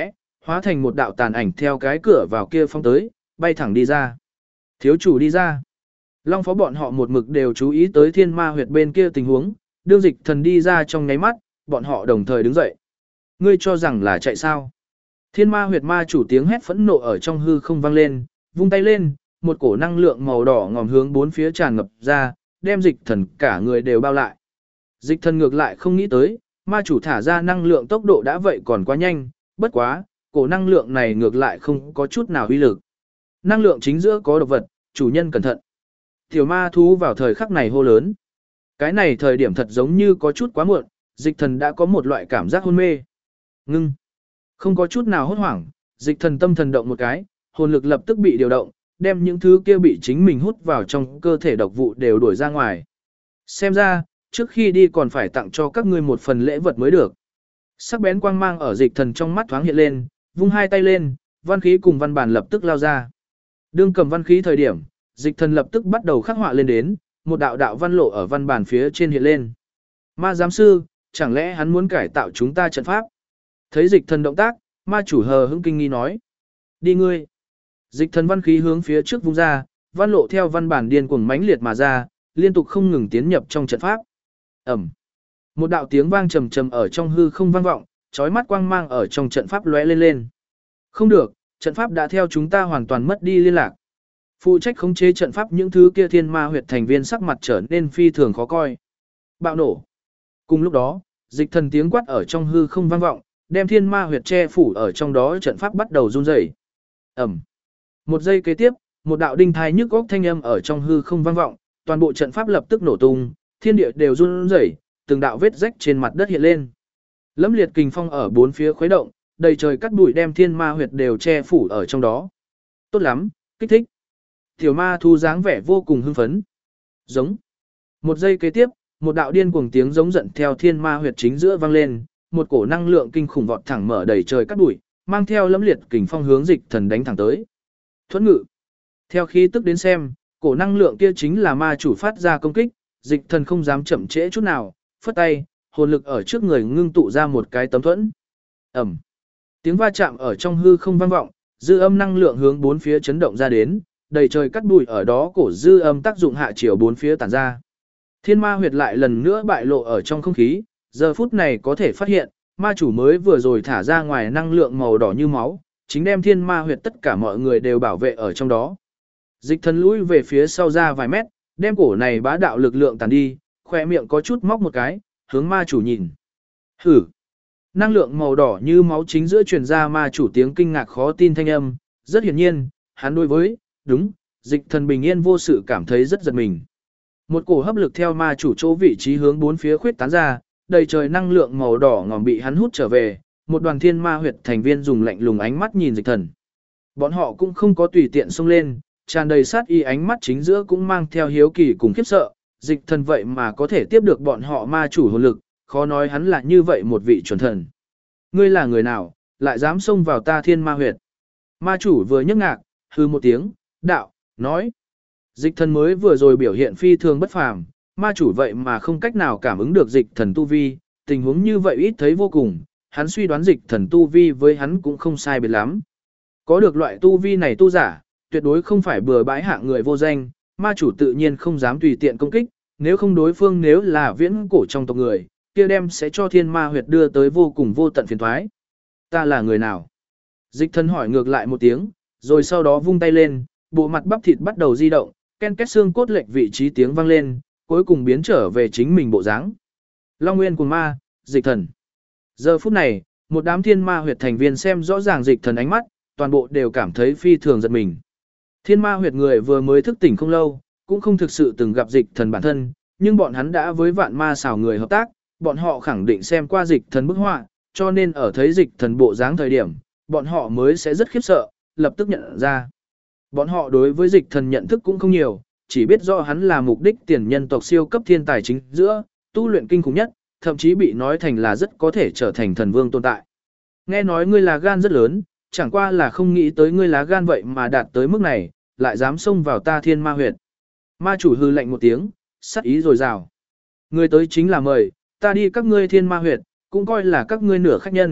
hóa thành một đạo tàn ảnh theo cái cửa vào kia phong tới, bay thẳng đi ra. Thiếu chủ đi ra. Long phó bọn họ một mực đều chú ý tới thiên ma huyệt bên kia tình huống, đương dịch thần đi ra trong nháy mắt, bọn họ đồng thời đứng dậy. Ngươi cho rằng là chạy sao? Thiên ma huyệt ma chủ tiếng hét phẫn nộ ở trong hư không vang lên, vung tay lên, một cổ năng lượng màu đỏ ngòm hướng bốn phía tràn ngập ra, đem dịch thần cả người đều bao lại. Dịch thần ngược lại không nghĩ tới, ma chủ thả ra năng lượng tốc độ đã vậy còn quá nhanh, bất quá, cổ năng lượng này ngược lại không có chút nào uy lực. Năng lượng chính giữa có độc vật, chủ nhân cẩn thận. Tiểu ma thú vào thời khắc này hô lớn. Cái này thời điểm thật giống như có chút quá muộn, dịch thần đã có một loại cảm giác hôn mê. Ngưng. Không có chút nào hốt hoảng, dịch thần tâm thần động một cái, hồn lực lập tức bị điều động, đem những thứ kia bị chính mình hút vào trong cơ thể độc vụ đều đuổi ra ngoài. Xem ra, trước khi đi còn phải tặng cho các ngươi một phần lễ vật mới được. Sắc bén quang mang ở dịch thần trong mắt thoáng hiện lên, vung hai tay lên, văn khí cùng văn bản lập tức lao ra. Đương cầm văn khí thời điểm, dịch thần lập tức bắt đầu khắc họa lên đến, một đạo đạo văn lộ ở văn bản phía trên hiện lên. Ma giám sư, chẳng lẽ hắn muốn cải tạo chúng ta trận pháp? Thấy dịch thần động tác, ma chủ hờ hững kinh nghi nói. Đi ngươi. Dịch thần văn khí hướng phía trước vung ra, văn lộ theo văn bản điên cuồng mãnh liệt mà ra, liên tục không ngừng tiến nhập trong trận pháp. Ẩm. Một đạo tiếng vang trầm trầm ở trong hư không vang vọng, chói mắt quang mang ở trong trận pháp lóe lên lên. Không được, trận pháp đã theo chúng ta hoàn toàn mất đi liên lạc. Phụ trách khống chế trận pháp những thứ kia thiên ma huyệt thành viên sắc mặt trở nên phi thường khó coi. Bạo nổ. Cùng lúc đó, dịch thần tiếng quát ở trong hư không vang vọng, đem thiên ma huyệt che phủ ở trong đó trận pháp bắt đầu run rẩy. Ẩm. Một giây kế tiếp, một đạo đinh thai nhức góc thanh âm ở trong hư không vang vọng, toàn bộ trận pháp lập tức nổ tung, thiên địa đều run rẩy, từng đạo vết rách trên mặt đất hiện lên. Lẫm liệt kình phong ở bốn phía khuấy động, đầy trời cắt bụi đem thiên ma huyệt đều che phủ ở trong đó. Tốt lắm, kích thích. Tiểu ma thu dáng vẻ vô cùng hưng phấn. Giống. Một giây kế tiếp, một đạo điên cuồng tiếng giống giận theo thiên ma huyệt chính giữa vang lên, một cổ năng lượng kinh khủng vọt thẳng mở đầy trời cắt bụi, mang theo lẫm liệt kình phong hướng dịch thần đánh thẳng tới. Thuẫn ngự. Theo khí tức đến xem, cổ năng lượng kia chính là ma chủ phát ra công kích, dịch thần không dám chậm trễ chút nào, phất tay, hồn lực ở trước người ngưng tụ ra một cái tấm thuẫn. Ẩm. Tiếng va chạm ở trong hư không vang vọng, dư âm năng lượng hướng bốn phía chấn động ra đến, đầy trời cắt bụi ở đó cổ dư âm tác dụng hạ chiều bốn phía tản ra. Thiên ma huyệt lại lần nữa bại lộ ở trong không khí, giờ phút này có thể phát hiện, ma chủ mới vừa rồi thả ra ngoài năng lượng màu đỏ như máu, chính đem thiên ma huyệt tất cả mọi người đều bảo vệ ở trong đó. Dịch thần lùi về phía sau ra vài mét, đem cổ này bá đạo lực lượng tàn đi, khỏe miệng có chút móc một cái, hướng ma chủ nhìn. Hử! Năng lượng màu đỏ như máu chính giữa truyền ra ma chủ tiếng kinh ngạc khó tin thanh âm, rất hiển nhiên, hắn đối với, đúng, dịch thần bình yên vô sự cảm thấy rất giật mình. Một cổ hấp lực theo ma chủ chỗ vị trí hướng bốn phía khuyết tán ra, đầy trời năng lượng màu đỏ ngòm bị hắn hút trở về, một đoàn thiên ma huyệt thành viên dùng lạnh lùng ánh mắt nhìn dịch thần. Bọn họ cũng không có tùy tiện xông lên, tràn đầy sát y ánh mắt chính giữa cũng mang theo hiếu kỳ cùng khiếp sợ, dịch thần vậy mà có thể tiếp được bọn họ ma chủ hồn lực, khó nói hắn là như vậy một vị chuẩn thần. Ngươi là người nào, lại dám xông vào ta thiên ma huyệt? Ma chủ vừa nhấc ngạc, hư một tiếng, đạo, nói. Dịch thần mới vừa rồi biểu hiện phi thường bất phàm, ma chủ vậy mà không cách nào cảm ứng được dịch thần tu vi, tình huống như vậy ít thấy vô cùng, hắn suy đoán dịch thần tu vi với hắn cũng không sai biệt lắm. Có được loại tu vi này tu giả, tuyệt đối không phải bừa bãi hạng người vô danh, ma chủ tự nhiên không dám tùy tiện công kích, nếu không đối phương nếu là viễn cổ trong tộc người, kia đem sẽ cho thiên ma huyệt đưa tới vô cùng vô tận phiền toái. Ta là người nào? Dịch thần hỏi ngược lại một tiếng, rồi sau đó vung tay lên, bộ mặt bắp thịt bắt đầu di động, ken két xương cốt lệch vị trí tiếng vang lên, cuối cùng biến trở về chính mình bộ dáng. Long Nguyên của ma, dịch thần. Giờ phút này, một đám thiên ma huyệt thành viên xem rõ ràng dịch thần ánh mắt, toàn bộ đều cảm thấy phi thường giật mình. Thiên ma huyệt người vừa mới thức tỉnh không lâu, cũng không thực sự từng gặp dịch thần bản thân, nhưng bọn hắn đã với vạn ma xảo người hợp tác, bọn họ khẳng định xem qua dịch thần bức họa, cho nên ở thấy dịch thần bộ dáng thời điểm, bọn họ mới sẽ rất khiếp sợ, lập tức nhận ra. Bọn họ đối với dịch thần nhận thức cũng không nhiều, chỉ biết rõ hắn là mục đích tiền nhân tộc siêu cấp thiên tài chính giữa, tu luyện kinh khủng nhất, thậm chí bị nói thành là rất có thể trở thành thần vương tồn tại. Nghe nói ngươi là gan rất lớn, chẳng qua là không nghĩ tới ngươi lá gan vậy mà đạt tới mức này, lại dám xông vào ta thiên ma huyệt. Ma chủ hư lạnh một tiếng, sắc ý rồi rào. Ngươi tới chính là mời, ta đi các ngươi thiên ma huyệt, cũng coi là các ngươi nửa khách nhân,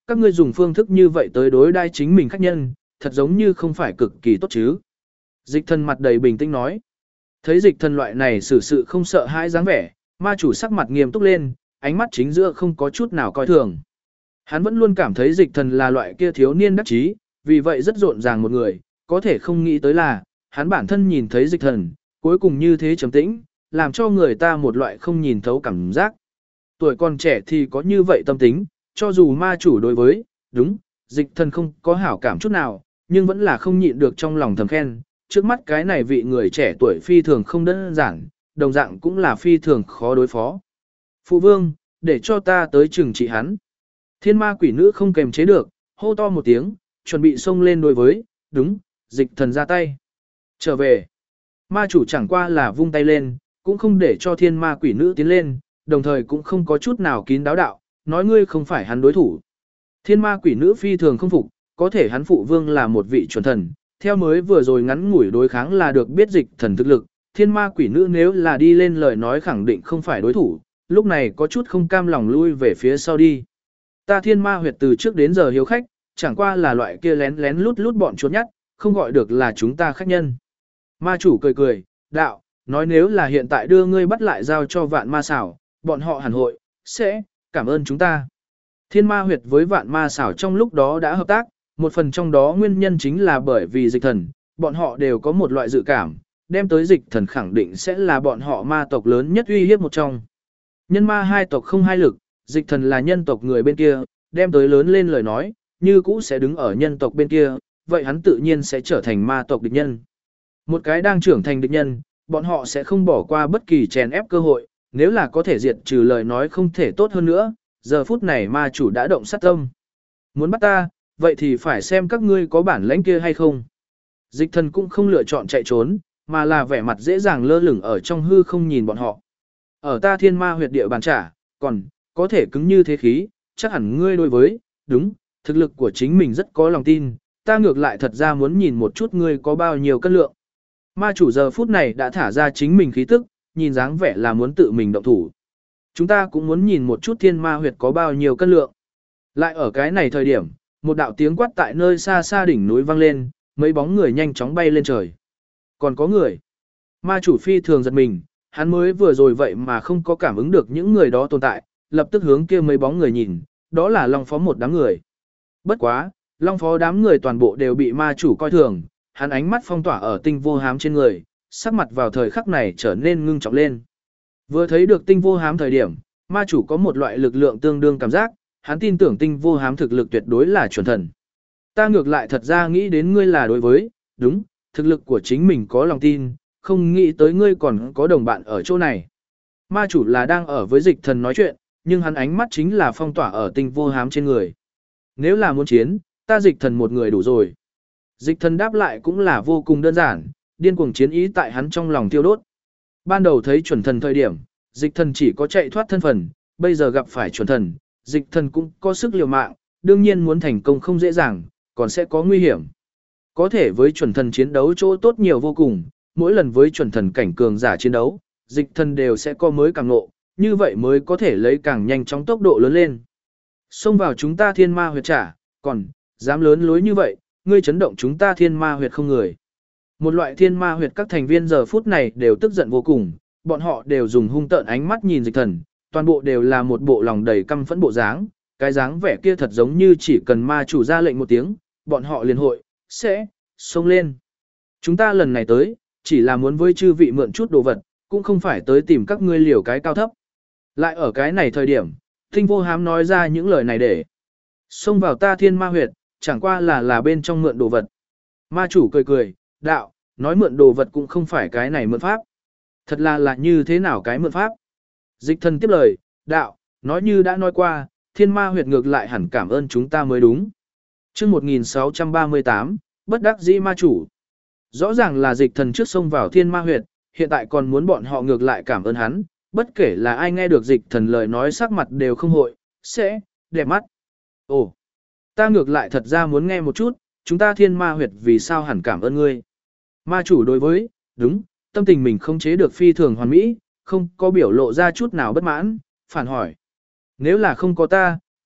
các ngươi dùng phương thức như vậy tới đối đai chính mình khách nhân, thật giống như không phải cực kỳ tốt chứ. Dịch thần mặt đầy bình tĩnh nói. Thấy dịch thần loại này xử sự không sợ hãi dáng vẻ, ma chủ sắc mặt nghiêm túc lên, ánh mắt chính giữa không có chút nào coi thường. Hắn vẫn luôn cảm thấy dịch thần là loại kia thiếu niên đắc chí, vì vậy rất rộn ràng một người, có thể không nghĩ tới là, hắn bản thân nhìn thấy dịch thần, cuối cùng như thế trầm tĩnh, làm cho người ta một loại không nhìn thấu cảm giác. Tuổi còn trẻ thì có như vậy tâm tính, cho dù ma chủ đối với, đúng, dịch thần không có hảo cảm chút nào, nhưng vẫn là không nhịn được trong lòng thầm khen, trước mắt cái này vị người trẻ tuổi phi thường không đơn giản, đồng dạng cũng là phi thường khó đối phó. Phụ vương, để cho ta tới trừng trị hắn. Thiên ma quỷ nữ không kềm chế được, hô to một tiếng, chuẩn bị xông lên đối với, đúng, dịch thần ra tay. Trở về. Ma chủ chẳng qua là vung tay lên, cũng không để cho thiên ma quỷ nữ tiến lên, đồng thời cũng không có chút nào kín đáo đạo, nói ngươi không phải hắn đối thủ. Thiên ma quỷ nữ phi thường không phục, có thể hắn phụ vương là một vị chuẩn thần, theo mới vừa rồi ngắn ngủi đối kháng là được biết dịch thần thực lực, thiên ma quỷ nữ nếu là đi lên lời nói khẳng định không phải đối thủ, lúc này có chút không cam lòng lui về phía sau đi. Ta thiên ma huyệt từ trước đến giờ hiếu khách, chẳng qua là loại kia lén lén lút lút bọn chuột nhắt, không gọi được là chúng ta khách nhân. Ma chủ cười cười, đạo, nói nếu là hiện tại đưa ngươi bắt lại giao cho vạn ma xảo, bọn họ hẳn hội, sẽ, cảm ơn chúng ta. Thiên ma huyệt với vạn ma xảo trong lúc đó đã hợp tác, một phần trong đó nguyên nhân chính là bởi vì dịch thần, bọn họ đều có một loại dự cảm, đem tới dịch thần khẳng định sẽ là bọn họ ma tộc lớn nhất uy hiếp một trong. Nhân ma hai tộc không hai lực, dịch thần là nhân tộc người bên kia, đem tới lớn lên lời nói, như cũ sẽ đứng ở nhân tộc bên kia, vậy hắn tự nhiên sẽ trở thành ma tộc địch nhân. Một cái đang trưởng thành địch nhân, bọn họ sẽ không bỏ qua bất kỳ chèn ép cơ hội, nếu là có thể diệt trừ lời nói không thể tốt hơn nữa, giờ phút này ma chủ đã động sát tâm. Muốn bắt ta, vậy thì phải xem các ngươi có bản lãnh kia hay không. Dịch thần cũng không lựa chọn chạy trốn, mà là vẻ mặt dễ dàng lơ lửng ở trong hư không nhìn bọn họ. Ở ta thiên ma huyệt địa bàn trả, còn, có thể cứng như thế khí, chắc hẳn ngươi đối với, đúng, thực lực của chính mình rất có lòng tin, ta ngược lại thật ra muốn nhìn một chút ngươi có bao nhiêu cân lượng. Ma chủ giờ phút này đã thả ra chính mình khí tức, nhìn dáng vẻ là muốn tự mình động thủ. Chúng ta cũng muốn nhìn một chút thiên ma huyệt có bao nhiêu cân lượng. Lại ở cái này thời điểm, một đạo tiếng quát tại nơi xa xa đỉnh núi vang lên, mấy bóng người nhanh chóng bay lên trời. Còn có người. Ma chủ phi thường giật mình, hắn mới vừa rồi vậy mà không có cảm ứng được những người đó tồn tại, lập tức hướng kia mấy bóng người nhìn, đó là Long Phó một đám người. Bất quá, Long Phó đám người toàn bộ đều bị ma chủ coi thường, hắn ánh mắt phong tỏa ở tinh vô hám trên người, sắc mặt vào thời khắc này trở nên ngưng trọng lên. Vừa thấy được tinh vô hám thời điểm, ma chủ có một loại lực lượng tương đương cảm giác, hắn tin tưởng tinh vô hám thực lực tuyệt đối là chuẩn thần. Ta ngược lại thật ra nghĩ đến ngươi là đối với, đúng, thực lực của chính mình có lòng tin, không nghĩ tới ngươi còn có đồng bạn ở chỗ này. Ma chủ là đang ở với dịch thần nói chuyện, nhưng hắn ánh mắt chính là phong tỏa ở tinh vô hám trên người. Nếu là muốn chiến, ta dịch thần một người đủ rồi. Dịch thần đáp lại cũng là vô cùng đơn giản, điên cuồng chiến ý tại hắn trong lòng tiêu đốt. Ban đầu thấy chuẩn thần thời điểm, dịch thần chỉ có chạy thoát thân phần, bây giờ gặp phải chuẩn thần, dịch thần cũng có sức liều mạng, đương nhiên muốn thành công không dễ dàng, còn sẽ có nguy hiểm. Có thể với chuẩn thần chiến đấu chỗ tốt nhiều vô cùng, mỗi lần với chuẩn thần cảnh cường giả chiến đấu, dịch thần đều sẽ có mới càng ngộ, như vậy mới có thể lấy càng nhanh chóng tốc độ lớn lên. Xông vào chúng ta thiên ma huyệt trả, còn, dám lớn lối như vậy, ngươi chấn động chúng ta thiên ma huyệt không người. Một loại thiên ma huyệt các thành viên giờ phút này đều tức giận vô cùng, bọn họ đều dùng hung tợn ánh mắt nhìn dịch thần, toàn bộ đều là một bộ lòng đầy căm phẫn bộ dáng, cái dáng vẻ kia thật giống như chỉ cần ma chủ ra lệnh một tiếng, bọn họ liền hội, sẽ, xông lên. Chúng ta lần này tới, chỉ là muốn với chư vị mượn chút đồ vật, cũng không phải tới tìm các ngươi liều cái cao thấp. Lại ở cái này thời điểm, tinh vô hám nói ra những lời này để xông vào ta thiên ma huyệt, chẳng qua là bên trong mượn đồ vật. Ma chủ cười cười, đạo, nói mượn đồ vật cũng không phải cái này mượn pháp. Thật là như thế nào cái mượn pháp? Dịch thần tiếp lời, đạo, nói như đã nói qua, thiên ma huyệt ngược lại hẳn cảm ơn chúng ta mới đúng. chương 1638, bất đắc dĩ ma chủ. Rõ ràng là dịch thần trước xông vào thiên ma huyệt, hiện tại còn muốn bọn họ ngược lại cảm ơn hắn, bất kể là ai nghe được dịch thần lời nói sắc mặt đều không hội, sẽ, đẹp mắt. Ồ, ta ngược lại thật ra muốn nghe một chút, chúng ta thiên ma huyệt vì sao hẳn cảm ơn ngươi. Ma chủ đối với, đúng, tâm tình mình không chế được phi thường hoàn mỹ, không có biểu lộ ra chút nào bất mãn, phản hỏi. Nếu là không có ta,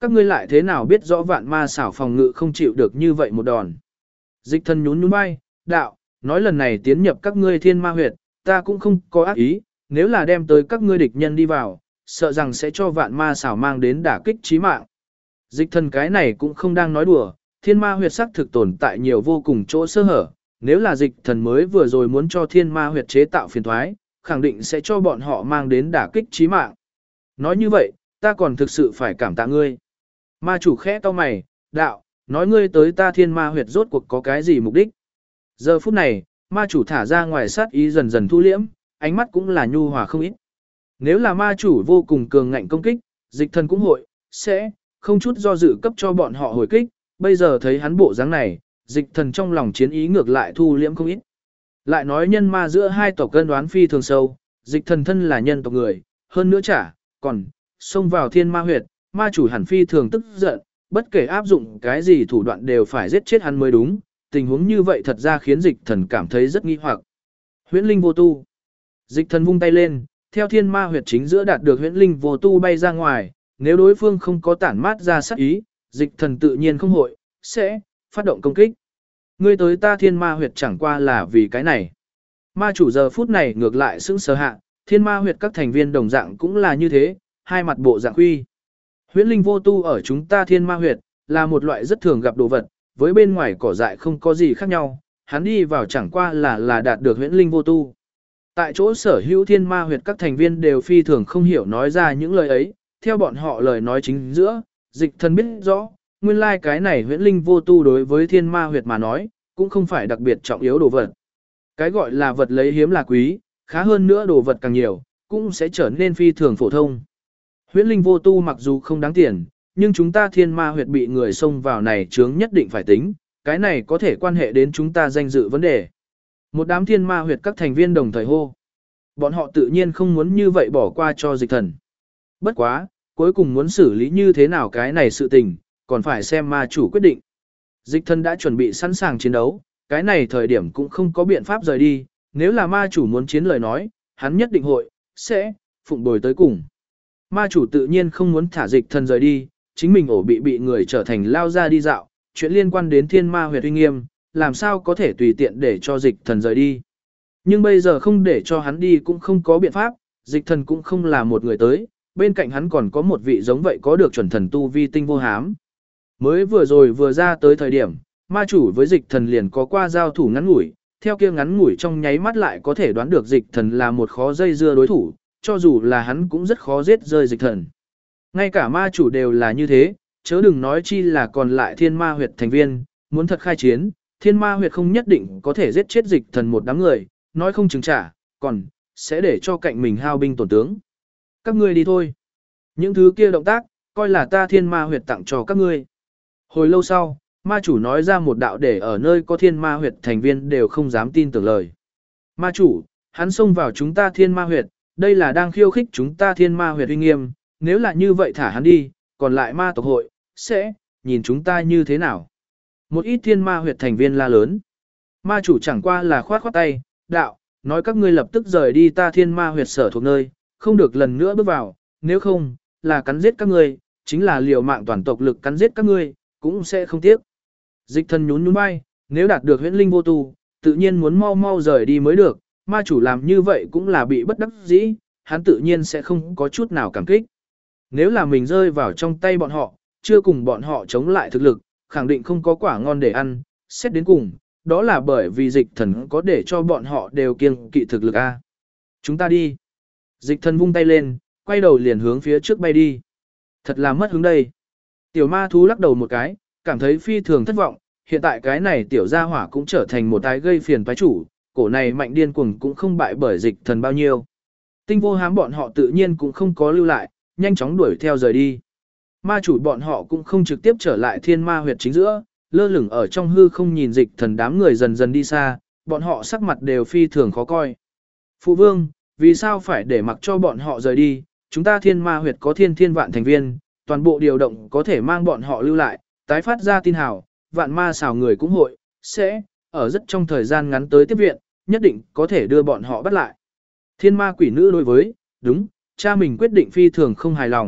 các ngươi lại thế nào biết rõ vạn ma xảo phòng ngự không chịu được như vậy một đòn. Dịch thần nhún nhún vai, đạo, nói lần này tiến nhập các ngươi thiên ma huyệt, ta cũng không có ác ý, nếu là đem tới các ngươi địch nhân đi vào, sợ rằng sẽ cho vạn ma xảo mang đến đả kích chí mạng. Dịch thần cái này cũng không đang nói đùa, thiên ma huyệt sắc thực tồn tại nhiều vô cùng chỗ sơ hở, nếu là dịch thần mới vừa rồi muốn cho thiên ma huyệt chế tạo phiền thoái, khẳng định sẽ cho bọn họ mang đến đả kích chí mạng. Nói như vậy, ta còn thực sự phải cảm tạ ngươi. Ma chủ khẽ cau mày, đạo, nói ngươi tới ta thiên ma huyệt rốt cuộc có cái gì mục đích. Giờ phút này, ma chủ thả ra ngoài sát ý dần dần thu liễm, ánh mắt cũng là nhu hòa không ít. Nếu là ma chủ vô cùng cường ngạnh công kích, dịch thần cũng hội, sẽ, không chút do dự cấp cho bọn họ hồi kích, bây giờ thấy hắn bộ dáng này, dịch thần trong lòng chiến ý ngược lại thu liễm không ít. Lại nói nhân ma giữa hai tộc cân đoán phi thường sâu, dịch thần thân là nhân tộc người, hơn nữa còn, xông vào thiên ma huyệt, ma chủ hẳn phi thường tức giận, bất kể áp dụng cái gì thủ đoạn đều phải giết chết hắn mới đúng, tình huống như vậy thật ra khiến dịch thần cảm thấy rất nghi hoặc. Huyễn linh vô tu. Dịch thần vung tay lên, theo thiên ma huyệt chính giữa đạt được huyễn linh vô tu bay ra ngoài, nếu đối phương không có tản mát ra sát ý, dịch thần tự nhiên không hội, sẽ, phát động công kích. Ngươi tới ta thiên ma huyệt chẳng qua là vì cái này. Ma chủ giờ phút này ngược lại sững sờ hạ, thiên ma huyệt các thành viên đồng dạng cũng là như thế, hai mặt bộ dạng huy. Huyễn linh vô tu ở chúng ta thiên ma huyệt, là một loại rất thường gặp đồ vật, với bên ngoài cỏ dại không có gì khác nhau, hắn đi vào chẳng qua là đạt được huyễn linh vô tu. Tại chỗ sở hữu thiên ma huyệt các thành viên đều phi thường không hiểu nói ra những lời ấy, theo bọn họ lời nói chính giữa, dịch thần biết rõ, nguyên lai cái này huyễn linh vô tu đối với thiên ma huyệt mà nói, cũng không phải đặc biệt trọng yếu đồ vật. Cái gọi là vật lấy hiếm là quý, khá hơn nữa đồ vật càng nhiều, cũng sẽ trở nên phi thường phổ thông. Huyễn linh vô tu mặc dù không đáng tiền, nhưng chúng ta thiên ma huyệt bị người xông vào này chướng nhất định phải tính, cái này có thể quan hệ đến chúng ta danh dự vấn đề. Một đám thiên ma huyệt các thành viên đồng thời hô. Bọn họ tự nhiên không muốn như vậy bỏ qua cho dịch thần. Bất quá, cuối cùng muốn xử lý như thế nào cái này sự tình, còn phải xem ma chủ quyết định. Dịch thần đã chuẩn bị sẵn sàng chiến đấu, cái này thời điểm cũng không có biện pháp rời đi, nếu là ma chủ muốn chiến lời nói, hắn nhất định hội, sẽ, phụng bồi tới cùng. Ma chủ tự nhiên không muốn thả dịch thần rời đi, chính mình ổ bị người trở thành lao ra đi dạo, chuyện liên quan đến thiên ma huyệt uy nghiêm, làm sao có thể tùy tiện để cho dịch thần rời đi. Nhưng bây giờ không để cho hắn đi cũng không có biện pháp, dịch thần cũng không là một người tới, bên cạnh hắn còn có một vị giống vậy có được chuẩn thần tu vi tinh vô hám. Mới vừa ra tới thời điểm, ma chủ với dịch thần liền có qua giao thủ ngắn ngủi, theo kia ngắn ngủi trong nháy mắt lại có thể đoán được dịch thần là một khó dây dưa đối thủ, cho dù là hắn cũng rất khó giết rơi dịch thần. Ngay cả ma chủ đều là như thế, chớ đừng nói chi là còn lại thiên ma huyệt thành viên, muốn thật khai chiến, thiên ma huyệt không nhất định có thể giết chết dịch thần một đám người, nói không chừng trả, còn sẽ để cho cạnh mình hao binh tổn tướng. Các ngươi đi thôi. Những thứ kia động tác, coi là ta thiên ma huyệt tặng cho các ngươi. Hồi lâu sau, ma chủ nói ra một đạo để ở nơi có thiên ma huyệt thành viên đều không dám tin tưởng lời. Ma chủ, hắn xông vào chúng ta thiên ma huyệt, đây là đang khiêu khích chúng ta thiên ma huyệt uy nghiêm, nếu là như vậy thả hắn đi, còn lại ma tộc hội, sẽ, nhìn chúng ta như thế nào. Một ít thiên ma huyệt thành viên la lớn. Ma chủ chẳng qua là khoát khoát tay, đạo, nói các ngươi lập tức rời đi ta thiên ma huyệt sở thuộc nơi, không được lần nữa bước vào, nếu không, là cắn giết các ngươi, chính là liều mạng toàn tộc lực cắn giết các ngươi, cũng sẽ không tiếc. Dịch thần nhún nhún vai, nếu đạt được huyễn linh vô tu, tự nhiên muốn mau mau rời đi mới được, ma chủ làm như vậy cũng là bị bất đắc dĩ, hắn tự nhiên sẽ không có chút nào cảm kích. Nếu là mình rơi vào trong tay bọn họ, chưa cùng bọn họ chống lại thực lực, khẳng định không có quả ngon để ăn, xét đến cùng, đó là bởi vì dịch thần có để cho bọn họ đều kiêng kỵ thực lực a. Chúng ta đi. Dịch thần vung tay lên, quay đầu liền hướng phía trước bay đi. Thật là mất hướng đây. Tiểu ma thú lắc đầu một cái, cảm thấy phi thường thất vọng, hiện tại cái này tiểu gia hỏa cũng trở thành một cái gây phiền toái chủ, cổ này mạnh điên cuồng cũng không bại bởi dịch thần bao nhiêu. Tinh vô hám bọn họ tự nhiên cũng không có lưu lại, nhanh chóng đuổi theo rời đi. Ma chủ bọn họ cũng không trực tiếp trở lại thiên ma huyệt chính giữa, lơ lửng ở trong hư không nhìn dịch thần đám người dần dần đi xa, bọn họ sắc mặt đều phi thường khó coi. Phụ vương, vì sao phải để mặc cho bọn họ rời đi, chúng ta thiên ma huyệt có thiên vạn thành viên, toàn bộ điều động có thể mang bọn họ lưu lại, tái phát ra tin hào, vạn ma xào người cũng hội, sẽ, ở rất trong thời gian ngắn tới tiếp viện, nhất định có thể đưa bọn họ bắt lại. Thiên ma quỷ nữ đối với, đúng, cha mình quyết định phi thường không hài lòng,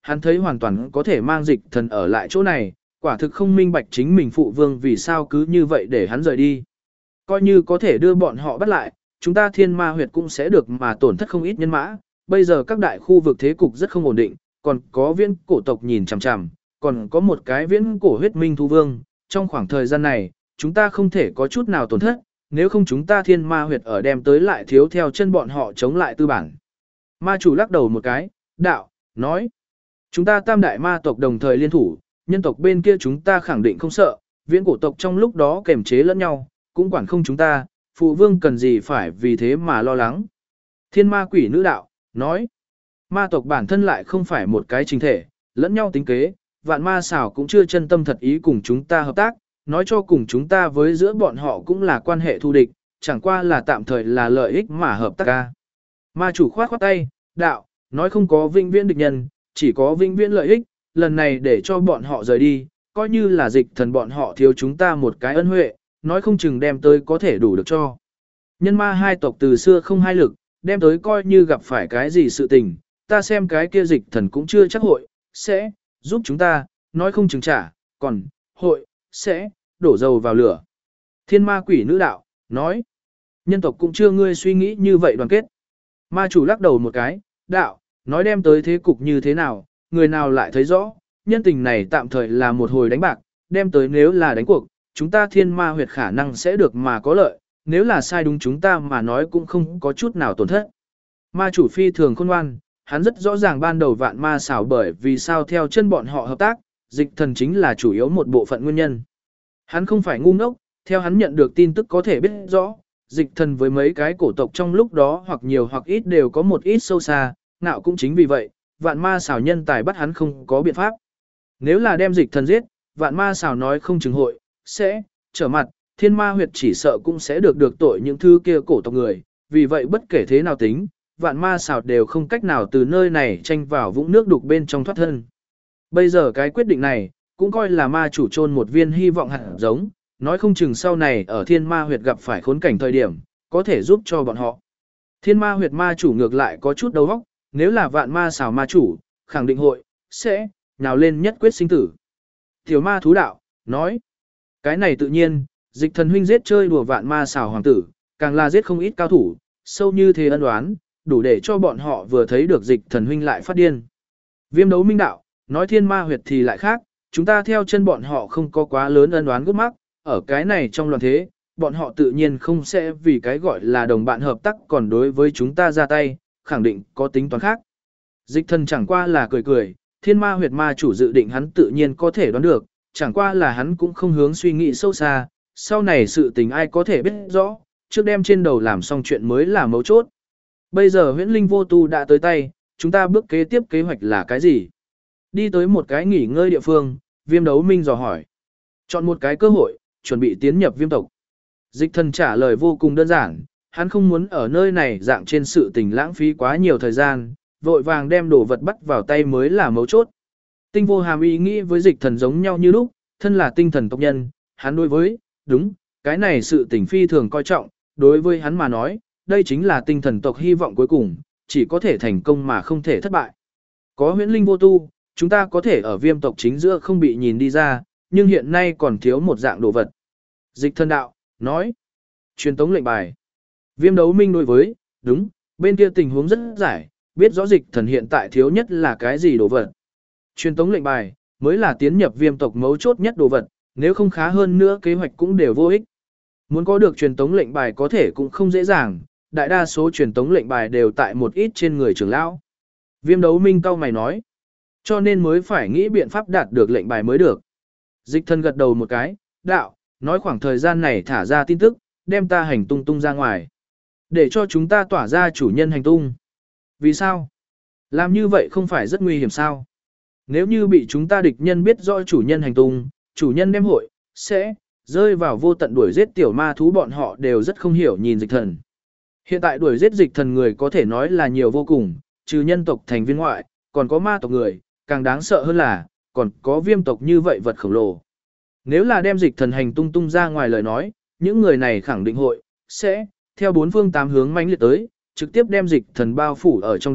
hắn thấy hoàn toàn có thể mang dịch thần ở lại chỗ này, quả thực không minh bạch chính mình phụ vương vì sao cứ như vậy để hắn rời đi. Coi như có thể đưa bọn họ bắt lại, chúng ta thiên ma huyệt cũng sẽ được mà tổn thất không ít nhân mã, bây giờ các đại khu vực thế cục rất không ổn định, còn có viễn cổ tộc nhìn chằm chằm, còn có một cái viễn cổ huyết minh thu vương, trong khoảng thời gian này, chúng ta không thể có chút nào tổn thất, nếu không chúng ta thiên ma huyệt ở đem tới lại thiếu theo chân bọn họ chống lại tư bản. Ma chủ lắc đầu một cái, đạo, nói, chúng ta tam đại ma tộc đồng thời liên thủ, nhân tộc bên kia chúng ta khẳng định không sợ, viễn cổ tộc trong lúc đó kềm chế lẫn nhau, cũng quản không chúng ta, phụ vương cần gì phải vì thế mà lo lắng. Thiên ma quỷ nữ đạo, nói, ma tộc bản thân lại không phải một cái trình thể, lẫn nhau tính kế, vạn ma xảo cũng chưa chân tâm thật ý cùng chúng ta hợp tác, nói cho cùng chúng ta với giữa bọn họ cũng là quan hệ thù địch, chẳng qua là tạm thời là lợi ích mà hợp tác ca. Ma chủ khoát khoát tay, đạo, nói không có vinh viễn địch nhân, chỉ có vinh viễn lợi ích, lần này để cho bọn họ rời đi, coi như là dịch thần bọn họ thiếu chúng ta một cái ân huệ, nói không chừng đem tới có thể đủ được cho. Nhân ma hai tộc từ xưa không hai lực, đem tới coi như gặp phải cái gì sự tình, ta xem cái kia dịch thần cũng chưa chắc hội, sẽ, giúp chúng ta, nói không chừng trả, còn, hội, sẽ, đổ dầu vào lửa. Thiên ma quỷ nữ đạo, nói, nhân tộc cũng chưa ngươi suy nghĩ như vậy đoàn kết. Ma chủ lắc đầu một cái, đạo, nói đem tới thế cục như thế nào, người nào lại thấy rõ, nhân tình này tạm thời là một hồi đánh bạc, đem tới nếu là đánh cuộc, chúng ta thiên ma huyệt khả năng sẽ được mà có lợi, nếu là sai đúng chúng ta mà nói cũng không có chút nào tổn thất. Ma chủ phi thường khôn ngoan, hắn rất rõ ràng ban đầu vạn ma xảo bởi vì sao theo chân bọn họ hợp tác, dịch thần chính là chủ yếu một bộ phận nguyên nhân. Hắn không phải ngu ngốc, theo hắn nhận được tin tức có thể biết rõ, dịch thần với mấy cái cổ tộc trong lúc đó hoặc nhiều hoặc ít đều có một ít sâu xa, nạo cũng chính vì vậy, vạn ma xảo nhân tài bắt hắn không có biện pháp. Nếu là đem dịch thần giết, vạn ma xảo nói không chừng hội, sẽ, trở mặt, thiên ma huyệt chỉ sợ cũng sẽ được tội những thứ kia cổ tộc người, vì vậy bất kể thế nào tính, vạn ma xảo đều không cách nào từ nơi này tranh vào vũng nước đục bên trong thoát thân. Bây giờ cái quyết định này, cũng coi là ma chủ chôn một viên hy vọng hạt giống, nói không chừng sau này ở thiên ma huyệt gặp phải khốn cảnh thời điểm, có thể giúp cho bọn họ. Thiên ma huyệt ma chủ ngược lại có chút đầu óc, nếu là vạn ma xảo ma chủ, khẳng định hội, sẽ, nhào lên nhất quyết sinh tử. Tiểu ma thú đạo, nói, cái này tự nhiên, dịch thần huynh giết chơi đùa vạn ma xảo hoàng tử, càng là giết không ít cao thủ, sâu như thế ân oán, đủ để cho bọn họ vừa thấy được dịch thần huynh lại phát điên. Viêm đấu minh đạo, nói thiên ma huyệt thì lại khác, chúng ta theo chân bọn họ không có quá lớn ân oán gút mắc, ở cái này trong loạn thế, bọn họ tự nhiên không sẽ vì cái gọi là đồng bạn hợp tác còn đối với chúng ta ra tay, khẳng định có tính toán khác. Dịch thần chẳng qua là cười cười, thiên ma huyệt ma chủ dự định hắn tự nhiên có thể đoán được, chẳng qua là hắn cũng không hướng suy nghĩ sâu xa, sau này sự tình ai có thể biết rõ, trước đem trên đầu làm xong chuyện mới là mấu chốt. Bây giờ huyễn linh vô tu đã tới tay, chúng ta bước kế tiếp kế hoạch là cái gì? Đi tới một cái nghỉ ngơi địa phương, viêm đấu minh dò hỏi. Chọn một cái cơ hội, chuẩn bị tiến nhập viêm tộc. Dịch thần trả lời vô cùng đơn giản, hắn không muốn ở nơi này dạng trên sự tình lãng phí quá nhiều thời gian, vội vàng đem đồ vật bắt vào tay mới là mấu chốt. Tinh vô hàm ý nghĩ với dịch thần giống nhau như lúc, thân là tinh thần tộc nhân, hắn đối với, đúng, cái này sự tình phi thường coi trọng, đối với hắn mà nói, đây chính là tinh thần tộc hy vọng cuối cùng, chỉ có thể thành công mà không thể thất bại. Có huyễn linh vô tu, chúng ta có thể ở viêm tộc chính giữa không bị nhìn đi ra, nhưng hiện nay còn thiếu một dạng đồ vật. Dịch thần đạo, nói, truyền tống lệnh bài. Viêm đấu minh đối với, đúng, bên kia tình huống rất giải, biết rõ dịch thần hiện tại thiếu nhất là cái gì đồ vật. Truyền tống lệnh bài, mới là tiến nhập viêm tộc mấu chốt nhất đồ vật, nếu không khá hơn nữa kế hoạch cũng đều vô ích. Muốn có được truyền tống lệnh bài có thể cũng không dễ dàng, đại đa số truyền tống lệnh bài đều tại một ít trên người trưởng lão. Viêm đấu minh cao mày nói, cho nên mới phải nghĩ biện pháp đạt được lệnh bài mới được. Dịch thần gật đầu một cái, đạo, nói khoảng thời gian này thả ra tin tức, đem ta hành tung tung ra ngoài. Để cho chúng ta tỏa ra chủ nhân hành tung. Vì sao? Làm như vậy không phải rất nguy hiểm sao? Nếu như bị chúng ta địch nhân biết rõ chủ nhân hành tung, chủ nhân đem hội, sẽ rơi vào vô tận đuổi giết tiểu ma thú bọn họ đều rất không hiểu nhìn dịch thần. Hiện tại đuổi giết dịch thần người có thể nói là nhiều vô cùng, trừ nhân tộc thành viên ngoại, còn có ma tộc người, càng đáng sợ hơn là, còn có viêm tộc như vậy vật khổng lồ. Nếu là đem dịch thần hành tung tung ra ngoài lời nói, những người này khẳng định hội, sẽ, theo bốn phương tám hướng mãnh liệt tới, trực tiếp đem dịch thần bao phủ ở trong đó,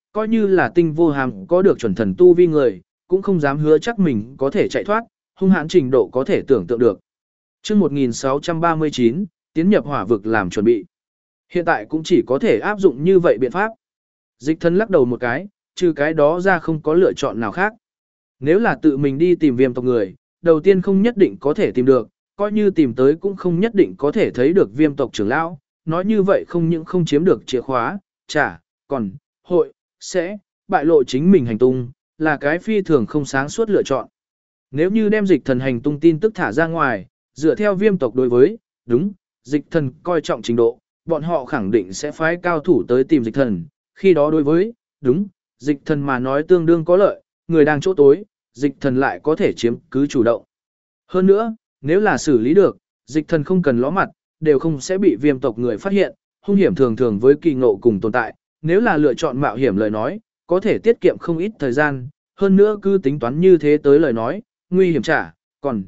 Coi như là tinh vô hàm có được chuẩn thần tu vi người, cũng không dám hứa chắc mình có thể chạy thoát, hung hãn trình độ có thể tưởng tượng được. Chương 1639, tiến nhập hỏa vực làm chuẩn bị. Hiện tại cũng chỉ có thể áp dụng như vậy biện pháp. Dịch thần lắc đầu một cái, trừ cái đó ra không có lựa chọn nào khác. Nếu là tự mình đi tìm viêm tộc người, đầu tiên không nhất định có thể tìm được, coi như tìm tới cũng không nhất định có thể thấy được viêm tộc trưởng lão. Nói như vậy không những không chiếm được chìa khóa, còn sẽ bại lộ chính mình hành tung, là cái phi thường không sáng suốt lựa chọn. Nếu như đem dịch thần hành tung tin tức thả ra ngoài, dựa theo viêm tộc đối với, dịch thần coi trọng trình độ, bọn họ khẳng định sẽ phái cao thủ tới tìm dịch thần, khi đó đối với, dịch thần mà nói tương đương có lợi, người đang chỗ tối, dịch thần lại có thể chiếm cứ chủ động. Hơn nữa, nếu là xử lý được, dịch thần không cần ló mặt, đều không sẽ bị viêm tộc người phát hiện, hung hiểm thường thường với kỳ ngộ cùng tồn tại, nếu là lựa chọn mạo hiểm lời nói, có thể tiết kiệm không ít thời gian, hơn nữa cứ tính toán như thế tới lời nói, nguy hiểm còn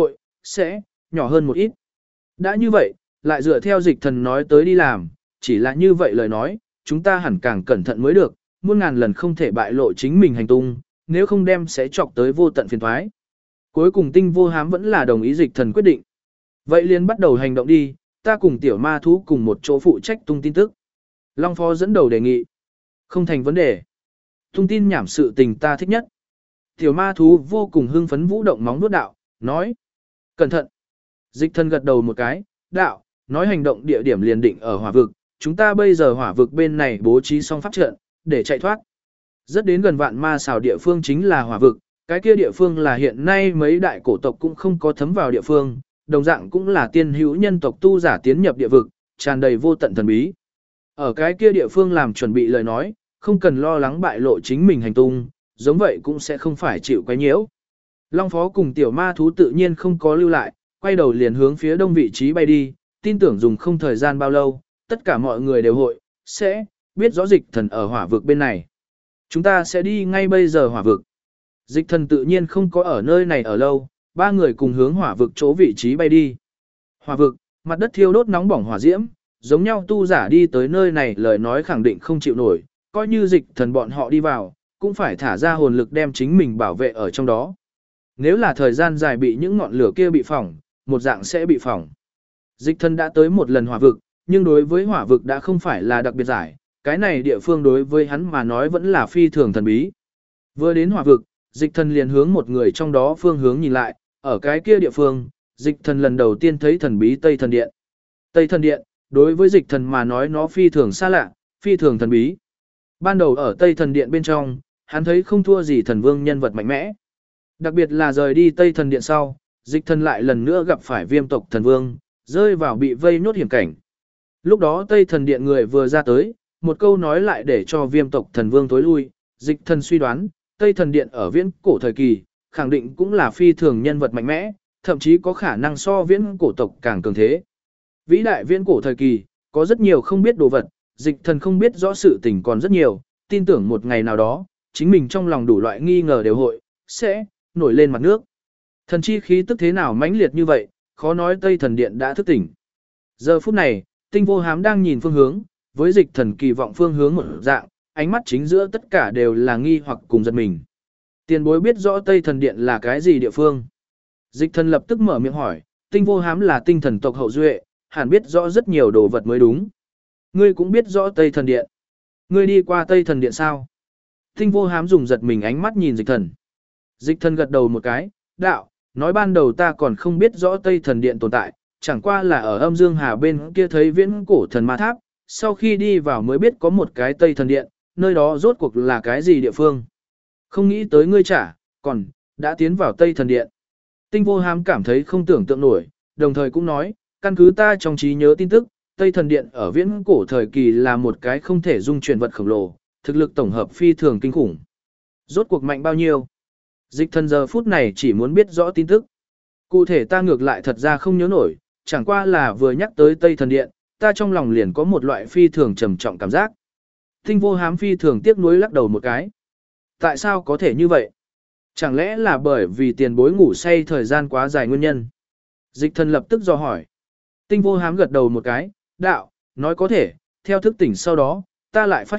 sẽ nhỏ hơn một ít. Đã như vậy, lại dựa theo dịch thần nói tới đi làm, chỉ là như vậy lời nói, chúng ta hẳn càng cẩn thận mới được, muôn ngàn lần không thể bại lộ chính mình hành tung, nếu không đem sẽ chọc tới vô tận phiền toái. Cuối cùng tinh vô hám vẫn là đồng ý dịch thần quyết định. Vậy liền bắt đầu hành động đi, ta cùng tiểu ma thú cùng một chỗ phụ trách tung tin tức. Long Phó dẫn đầu đề nghị. Không thành vấn đề. Tung tin nhảm sự tình ta thích nhất. Tiểu ma thú vô cùng hưng phấn vũ động móng vuốt đạo, nói. Cẩn thận. Dịch thần gật đầu một cái, đạo, nói hành động địa điểm liền định ở hỏa vực. Chúng ta bây giờ hỏa vực bên này bố trí xong pháp trận, để chạy thoát. Rất đến gần vạn ma xào địa phương chính là hỏa vực. Cái kia địa phương là hiện nay mấy đại cổ tộc cũng không có thấm vào địa phương. Đồng dạng cũng là tiên hữu nhân tộc tu giả tiến nhập địa vực, tràn đầy vô tận thần bí. Ở cái kia địa phương làm chuẩn bị lời nói, không cần lo lắng bại lộ chính mình hành tung, giống vậy cũng sẽ không phải chịu quấy nhiễu. Long Phó cùng tiểu ma thú tự nhiên không có lưu lại, quay đầu liền hướng phía đông vị trí bay đi, tin tưởng dùng không thời gian bao lâu, tất cả mọi người đều sẽ biết rõ dịch thần ở hỏa vực bên này. Chúng ta sẽ đi ngay bây giờ hỏa vực. Dịch thần tự nhiên không có ở nơi này ở lâu, ba người cùng hướng hỏa vực chỗ vị trí bay đi. Hỏa vực, mặt đất thiêu đốt nóng bỏng hỏa diễm, giống nhau tu giả đi tới nơi này lời nói khẳng định không chịu nổi, coi như dịch thần bọn họ đi vào, cũng phải thả ra hồn lực đem chính mình bảo vệ ở trong đó. Nếu là thời gian dài bị những ngọn lửa kia bị phỏng, một dạng sẽ bị phỏng. Dịch thần đã tới một lần hỏa vực, nhưng đối với hỏa vực đã không phải là đặc biệt giải, cái này địa phương đối với hắn mà nói vẫn là phi thường thần bí. Vừa đến hỏa vực, dịch thần liền hướng một người trong đó phương hướng nhìn lại, ở cái kia địa phương, dịch thần lần đầu tiên thấy thần bí Tây Thần Điện. Tây Thần Điện, đối với dịch thần mà nói nó phi thường xa lạ, phi thường thần bí. Ban đầu ở Tây Thần Điện bên trong, hắn thấy không thua gì thần vương nhân vật mạnh mẽ. Đặc biệt là rời đi Tây Thần Điện sau, dịch thần lại lần nữa gặp phải viêm tộc thần vương, rơi vào bị vây nhốt hiểm cảnh. Lúc đó Tây Thần Điện người vừa ra tới, một câu nói lại để cho viêm tộc thần vương tối lui, dịch thần suy đoán, Tây Thần Điện ở viễn cổ thời kỳ, khẳng định cũng là phi thường nhân vật mạnh mẽ, thậm chí có khả năng so viễn cổ tộc càng cường thế. Vĩ đại viễn cổ thời kỳ, có rất nhiều không biết đồ vật, dịch thần không biết rõ sự tình còn rất nhiều, tin tưởng một ngày nào đó, chính mình trong lòng đủ loại nghi ngờ đều sẽ nổi lên mặt nước. Thần chi khí tức thế nào mãnh liệt như vậy, khó nói Tây Thần Điện đã thức tỉnh. Giờ phút này, tinh vô hám đang nhìn phương hướng, với dịch thần kỳ vọng phương hướng một dạng, ánh mắt chính giữa tất cả đều là nghi hoặc cùng giật mình. Tiền bối biết rõ Tây Thần Điện là cái gì địa phương. Dịch thần lập tức mở miệng hỏi, tinh vô hám là tinh thần tộc hậu duệ, hẳn biết rõ rất nhiều đồ vật mới đúng. Ngươi cũng biết rõ Tây Thần Điện. Ngươi đi qua Tây Thần Điện sao? Tinh vô hám dùng giật mình ánh mắt nhìn dịch thần. Dịch thần gật đầu một cái, đạo, nói ban đầu ta còn không biết rõ Tây Thần Điện tồn tại, chẳng qua là ở âm dương hà bên kia thấy viễn cổ thần ma tháp, sau khi đi vào mới biết có một cái Tây Thần Điện, nơi đó rốt cuộc là cái gì địa phương. Không nghĩ tới ngươi còn đã tiến vào Tây Thần Điện. Tinh vô hám cảm thấy không tưởng tượng nổi, đồng thời cũng nói, căn cứ ta trong trí nhớ tin tức, Tây Thần Điện ở viễn cổ thời kỳ là một cái không thể dung chuyển vật khổng lồ, thực lực tổng hợp phi thường kinh khủng. Rốt cuộc mạnh bao nhiêu? Dịch thần giờ phút này chỉ muốn biết rõ tin tức. Cụ thể ta ngược lại thật ra không nhớ nổi, chẳng qua là vừa nhắc tới Tây Thần Điện, ta trong lòng liền có một loại phi thường trầm trọng cảm giác. Tinh vô hám phi thường tiếc nuối lắc đầu một cái. Tại sao có thể như vậy? Chẳng lẽ là bởi vì tiền bối ngủ say thời gian quá dài nguyên nhân? Dịch thần lập tức dò hỏi. Tinh vô hám gật đầu một cái, đạo, nói có thể, theo thức tỉnh sau đó, ta lại phát hiện,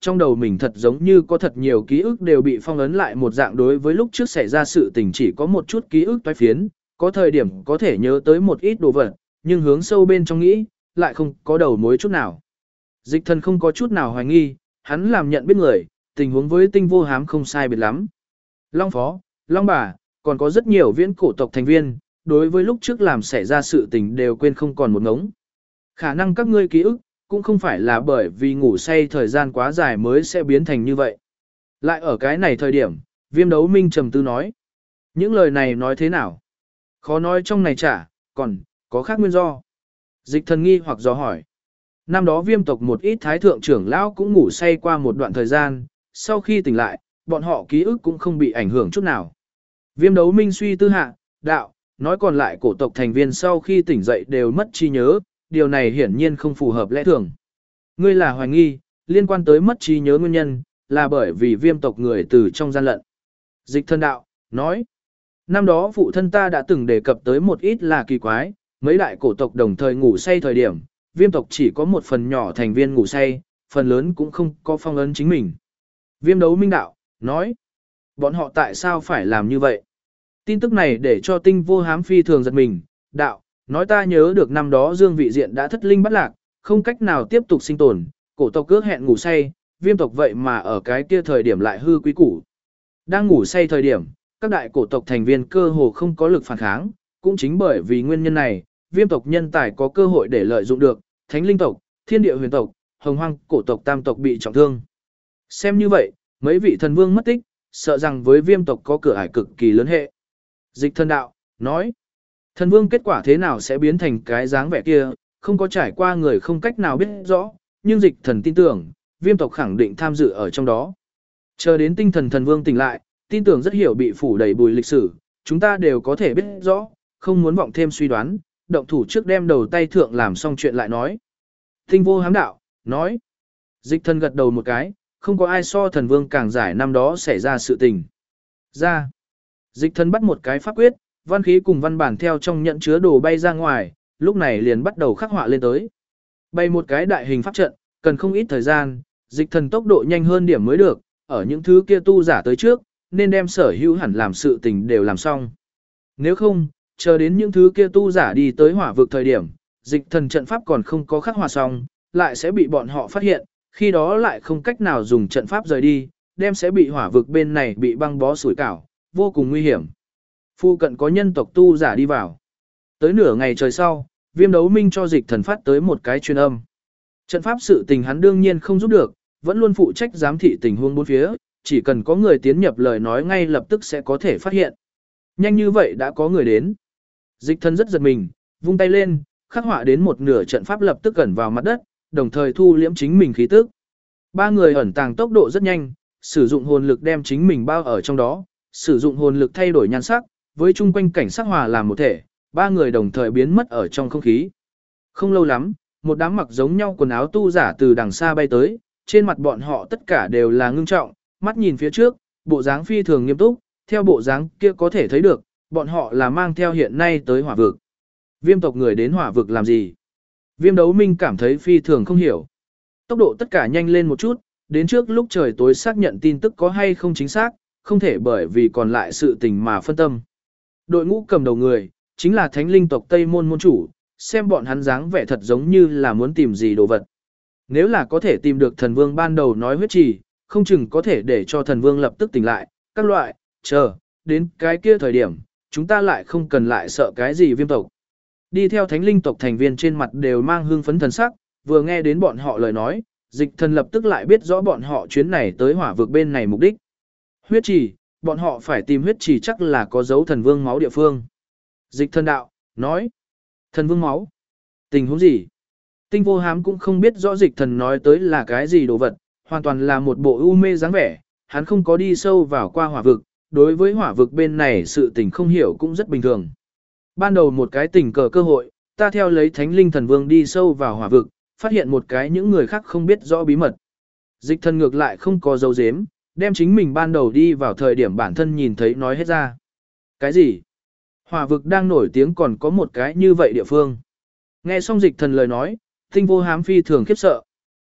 trong đầu mình thật giống như có thật nhiều ký ức đều bị phong ấn lại một dạng, đối với lúc trước xảy ra sự tình chỉ có một chút ký ức toái phiến, có thời điểm có thể nhớ tới một ít đồ vật, nhưng hướng sâu bên trong nghĩ, lại không có đầu mối chút nào. Dịch thần không có chút nào hoài nghi, hắn làm nhận biết người, tình huống với Tinh Vô Hám không sai biệt lắm. Long Phó, Long Bà, còn có rất nhiều viễn cổ tộc thành viên, đối với lúc trước làm xảy ra sự tình đều quên không còn một ngống. Khả năng các ngươi ký ức, cũng không phải là bởi vì ngủ say thời gian quá dài mới sẽ biến thành như vậy. Lại ở cái này thời điểm, Viêm Đấu Minh trầm tư nói. Những lời này nói thế nào? Khó nói trong này chả, còn, có khác nguyên do. Dịch thần nghi hoặc dò hỏi. Năm đó Viêm tộc một ít thái thượng trưởng lão cũng ngủ say qua một đoạn thời gian, sau khi tỉnh lại, bọn họ ký ức cũng không bị ảnh hưởng chút nào. Viêm Đấu Minh suy tư hạ, đạo, nói còn lại cổ tộc thành viên sau khi tỉnh dậy đều mất trí nhớ, điều này hiển nhiên không phù hợp lẽ thường. Ngươi là hoài nghi, liên quan tới mất trí nhớ nguyên nhân, là bởi vì Viêm tộc người từ trong gian lận. Dịch thân đạo, nói, năm đó phụ thân ta đã từng đề cập tới một ít là kỳ quái, mấy đại cổ tộc đồng thời ngủ say thời điểm, Viêm tộc chỉ có một phần nhỏ thành viên ngủ say, phần lớn cũng không có phong ấn chính mình. Viêm Đấu Minh đạo, nói, bọn họ tại sao phải làm như vậy? Tin tức này để cho Tinh Vô Hám phi thường giật mình, đạo, nói ta nhớ được năm đó Dương Vị Diện đã thất linh bắt lạc, không cách nào tiếp tục sinh tồn, cổ tộc ước hẹn ngủ say, Viêm tộc vậy mà ở cái kia thời điểm lại hư quý củ. Đang ngủ say thời điểm, các đại cổ tộc thành viên cơ hồ không có lực phản kháng, cũng chính bởi vì nguyên nhân này, Viêm tộc nhân tài có cơ hội để lợi dụng được, Thánh Linh tộc, Thiên Địa Huyền tộc, Hồng Hoang cổ tộc Tam tộc bị trọng thương. Xem như vậy, mấy vị thần vương mất tích, sợ rằng với Viêm tộc có cửa ải cực kỳ lớn hệ. Dịch thần đạo, nói, thần vương kết quả thế nào sẽ biến thành cái dáng vẻ kia, không có trải qua người không cách nào biết rõ, nhưng dịch thần tin tưởng, Viêm tộc khẳng định tham dự ở trong đó. Chờ đến tinh thần thần vương tỉnh lại, tin tưởng rất hiểu bị phủ đầy bùi lịch sử, chúng ta đều có thể biết rõ, không muốn vọng thêm suy đoán, động thủ trước đem đầu tay thượng làm xong chuyện lại nói. Tinh Vô Hám đạo, nói, dịch thần gật đầu một cái, không có ai so thần vương càng giải năm đó xảy ra sự tình. Ra, dịch thần bắt một cái pháp quyết, văn khí cùng văn bản theo trong nhận chứa đồ bay ra ngoài, lúc này liền bắt đầu khắc họa lên tới. Bay một cái đại hình pháp trận, cần không ít thời gian, dịch thần tốc độ nhanh hơn điểm mới được, ở những thứ kia tu giả tới trước, nên đem sở hữu hẳn làm sự tình đều làm xong. Nếu không, chờ đến những thứ kia tu giả đi tới hỏa vực thời điểm, dịch thần trận pháp còn không có khắc họa xong, lại sẽ bị bọn họ phát hiện, khi đó lại không cách nào dùng trận pháp rời đi, đem sẽ bị hỏa vực bên này bị băng bó sủi cảo, vô cùng nguy hiểm. Phu cận có nhân tộc tu giả đi vào. Tới nửa ngày trời sau, Viêm Đấu Minh cho dịch thần phát tới một cái truyền âm. Trận pháp sự tình hắn đương nhiên không giúp được, vẫn luôn phụ trách giám thị tình huống bốn phía, chỉ cần có người tiến nhập lời nói ngay lập tức sẽ có thể phát hiện. Nhanh như vậy đã có người đến. Dịch thần rất giật mình, vung tay lên, khắc họa đến một nửa trận pháp lập tức ẩn vào mặt đất, đồng thời thu liễm chính mình khí tức. Ba người ẩn tàng tốc độ rất nhanh, sử dụng hồn lực đem chính mình bao ở trong đó, sử dụng hồn lực thay đổi nhan sắc, với chung quanh cảnh sắc hòa làm một thể, ba người đồng thời biến mất ở trong không khí. Không lâu lắm, một đám mặc giống nhau quần áo tu giả từ đằng xa bay tới, trên mặt bọn họ tất cả đều là ngưng trọng, mắt nhìn phía trước, bộ dáng phi thường nghiêm túc, theo bộ dáng kia có thể thấy được, bọn họ là mang theo hiện nay tới hỏa vực. Viêm tộc người đến hỏa vực làm gì? Viêm Đấu Minh cảm thấy phi thường không hiểu. Tốc độ tất cả nhanh lên một chút, đến trước lúc trời tối xác nhận tin tức có hay không chính xác, không thể bởi vì còn lại sự tình mà phân tâm. Đội ngũ cầm đầu người, chính là Thánh Linh tộc Tây Môn môn chủ, xem bọn hắn dáng vẻ thật giống như là muốn tìm gì đồ vật. Nếu là có thể tìm được thần vương ban đầu nói huyết trì, không chừng có thể để cho thần vương lập tức tỉnh lại, các loại, chờ, đến cái kia thời điểm, chúng ta lại không cần lại sợ cái gì Viêm tộc. Đi theo Thánh Linh tộc thành viên trên mặt đều mang hưng phấn thần sắc, vừa nghe đến bọn họ lời nói, dịch thần lập tức lại biết rõ bọn họ chuyến này tới hỏa vực bên này mục đích. Huyết trì, bọn họ phải tìm huyết trì chắc là có dấu thần vương máu địa phương. Dịch thần đạo, nói, thần vương máu, tình huống gì? Tinh Vô Hám cũng không biết rõ dịch thần nói tới là cái gì đồ vật, hoàn toàn là một bộ u mê dáng vẻ, hắn không có đi sâu vào qua hỏa vực, đối với hỏa vực bên này sự tình không hiểu cũng rất bình thường. Ban đầu một cái tình cờ cơ hội, ta theo lấy Thánh Linh thần vương đi sâu vào hỏa vực, phát hiện một cái những người khác không biết rõ bí mật. Dịch thần ngược lại không có dấu dếm, đem chính mình ban đầu đi vào thời điểm bản thân nhìn thấy nói hết ra. Cái gì? Hỏa vực đang nổi tiếng còn có một cái như vậy địa phương. Nghe xong dịch thần lời nói, Tinh Vô Hám phi thường khiếp sợ.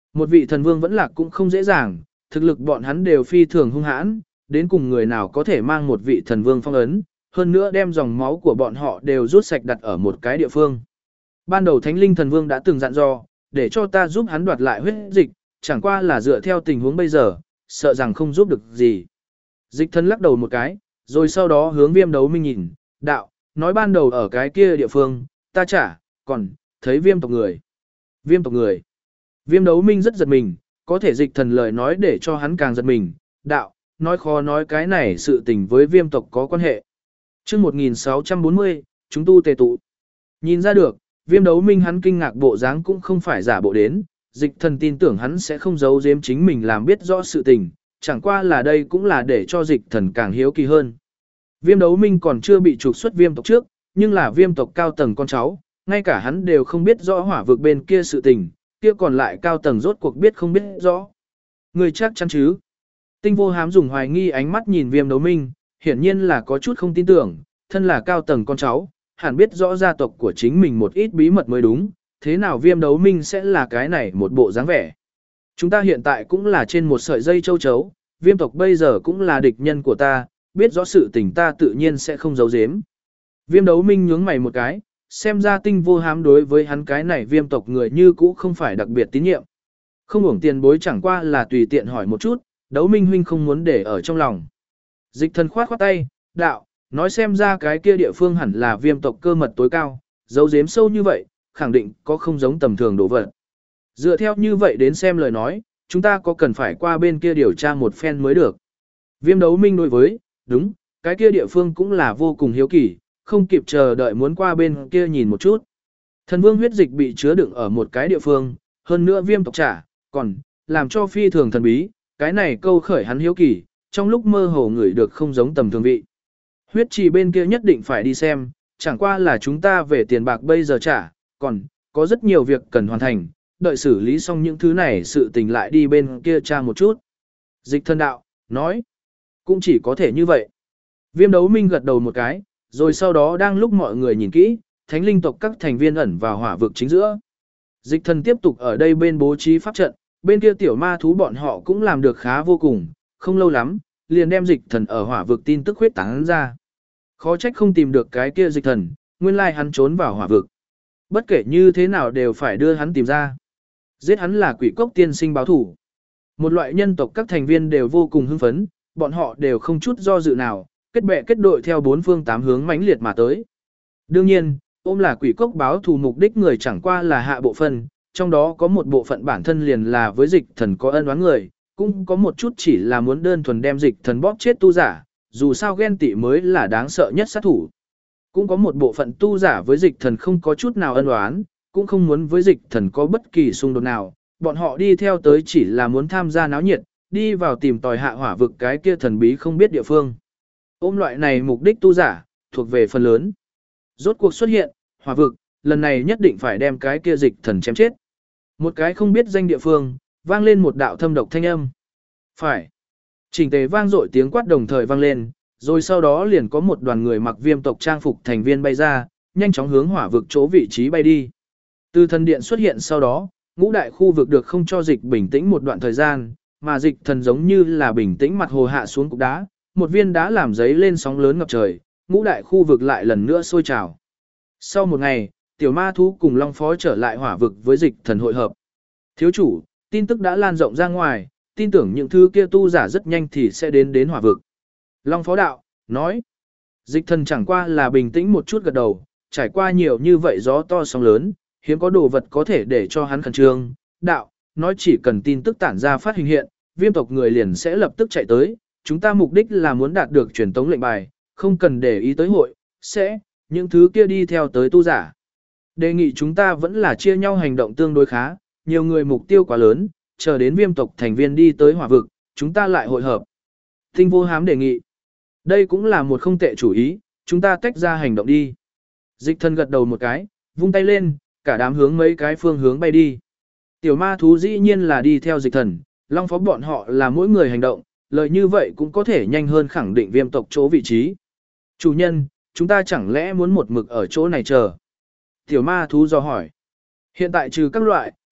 Một vị thần vương vẫn lạc cũng không dễ dàng, thực lực bọn hắn đều phi thường hung hãn, đến cùng người nào có thể mang một vị thần vương phong ấn, hơn nữa đem dòng máu của bọn họ đều rút sạch đặt ở một cái địa phương. Ban đầu Thánh Linh Thần Vương đã từng dặn dò, để cho ta giúp hắn đoạt lại huyết dịch, chẳng qua là dựa theo tình huống bây giờ, sợ rằng không giúp được gì. Dịch thần lắc đầu một cái, rồi sau đó hướng Viêm Đấu Minh nhìn, đạo, nói ban đầu ở cái kia địa phương, ta chả, còn, thấy viêm tộc người. Viêm tộc người. Viêm Đấu Minh rất giật mình, có thể dịch thần lời nói để cho hắn càng giật mình, đạo, nói khó nói cái này sự tình với viêm tộc có quan hệ. Chương 1640, chúng tu tề tụ. Nhìn ra được, Viêm Đấu Minh hắn kinh ngạc bộ dáng cũng không phải giả bộ đến, dịch thần tin tưởng hắn sẽ không giấu giếm chính mình làm biết rõ sự tình, chẳng qua là đây cũng là để cho dịch thần càng hiếu kỳ hơn. Viêm Đấu Minh còn chưa bị trục xuất viêm tộc trước, nhưng là viêm tộc cao tầng con cháu, ngay cả hắn đều không biết rõ hỏa vực bên kia sự tình, kia còn lại cao tầng rốt cuộc biết không biết rõ. Người chắc chắn chứ? Tinh Vô Hám dùng hoài nghi ánh mắt nhìn Viêm Đấu Minh, hiển nhiên là có chút không tin tưởng, thân là cao tầng con cháu, hẳn biết rõ gia tộc của chính mình một ít bí mật mới đúng, thế nào Viêm Đấu Minh sẽ là cái này một bộ dáng vẻ. Chúng ta hiện tại cũng là trên một sợi dây châu chấu, viêm tộc bây giờ cũng là địch nhân của ta, biết rõ sự tình ta tự nhiên sẽ không giấu giếm. Viêm Đấu Minh nhướng mày một cái, xem ra Tinh Vô Hám đối với hắn cái này viêm tộc người như cũ không phải đặc biệt tín nhiệm. Không uổng tiền bối chẳng qua là tùy tiện hỏi một chút, Đấu Minh huynh không muốn để ở trong lòng. Dịch thần khoát khoát tay, đạo, nói xem ra cái kia địa phương hẳn là viêm tộc cơ mật tối cao, giấu giếm sâu như vậy, khẳng định có không giống tầm thường đồ vật. Dựa theo như vậy đến xem lời nói, chúng ta có cần phải qua bên kia điều tra một phen mới được. Viêm Đấu Minh đối với, đúng, cái kia địa phương cũng là vô cùng hiếu kỳ, không kịp chờ đợi muốn qua bên kia nhìn một chút. Thần vương huyết dịch bị chứa đựng ở một cái địa phương, hơn nữa viêm tộc trả, còn, làm cho phi thường thần bí, cái này câu khởi hắn hiếu kỳ, trong lúc mơ hồ ngửi được không giống tầm thường vị. Huyết trì bên kia nhất định phải đi xem, chẳng qua là chúng ta về tiền bạc bây giờ trả, còn, có rất nhiều việc cần hoàn thành, đợi xử lý xong những thứ này sự tình lại đi bên kia tra một chút. Dịch thần đạo, nói, cũng chỉ có thể như vậy. Viêm Đấu Minh gật đầu một cái, rồi sau đó đang lúc mọi người nhìn kỹ, thánh linh tộc các thành viên ẩn vào hỏa vực chính giữa. Dịch thần tiếp tục ở đây bên bố trí pháp trận, bên kia tiểu ma thú bọn họ cũng làm được khá vô cùng, không lâu lắm, liền đem dịch thần ở hỏa vực tin tức huyết tán ra. Khó trách không tìm được cái kia dịch thần, nguyên lai hắn trốn vào hỏa vực. Bất kể như thế nào đều phải đưa hắn tìm ra. Giết hắn là quỷ cốc tiên sinh báo thủ. Một loại nhân tộc các thành viên đều vô cùng hưng phấn, bọn họ đều không chút do dự nào, kết bè kết đội theo bốn phương tám hướng mãnh liệt mà tới. Đương nhiên, ôm là quỷ cốc báo thù mục đích người chẳng qua là hạ bộ phận, trong đó có một bộ phận bản thân liền là với dịch thần có ân oán người, cũng có một chút chỉ là muốn đơn thuần đem dịch thần bóp chết tu giả, dù sao ghen tị mới là đáng sợ nhất sát thủ. Cũng có một bộ phận tu giả với dịch thần không có chút nào ân oán, cũng không muốn với dịch thần có bất kỳ xung đột nào, bọn họ đi theo tới chỉ là muốn tham gia náo nhiệt, đi vào tìm tòi hạ hỏa vực cái kia thần bí không biết địa phương. Ôm loại này mục đích tu giả, thuộc về phần lớn. Rốt cuộc xuất hiện, hỏa vực, lần này nhất định phải đem cái kia dịch thần chém chết. Một cái không biết danh địa phương, vang lên một đạo thâm độc thanh âm. Phải. Chỉnh tề vang dội tiếng quát đồng thời vang lên, rồi sau đó liền có một đoàn người mặc viêm tộc trang phục thành viên bay ra, nhanh chóng hướng hỏa vực chỗ vị trí bay đi. Từ thần điện xuất hiện sau đó, ngũ đại khu vực được không cho dịch bình tĩnh một đoạn thời gian, mà dịch thần giống như là bình tĩnh mặt hồ hạ xuống cục đá, một viên đá làm giấy lên sóng lớn ngập trời, ngũ đại khu vực lại lần nữa sôi trào. Sau một ngày, tiểu ma thú cùng Long Phó trở lại hỏa vực với dịch thần hội hợp. Thiếu chủ, tin tức đã lan rộng ra ngoài, tin tưởng những thứ kia tu giả rất nhanh thì sẽ đến hỏa vực. Long Phó đạo, nói. Dịch thần chẳng qua là bình tĩnh một chút gật đầu, trải qua nhiều như vậy gió to sóng lớn, hiếm có đồ vật có thể để cho hắn khẩn trương. Đạo, nói chỉ cần tin tức tản ra phát hình hiện, viêm tộc người liền sẽ lập tức chạy tới. Chúng ta mục đích là muốn đạt được truyền tống lệnh bài, không cần để ý tới hội, sẽ, những thứ kia đi theo tới tu giả. Đề nghị chúng ta vẫn là chia nhau hành động tương đối khá, nhiều người mục tiêu quá lớn, chờ đến viêm tộc thành viên đi tới hỏa vực, chúng ta lại hội hợp. Tinh Vô Hám đề nghị. Đây cũng là một không tệ chủ ý, chúng ta tách ra hành động đi. Dịch thần gật đầu một cái, vung tay lên, cả đám hướng mấy cái phương hướng bay đi. Tiểu ma thú dĩ nhiên là đi theo dịch thần, Long Phó bọn họ là mỗi người hành động, lời như vậy cũng có thể nhanh hơn khẳng định viêm tộc chỗ vị trí. Chủ nhân, chúng ta chẳng lẽ muốn một mực ở chỗ này chờ? Tiểu ma thú do hỏi. Hiện tại trừ các loại,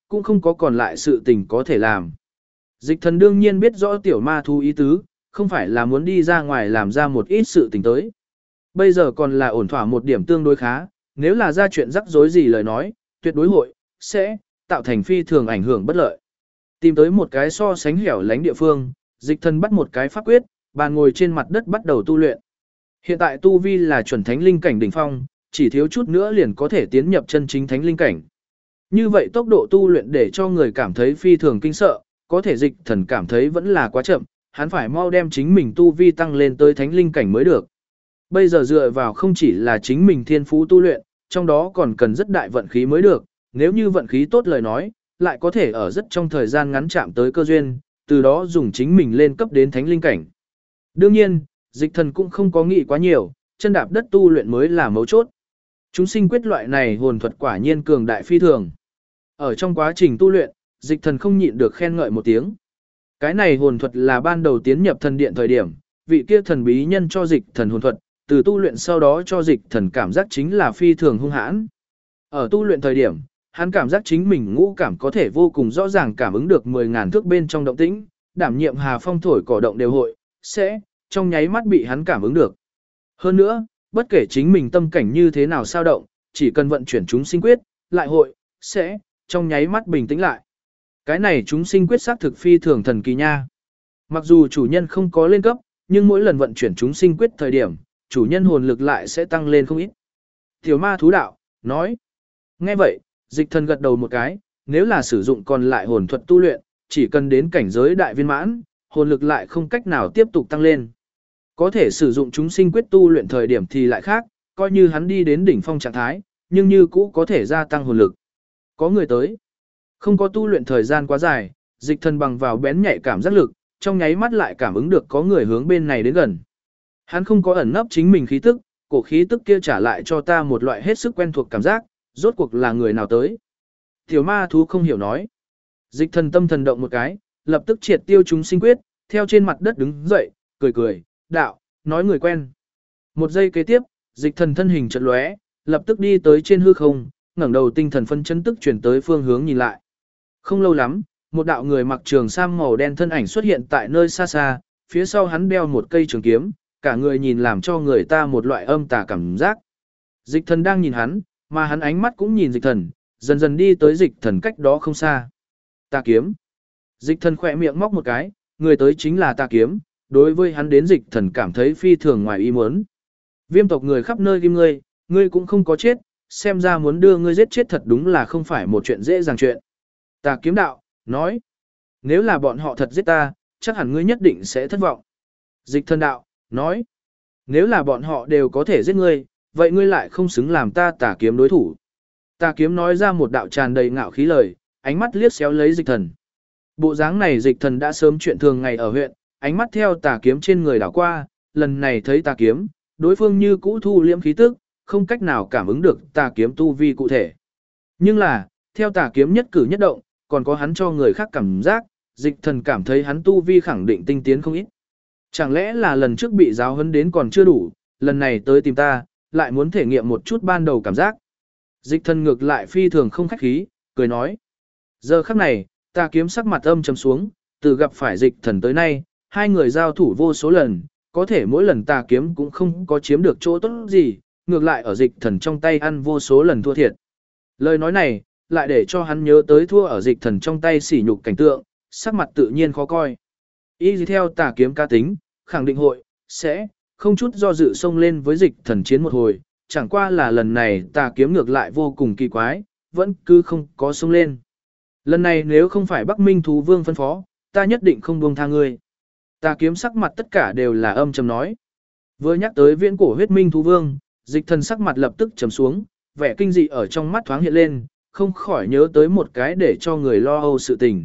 cũng không có còn lại sự tình có thể làm. Dịch thần đương nhiên biết rõ tiểu ma thú ý tứ, không phải là muốn đi ra ngoài làm ra một ít sự tình tới. Bây giờ còn là ổn thỏa một điểm tương đối khá, nếu là ra chuyện rắc rối gì lời nói, tuyệt đối hội, sẽ, tạo thành phi thường ảnh hưởng bất lợi. Tìm tới một cái so sánh hẻo lánh địa phương, dịch thần bắt một cái pháp quyết, bàn ngồi trên mặt đất bắt đầu tu luyện. Hiện tại tu vi là chuẩn thánh linh cảnh đỉnh phong, chỉ thiếu chút nữa liền có thể tiến nhập chân chính thánh linh cảnh. Như vậy tốc độ tu luyện để cho người cảm thấy phi thường kinh sợ, có thể dịch thần cảm thấy vẫn là quá chậm, hắn phải mau đem chính mình tu vi tăng lên tới thánh linh cảnh mới được. Bây giờ dựa vào không chỉ là chính mình thiên phú tu luyện, trong đó còn cần rất đại vận khí mới được, nếu như vận khí tốt lời nói, lại có thể ở rất trong thời gian ngắn chạm tới cơ duyên, từ đó dùng chính mình lên cấp đến thánh linh cảnh. Đương nhiên, dịch thần cũng không có nghĩ quá nhiều, chân đạp đất tu luyện mới là mấu chốt. Chúng sinh quyết loại này hồn thuật quả nhiên cường đại phi thường. Ở trong quá trình tu luyện, dịch thần không nhịn được khen ngợi một tiếng. Cái này hồn thuật là ban đầu tiến nhập thần điện thời điểm, vị kia thần bí nhân cho dịch thần hồn thuật, từ tu luyện sau đó cho dịch thần cảm giác chính là phi thường hung hãn. Ở tu luyện thời điểm, hắn cảm giác chính mình ngũ cảm có thể vô cùng rõ ràng cảm ứng được 10.000 thước bên trong động tĩnh, đảm nhiệm hà phong thổi cỏ động đều hội, sẽ, trong nháy mắt bị hắn cảm ứng được. Hơn nữa, bất kể chính mình tâm cảnh như thế nào sao động, chỉ cần vận chuyển chúng sinh quyết, lại hội, sẽ, trong nháy mắt bình tĩnh lại. Cái này chúng sinh quyết xác thực phi thường thần kỳ nha. Mặc dù chủ nhân không có lên cấp, nhưng mỗi lần vận chuyển chúng sinh quyết thời điểm, chủ nhân hồn lực lại sẽ tăng lên không ít. Tiểu ma thú đạo, nói. Nghe vậy, dịch thần gật đầu một cái, nếu là sử dụng còn lại hồn thuật tu luyện, chỉ cần đến cảnh giới đại viên mãn, hồn lực lại không cách nào tiếp tục tăng lên. Có thể sử dụng chúng sinh quyết tu luyện thời điểm thì lại khác, coi như hắn đi đến đỉnh phong trạng thái, nhưng như cũ có thể gia tăng hồn lực. Có người tới. Không có tu luyện thời gian quá dài, dịch thần bằng vào bén nhạy cảm giác lực, trong nháy mắt lại cảm ứng được có người hướng bên này đến gần. Hắn không có ẩn nấp chính mình khí tức, cổ khí tức kia trả lại cho ta một loại hết sức quen thuộc cảm giác, rốt cuộc là người nào tới. Tiểu ma thú không hiểu nói. Dịch thần tâm thần động một cái, lập tức triệt tiêu chúng sinh quyết, theo trên mặt đất đứng dậy, cười cười, đạo, nói người quen. Một giây kế tiếp, dịch thần thân hình chợt lóe, lập tức đi tới trên hư không, ngẩng đầu tinh thần phân chân tức chuyển tới phương hướng nhìn lại. Không lâu lắm, một đạo người mặc trường sam màu đen thân ảnh xuất hiện tại nơi xa xa, phía sau hắn đeo một cây trường kiếm, cả người nhìn làm cho người ta một loại âm tà cảm giác. Dịch thần đang nhìn hắn, mà hắn ánh mắt cũng nhìn dịch thần, dần dần đi tới dịch thần cách đó không xa. Tà kiếm. Dịch thần khỏe miệng móc một cái, người tới chính là tà kiếm, đối với hắn đến dịch thần cảm thấy phi thường ngoài ý muốn. Viêm tộc người khắp nơi kim ngươi cũng không có chết, xem ra muốn đưa ngươi giết chết thật đúng là không phải một chuyện dễ dàng chuyện. Tà kiếm đạo, nói, nếu là bọn họ thật giết ta, chắc hẳn ngươi nhất định sẽ thất vọng. Dịch thần đạo, nói, nếu là bọn họ đều có thể giết ngươi, vậy ngươi lại không xứng làm ta tà kiếm đối thủ. Tà kiếm nói ra một đạo tràn đầy ngạo khí lời, ánh mắt liếc xéo lấy dịch thần. Bộ dáng này dịch thần đã sớm chuyện thường ngày ở huyện, ánh mắt theo tà kiếm trên người đảo qua, lần này thấy tà kiếm, đối phương như cũ thu liễm khí tức, không cách nào cảm ứng được tà kiếm tu vi cụ thể. Nhưng là, theo tà kiếm nhất cử nhất động, còn có hắn cho người khác cảm giác, dịch thần cảm thấy hắn tu vi khẳng định tinh tiến không ít. Chẳng lẽ là lần trước bị giáo huấn đến còn chưa đủ, lần này tới tìm ta, lại muốn thể nghiệm một chút ban đầu cảm giác. Dịch thần ngược lại phi thường không khách khí, cười nói. Giờ khắc này, tà kiếm sắc mặt âm trầm xuống, từ gặp phải dịch thần tới nay, hai người giao thủ vô số lần, có thể mỗi lần tà kiếm cũng không có chiếm được chỗ tốt gì, ngược lại ở dịch thần trong tay ăn vô số lần thua thiệt. Lời nói này, lại để cho hắn nhớ tới thua ở dịch thần trong tay sỉ nhục cảnh tượng, sắc mặt tự nhiên khó coi. Y theo tà kiếm ca tính, khẳng định hội, sẽ, không chút do dự xông lên với dịch thần chiến một hồi, chẳng qua là lần này tà kiếm ngược lại vô cùng kỳ quái, vẫn cứ không có xông lên. Lần này nếu không phải Bắc Minh Thú Vương phân phó, ta nhất định không buông tha ngươi. Tà kiếm sắc mặt tất cả đều là âm trầm nói. Vừa nhắc tới viễn cổ huyết minh thú vương, dịch thần sắc mặt lập tức trầm xuống, vẻ kinh dị ở trong mắt thoáng hiện lên, không khỏi nhớ tới một cái để cho người lo âu sự tình.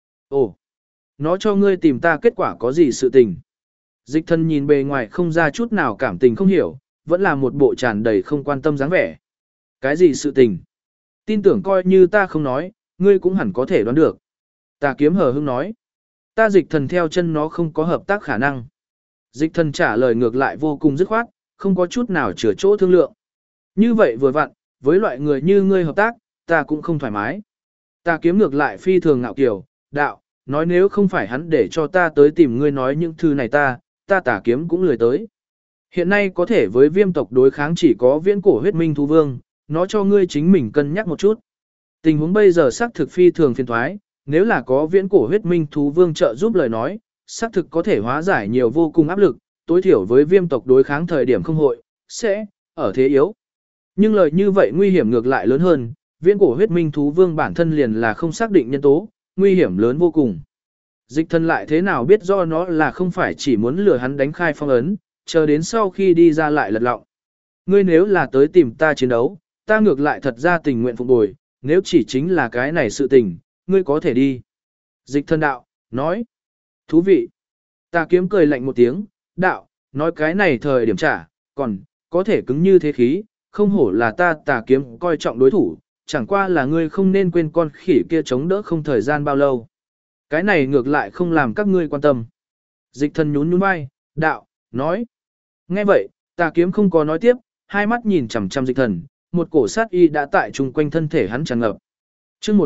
Ồ, nó cho ngươi tìm ta kết quả có gì sự tình? Dịch thần nhìn bề ngoài không ra chút nào cảm tình không hiểu, vẫn là một bộ tràn đầy không quan tâm dáng vẻ. Cái gì sự tình? Tin tưởng coi như ta không nói, ngươi cũng hẳn có thể đoán được. Tà kiếm hờ hững nói. Ta dịch thần theo chân nó không có hợp tác khả năng. Dịch thần trả lời ngược lại vô cùng dứt khoát, không có chút nào chừa chỗ thương lượng. Như vậy vừa vặn, với loại người như ngươi hợp tác, ta cũng không thoải mái. Tà kiếm ngược lại phi thường ngạo kiều, đạo, nói nếu không phải hắn để cho ta tới tìm ngươi nói những thứ này ta tà kiếm cũng lười tới. Hiện nay có thể với viêm tộc đối kháng chỉ có viễn cổ huyết minh thú vương, nó cho ngươi chính mình cân nhắc một chút. Tình huống bây giờ xác thực phi thường phiền thoái, nếu là có viễn cổ huyết minh thú vương trợ giúp lời nói, xác thực có thể hóa giải nhiều vô cùng áp lực, tối thiểu với viêm tộc đối kháng thời điểm không hội, sẽ ở thế yếu. Nhưng lời như vậy nguy hiểm ngược lại lớn hơn, viễn cổ huyết minh thú vương bản thân liền là không xác định nhân tố, nguy hiểm lớn vô cùng. Dịch thần lại thế nào biết do nó là không phải chỉ muốn lừa hắn đánh khai phong ấn, chờ đến sau khi đi ra lại lật lọng. Ngươi nếu là tới tìm ta chiến đấu, ta ngược lại thật ra tình nguyện phục bồi, nếu chỉ chính là cái này sự tình, ngươi có thể đi. Dịch thần đạo, nói. Thú vị. Tà kiếm cười lạnh một tiếng, đạo, nói cái này thời điểm trả, còn, có thể cứng như thế khí, không hổ là ta tà kiếm coi trọng đối thủ, chẳng qua là ngươi không nên quên con khỉ kia chống đỡ không thời gian bao lâu. Cái này ngược lại không làm các ngươi quan tâm. Dịch thần nhún nhún vai, đạo, nói. Nghe vậy, tà kiếm không có nói tiếp, hai mắt nhìn chằm chằm dịch thần, một cổ sát y đã tại chung quanh thân thể hắn tràn ngập. Chương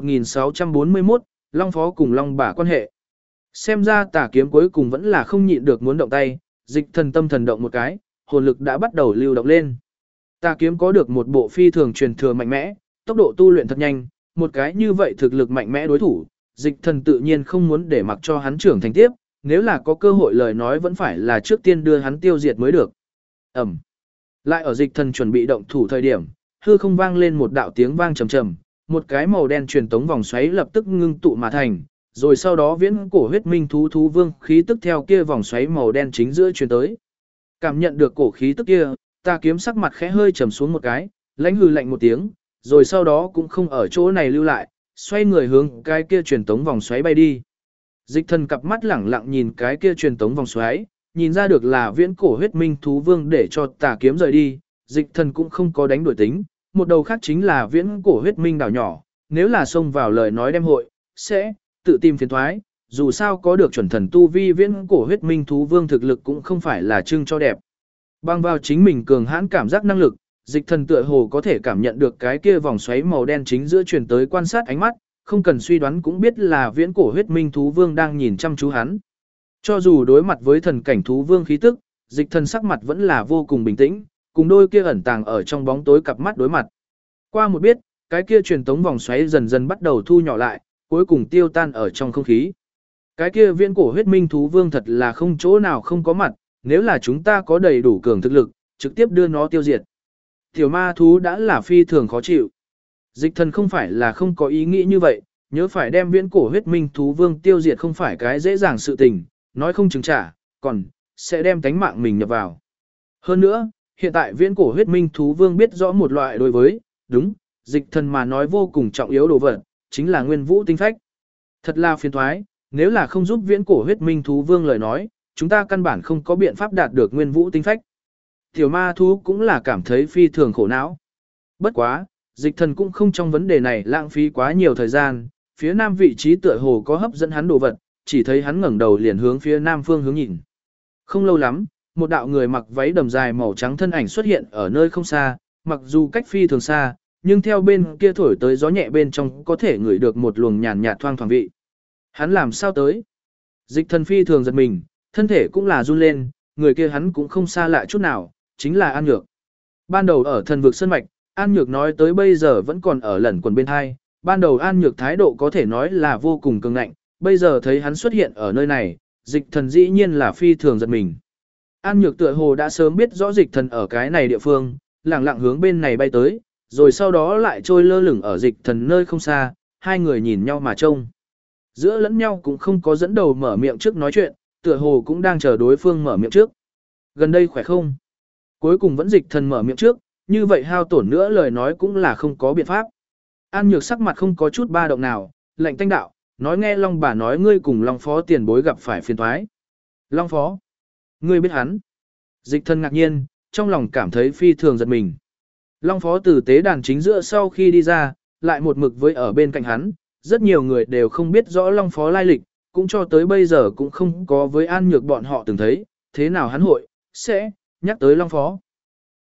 1641, Long Phó cùng Long Bà quan hệ. Xem ra tà kiếm cuối cùng vẫn là không nhịn được muốn động tay, dịch thần tâm thần động một cái, hồn lực đã bắt đầu lưu động lên. Tà kiếm có được một bộ phi thường truyền thừa mạnh mẽ, tốc độ tu luyện thật nhanh, một cái như vậy thực lực mạnh mẽ đối thủ, dịch thần tự nhiên không muốn để mặc cho hắn trưởng thành tiếp, nếu là có cơ hội lời nói vẫn phải là trước tiên đưa hắn tiêu diệt mới được. Ẩm. Lại ở dịch thần chuẩn bị động thủ thời điểm, hư không vang lên một đạo tiếng vang trầm trầm, một cái màu đen truyền tống vòng xoáy lập tức ngưng tụ mà thành, rồi sau đó viễn cổ huyết minh thú vương khí tức theo kia vòng xoáy màu đen chính giữa truyền tới. Cảm nhận được cổ khí tức kia, tà kiếm sắc mặt khẽ hơi trầm xuống một cái, lãnh hư lạnh một tiếng, rồi sau đó cũng không ở chỗ này lưu lại, xoay người hướng cái kia truyền tống vòng xoáy bay đi. Dịch thần cặp mắt lẳng lặng nhìn cái kia truyền tống vòng xoáy, nhìn ra được là viễn cổ huyết minh thú vương để cho tà kiếm rời đi, dịch thần cũng không có đánh đuổi tính, một đầu khác chính là viễn cổ huyết minh đảo nhỏ, nếu là xông vào lời nói đem hội, sẽ tự tìm phiền thoái, dù sao có được chuẩn thần tu vi viễn cổ huyết minh thú vương thực lực cũng không phải là trưng cho đẹp. Bằng vào chính mình cường hãn cảm giác năng lực, dịch thần tựa hồ có thể cảm nhận được cái kia vòng xoáy màu đen chính giữa truyền tới quan sát ánh mắt, không cần suy đoán cũng biết là viễn cổ huyết minh thú vương đang nhìn chăm chú hắn. Cho dù đối mặt với thần cảnh thú vương khí tức, dịch thần sắc mặt vẫn là vô cùng bình tĩnh, cùng đôi kia ẩn tàng ở trong bóng tối cặp mắt đối mặt. Qua một biết, cái kia truyền tống vòng xoáy dần dần bắt đầu thu nhỏ lại, cuối cùng tiêu tan ở trong không khí. Cái kia viễn cổ huyết minh thú vương thật là không chỗ nào không có mặt, nếu là chúng ta có đầy đủ cường thực lực, trực tiếp đưa nó tiêu diệt. Tiểu ma thú đã là phi thường khó chịu. Dịch thần không phải là không có ý nghĩ như vậy, nhớ phải đem viễn cổ huyết minh thú vương tiêu diệt không phải cái dễ dàng sự tình, nói không chừng trả, còn sẽ đem tánh mạng mình nhập vào. Hơn nữa, hiện tại viễn cổ huyết minh thú vương biết rõ một loại đối với, đúng, dịch thần mà nói vô cùng trọng yếu đồ vật, chính là nguyên vũ tinh phách. Thật là phiền thoái, nếu là không giúp viễn cổ huyết minh thú vương lời nói, chúng ta căn bản không có biện pháp đạt được nguyên vũ tinh phách. Tiểu ma thú cũng là cảm thấy phi thường khổ não. Bất quá, dịch thần cũng không trong vấn đề này lãng phí quá nhiều thời gian, phía nam vị trí tựa hồ có hấp dẫn hắn đồ vật, chỉ thấy hắn ngẩng đầu liền hướng phía nam phương hướng nhìn. Không lâu lắm, một đạo người mặc váy đầm dài màu trắng thân ảnh xuất hiện ở nơi không xa, mặc dù cách phi thường xa, nhưng theo bên kia thổi tới gió nhẹ bên trong có thể ngửi được một luồng nhàn nhạt thoang thoảng vị. Hắn làm sao tới? Dịch thần phi thường giật mình, thân thể cũng là run lên, người kia hắn cũng không xa lạ chút nào, chính là An Nhược. Ban đầu ở thần vực sơn mạch, An Nhược nói tới bây giờ vẫn còn ở lẩn quần bên hai, ban đầu An Nhược thái độ có thể nói là vô cùng cường ngạnh, bây giờ thấy hắn xuất hiện ở nơi này, dịch thần dĩ nhiên là phi thường giật mình. An Nhược tựa hồ đã sớm biết rõ dịch thần ở cái này địa phương, lặng lặng hướng bên này bay tới, rồi sau đó lại trôi lơ lửng ở dịch thần nơi không xa, hai người nhìn nhau mà trông. Giữa lẫn nhau cũng không có dẫn đầu mở miệng trước nói chuyện, tựa hồ cũng đang chờ đối phương mở miệng trước. Gần đây khỏe không? Cuối cùng vẫn dịch thần mở miệng trước, như vậy hao tổn nữa lời nói cũng là không có biện pháp. An Nhược sắc mặt không có chút ba động nào, lạnh tanh đạo, nói nghe Long bà nói ngươi cùng Long Phó tiền bối gặp phải phiền toái. Long Phó? Ngươi biết hắn? Dịch thần ngạc nhiên, trong lòng cảm thấy phi thường giật mình. Long Phó từ tế đàn chính giữa sau khi đi ra, lại một mực với ở bên cạnh hắn, rất nhiều người đều không biết rõ Long Phó lai lịch, cũng cho tới bây giờ cũng không có với An Nhược bọn họ từng thấy, thế nào hắn hội, sẽ, nhắc tới Long Phó.